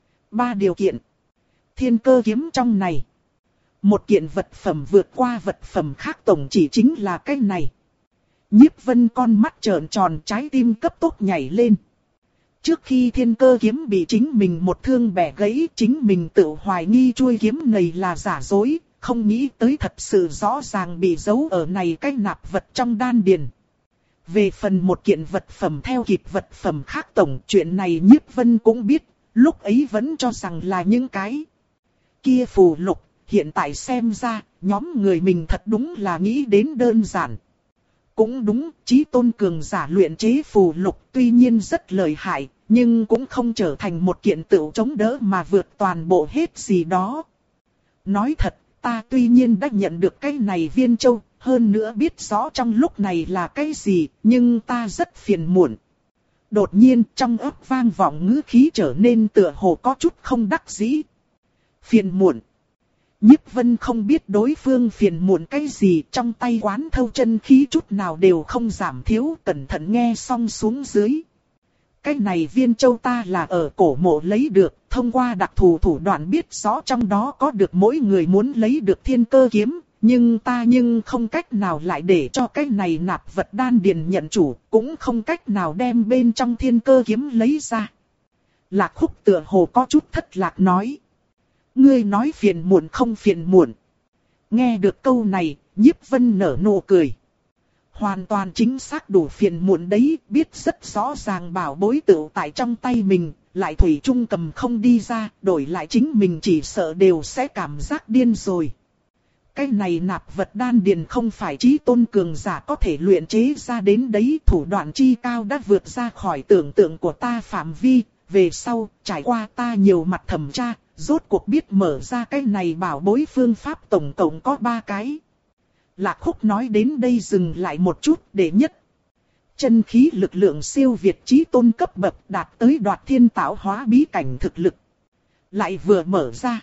Ba điều kiện. Thiên cơ kiếm trong này. Một kiện vật phẩm vượt qua vật phẩm khác tổng chỉ chính là cái này. Nhiếp Vân con mắt trợn tròn, trái tim cấp tốc nhảy lên. Trước khi thiên cơ kiếm bị chính mình một thương bẻ gãy, chính mình tự hoài nghi chuôi kiếm này là giả dối, không nghĩ tới thật sự rõ ràng bị giấu ở này cái nạp vật trong đan điền. Về phần một kiện vật phẩm theo kịp vật phẩm khác tổng, chuyện này Nhiếp Vân cũng biết, lúc ấy vẫn cho rằng là những cái kia phù lục, hiện tại xem ra, nhóm người mình thật đúng là nghĩ đến đơn giản. Cũng đúng, chí tôn cường giả luyện chế phù lục tuy nhiên rất lợi hại, nhưng cũng không trở thành một kiện tựu chống đỡ mà vượt toàn bộ hết gì đó. Nói thật, ta tuy nhiên đã nhận được cái này viên châu, hơn nữa biết rõ trong lúc này là cái gì, nhưng ta rất phiền muộn. Đột nhiên trong óc vang vọng ngữ khí trở nên tựa hồ có chút không đắc dĩ. Phiền muộn. Nhiếp Vân không biết đối phương phiền muộn cái gì, trong tay quán thâu chân khí chút nào đều không giảm thiếu, cẩn thận nghe xong xuống dưới. Cái này viên châu ta là ở cổ mộ lấy được, thông qua đặc thù thủ đoạn biết rõ trong đó có được mỗi người muốn lấy được thiên cơ kiếm, nhưng ta nhưng không cách nào lại để cho cái này nạp vật đan điền nhận chủ, cũng không cách nào đem bên trong thiên cơ kiếm lấy ra. Lạc Khúc tựa hồ có chút thất lạc nói. Ngươi nói phiền muộn không phiền muộn. Nghe được câu này, Nhiếp Vân nở nụ cười. Hoàn toàn chính xác đủ phiền muộn đấy, biết rất rõ ràng bảo bối tựu tại trong tay mình, lại thủy chung cầm không đi ra, đổi lại chính mình chỉ sợ đều sẽ cảm giác điên rồi. Cái này nạp vật đan điền không phải chí tôn cường giả có thể luyện chế ra đến đấy, thủ đoạn chi cao đã vượt ra khỏi tưởng tượng của ta phạm vi, về sau, trải qua ta nhiều mặt thẩm tra, rốt cuộc biết mở ra cái này bảo bối phương pháp tổng cộng có ba cái. Lạc Khúc nói đến đây dừng lại một chút, để nhất. Chân khí lực lượng siêu việt chí tôn cấp bậc, đạt tới đoạt thiên tạo hóa bí cảnh thực lực. Lại vừa mở ra.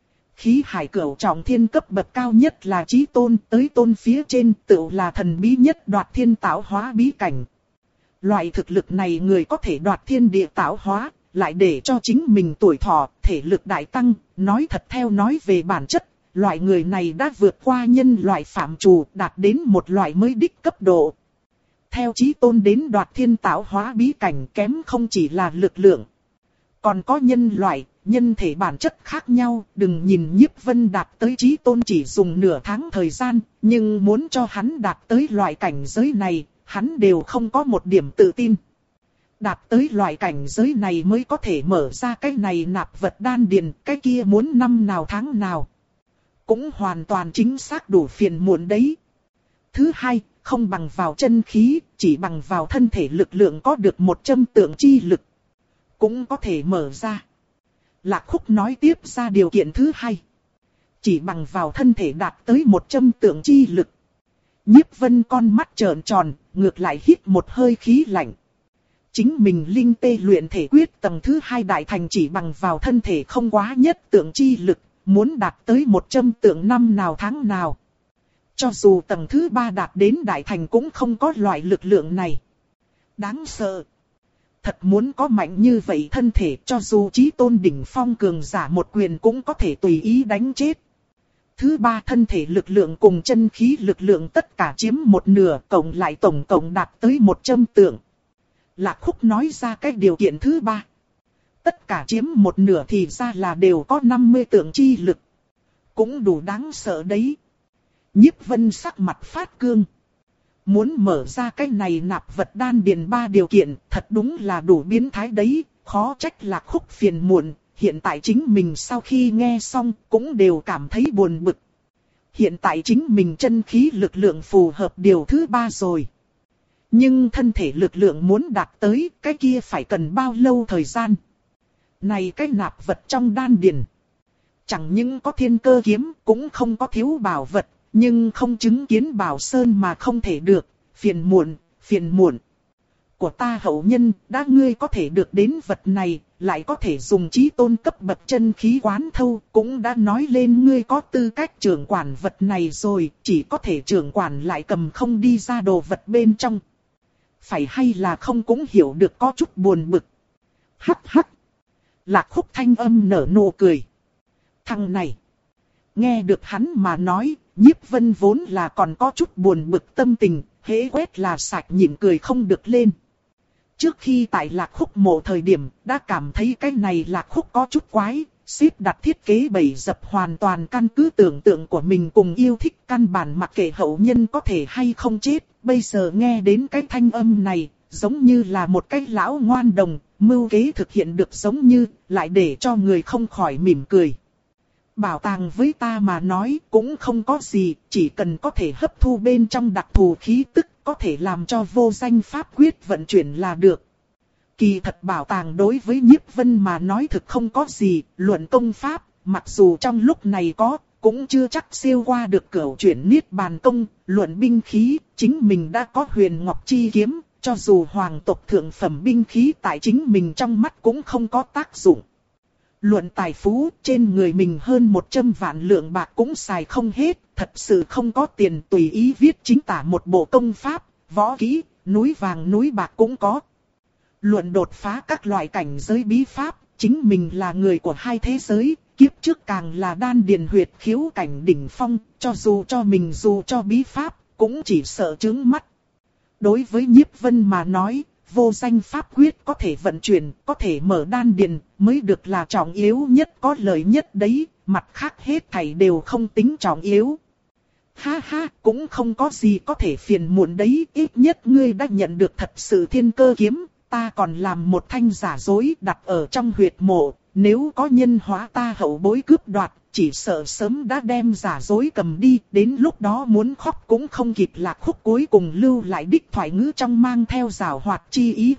Khí hải cửu trọng thiên cấp bậc cao nhất là chí tôn, tới tôn phía trên tựu là thần bí nhất đoạt thiên tạo hóa bí cảnh. Loại thực lực này người có thể đoạt thiên địa tạo hóa, lại để cho chính mình tuổi thọ, thể lực đại tăng, nói thật theo nói về bản chất, loại người này đã vượt qua nhân loại phạm trù, đạt đến một loại mới đích cấp độ. Theo chí tôn đến đoạt thiên tạo hóa bí cảnh kém không chỉ là lực lượng, còn có nhân loại, nhân thể bản chất khác nhau. Đừng nhìn Nhiếp Vân đạt tới chí tôn chỉ dùng nửa tháng thời gian, nhưng muốn cho hắn đạt tới loại cảnh giới này, hắn đều không có một điểm tự tin. Đạt tới loại cảnh giới này mới có thể mở ra cái này nạp vật đan điền, cái kia muốn năm nào tháng nào. Cũng hoàn toàn chính xác đủ phiền muộn đấy. Thứ hai, không bằng vào chân khí, chỉ bằng vào thân thể lực lượng có được một châm tượng chi lực. Cũng có thể mở ra. Lạc Khúc nói tiếp ra điều kiện thứ hai. Chỉ bằng vào thân thể đạt tới một châm tượng chi lực. Nhiếp Vân con mắt trợn tròn, ngược lại hít một hơi khí lạnh. Chính mình linh tê luyện thể quyết tầng thứ hai đại thành chỉ bằng vào thân thể không quá nhất tượng chi lực, muốn đạt tới một châm tượng năm nào tháng nào. Cho dù tầng thứ ba đạt đến đại thành cũng không có loại lực lượng này. Đáng sợ. Thật muốn có mạnh như vậy thân thể, cho dù chí tôn đỉnh phong cường giả một quyền cũng có thể tùy ý đánh chết. Thứ ba, thân thể lực lượng cùng chân khí lực lượng tất cả chiếm một nửa, cộng lại tổng cộng đạt tới một châm tượng. Lạc Khúc nói ra cái điều kiện thứ ba. Tất cả chiếm một nửa thì ra là đều có năm mươi tượng chi lực. Cũng đủ đáng sợ đấy. Nhiếp Vân sắc mặt phát cương. Muốn mở ra cái này nạp vật đan điền ba điều kiện, thật đúng là đủ biến thái đấy, khó trách Lạc Khúc phiền muộn. Hiện tại chính mình sau khi nghe xong cũng đều cảm thấy buồn bực. Hiện tại chính mình chân khí lực lượng phù hợp điều thứ ba rồi. Nhưng thân thể lực lượng muốn đạt tới cái kia phải cần bao lâu thời gian. Này cái nạp vật trong đan điền. Chẳng những có thiên cơ kiếm cũng không có thiếu bảo vật. Nhưng không chứng kiến bảo sơn mà không thể được. Phiền muộn, phiền muộn. Của ta hậu nhân, đã ngươi có thể được đến vật này, lại có thể dùng chí tôn cấp bậc chân khí quán thâu, cũng đã nói lên ngươi có tư cách trưởng quản vật này rồi, chỉ có thể trưởng quản lại cầm không đi ra đồ vật bên trong. Phải hay là không cũng hiểu được có chút buồn bực. Hắc hắc. Lạc Khúc thanh âm nở nụ cười. Thằng này. Nghe được hắn mà nói, Nhiếp Vân vốn là còn có chút buồn bực tâm tình, hễ quét là sạch nhịn cười không được lên. Trước khi tại Lạc Khúc mộ thời điểm, đã cảm thấy cái này Lạc Khúc có chút quái, xếp đặt thiết kế bày dập hoàn toàn căn cứ tưởng tượng của mình cùng yêu thích, căn bản mặc kệ hậu nhân có thể hay không chết. Bây giờ nghe đến cái thanh âm này, giống như là một cái lão ngoan đồng, mưu kế thực hiện được giống như, lại để cho người không khỏi mỉm cười. Bảo tàng với ta mà nói cũng không có gì, chỉ cần có thể hấp thu bên trong đặc thù khí tức, có thể làm cho vô danh pháp quyết vận chuyển là được. Kỳ thật bảo tàng đối với Nhiếp Vân mà nói thực không có gì, luận công pháp, mặc dù trong lúc này có, cũng chưa chắc siêu qua được cửu chuyển niết bàn công, luận binh khí, chính mình đã có huyền ngọc chi kiếm, cho dù hoàng tộc thượng phẩm binh khí tại chính mình trong mắt cũng không có tác dụng. Luận tài phú, trên người mình hơn một trăm vạn lượng bạc cũng xài không hết, thật sự không có tiền tùy ý viết chính tả một bộ công pháp, võ kỹ, núi vàng núi bạc cũng có. Luận đột phá các loại cảnh giới bí pháp, chính mình là người của hai thế giới, kiếp trước càng là đan điền huyệt khiếu cảnh đỉnh phong, cho dù cho mình dù cho bí pháp, cũng chỉ sợ chướng mắt. Đối với Nhiếp Vân mà nói, vô danh pháp quyết có thể vận chuyển, có thể mở đan điền, mới được là trọng yếu nhất, có lợi nhất đấy, mặt khác hết thảy đều không tính trọng yếu. Ha ha, cũng không có gì có thể phiền muộn đấy, ít nhất ngươi đã nhận được thật sự thiên cơ kiếm, ta còn làm một thanh giả dối đặt ở trong huyệt mộ, nếu có nhân hóa ta hậu bối cướp đoạt, chỉ sợ sớm đã đem giả dối cầm đi, đến lúc đó muốn khóc cũng không kịp. Lạc Khúc cuối cùng lưu lại đích thoại ngữ trong mang theo giảo hoạt chi ý.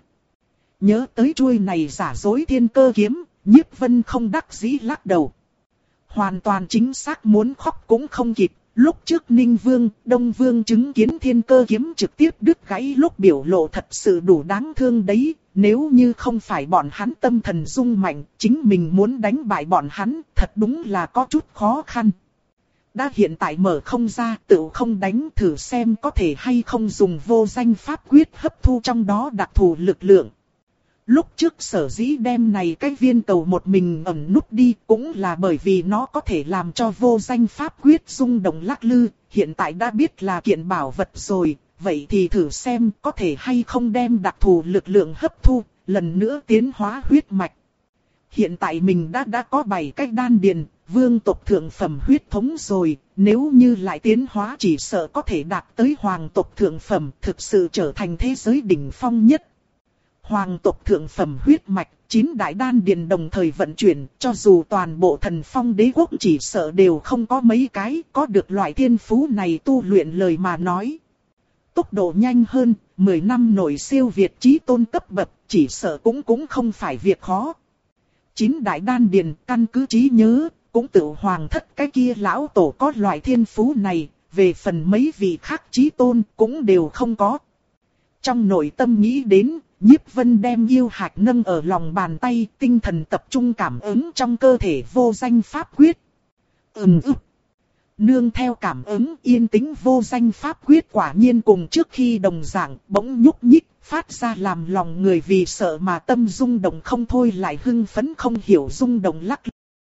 Nhớ tới chuôi này giả dối thiên cơ kiếm, Nhiếp Vân không đắc dĩ lắc đầu. Hoàn toàn chính xác muốn khóc cũng không kịp, Lúc trước Ninh Vương, Đông Vương chứng kiến thiên cơ kiếm trực tiếp đứt gãy lúc biểu lộ thật sự đủ đáng thương đấy. Nếu như không phải bọn hắn tâm thần rung mạnh, chính mình muốn đánh bại bọn hắn, thật đúng là có chút khó khăn. Đã hiện tại mở không ra, tự không đánh, thử xem có thể hay không dùng vô danh pháp quyết hấp thu trong đó đặc thù lực lượng. Lúc trước sở dĩ đem này cái viên cầu một mình ẩn nút đi cũng là bởi vì nó có thể làm cho vô danh pháp quyết rung động lắc lư, hiện tại đã biết là kiện bảo vật rồi, vậy thì thử xem có thể hay không đem đặc thù lực lượng hấp thu, lần nữa tiến hóa huyết mạch. Hiện tại mình đã đã có bảy cái đan điền, vương tộc thượng phẩm huyết thống rồi, nếu như lại tiến hóa chỉ sợ có thể đạt tới hoàng tộc thượng phẩm, thực sự trở thành thế giới đỉnh phong nhất. Hoàng tộc thượng phẩm huyết mạch, chín đại đan điền đồng thời vận chuyển, cho dù toàn bộ thần phong đế quốc chỉ sợ đều không có mấy cái có được loại thiên phú này tu luyện lời mà nói. Tốc độ nhanh hơn, mười năm nội siêu việt chí tôn cấp bậc, chỉ sợ cũng cũng không phải việc khó. Chín đại đan điền căn cứ trí nhớ, cũng tự hoàng thất cái kia lão tổ có loại thiên phú này, về phần mấy vị khác chí tôn cũng đều không có. Trong nội tâm nghĩ đến, Nhiếp Vân đem yêu hạch nâng ở lòng bàn tay, tinh thần tập trung cảm ứng trong cơ thể vô danh pháp quyết. Ừm ức. Nương theo cảm ứng yên tĩnh vô danh pháp quyết quả nhiên cùng trước khi đồng dạng bỗng nhúc nhích, phát ra làm lòng người vì sợ mà tâm rung động không thôi lại hưng phấn không hiểu rung động lắc.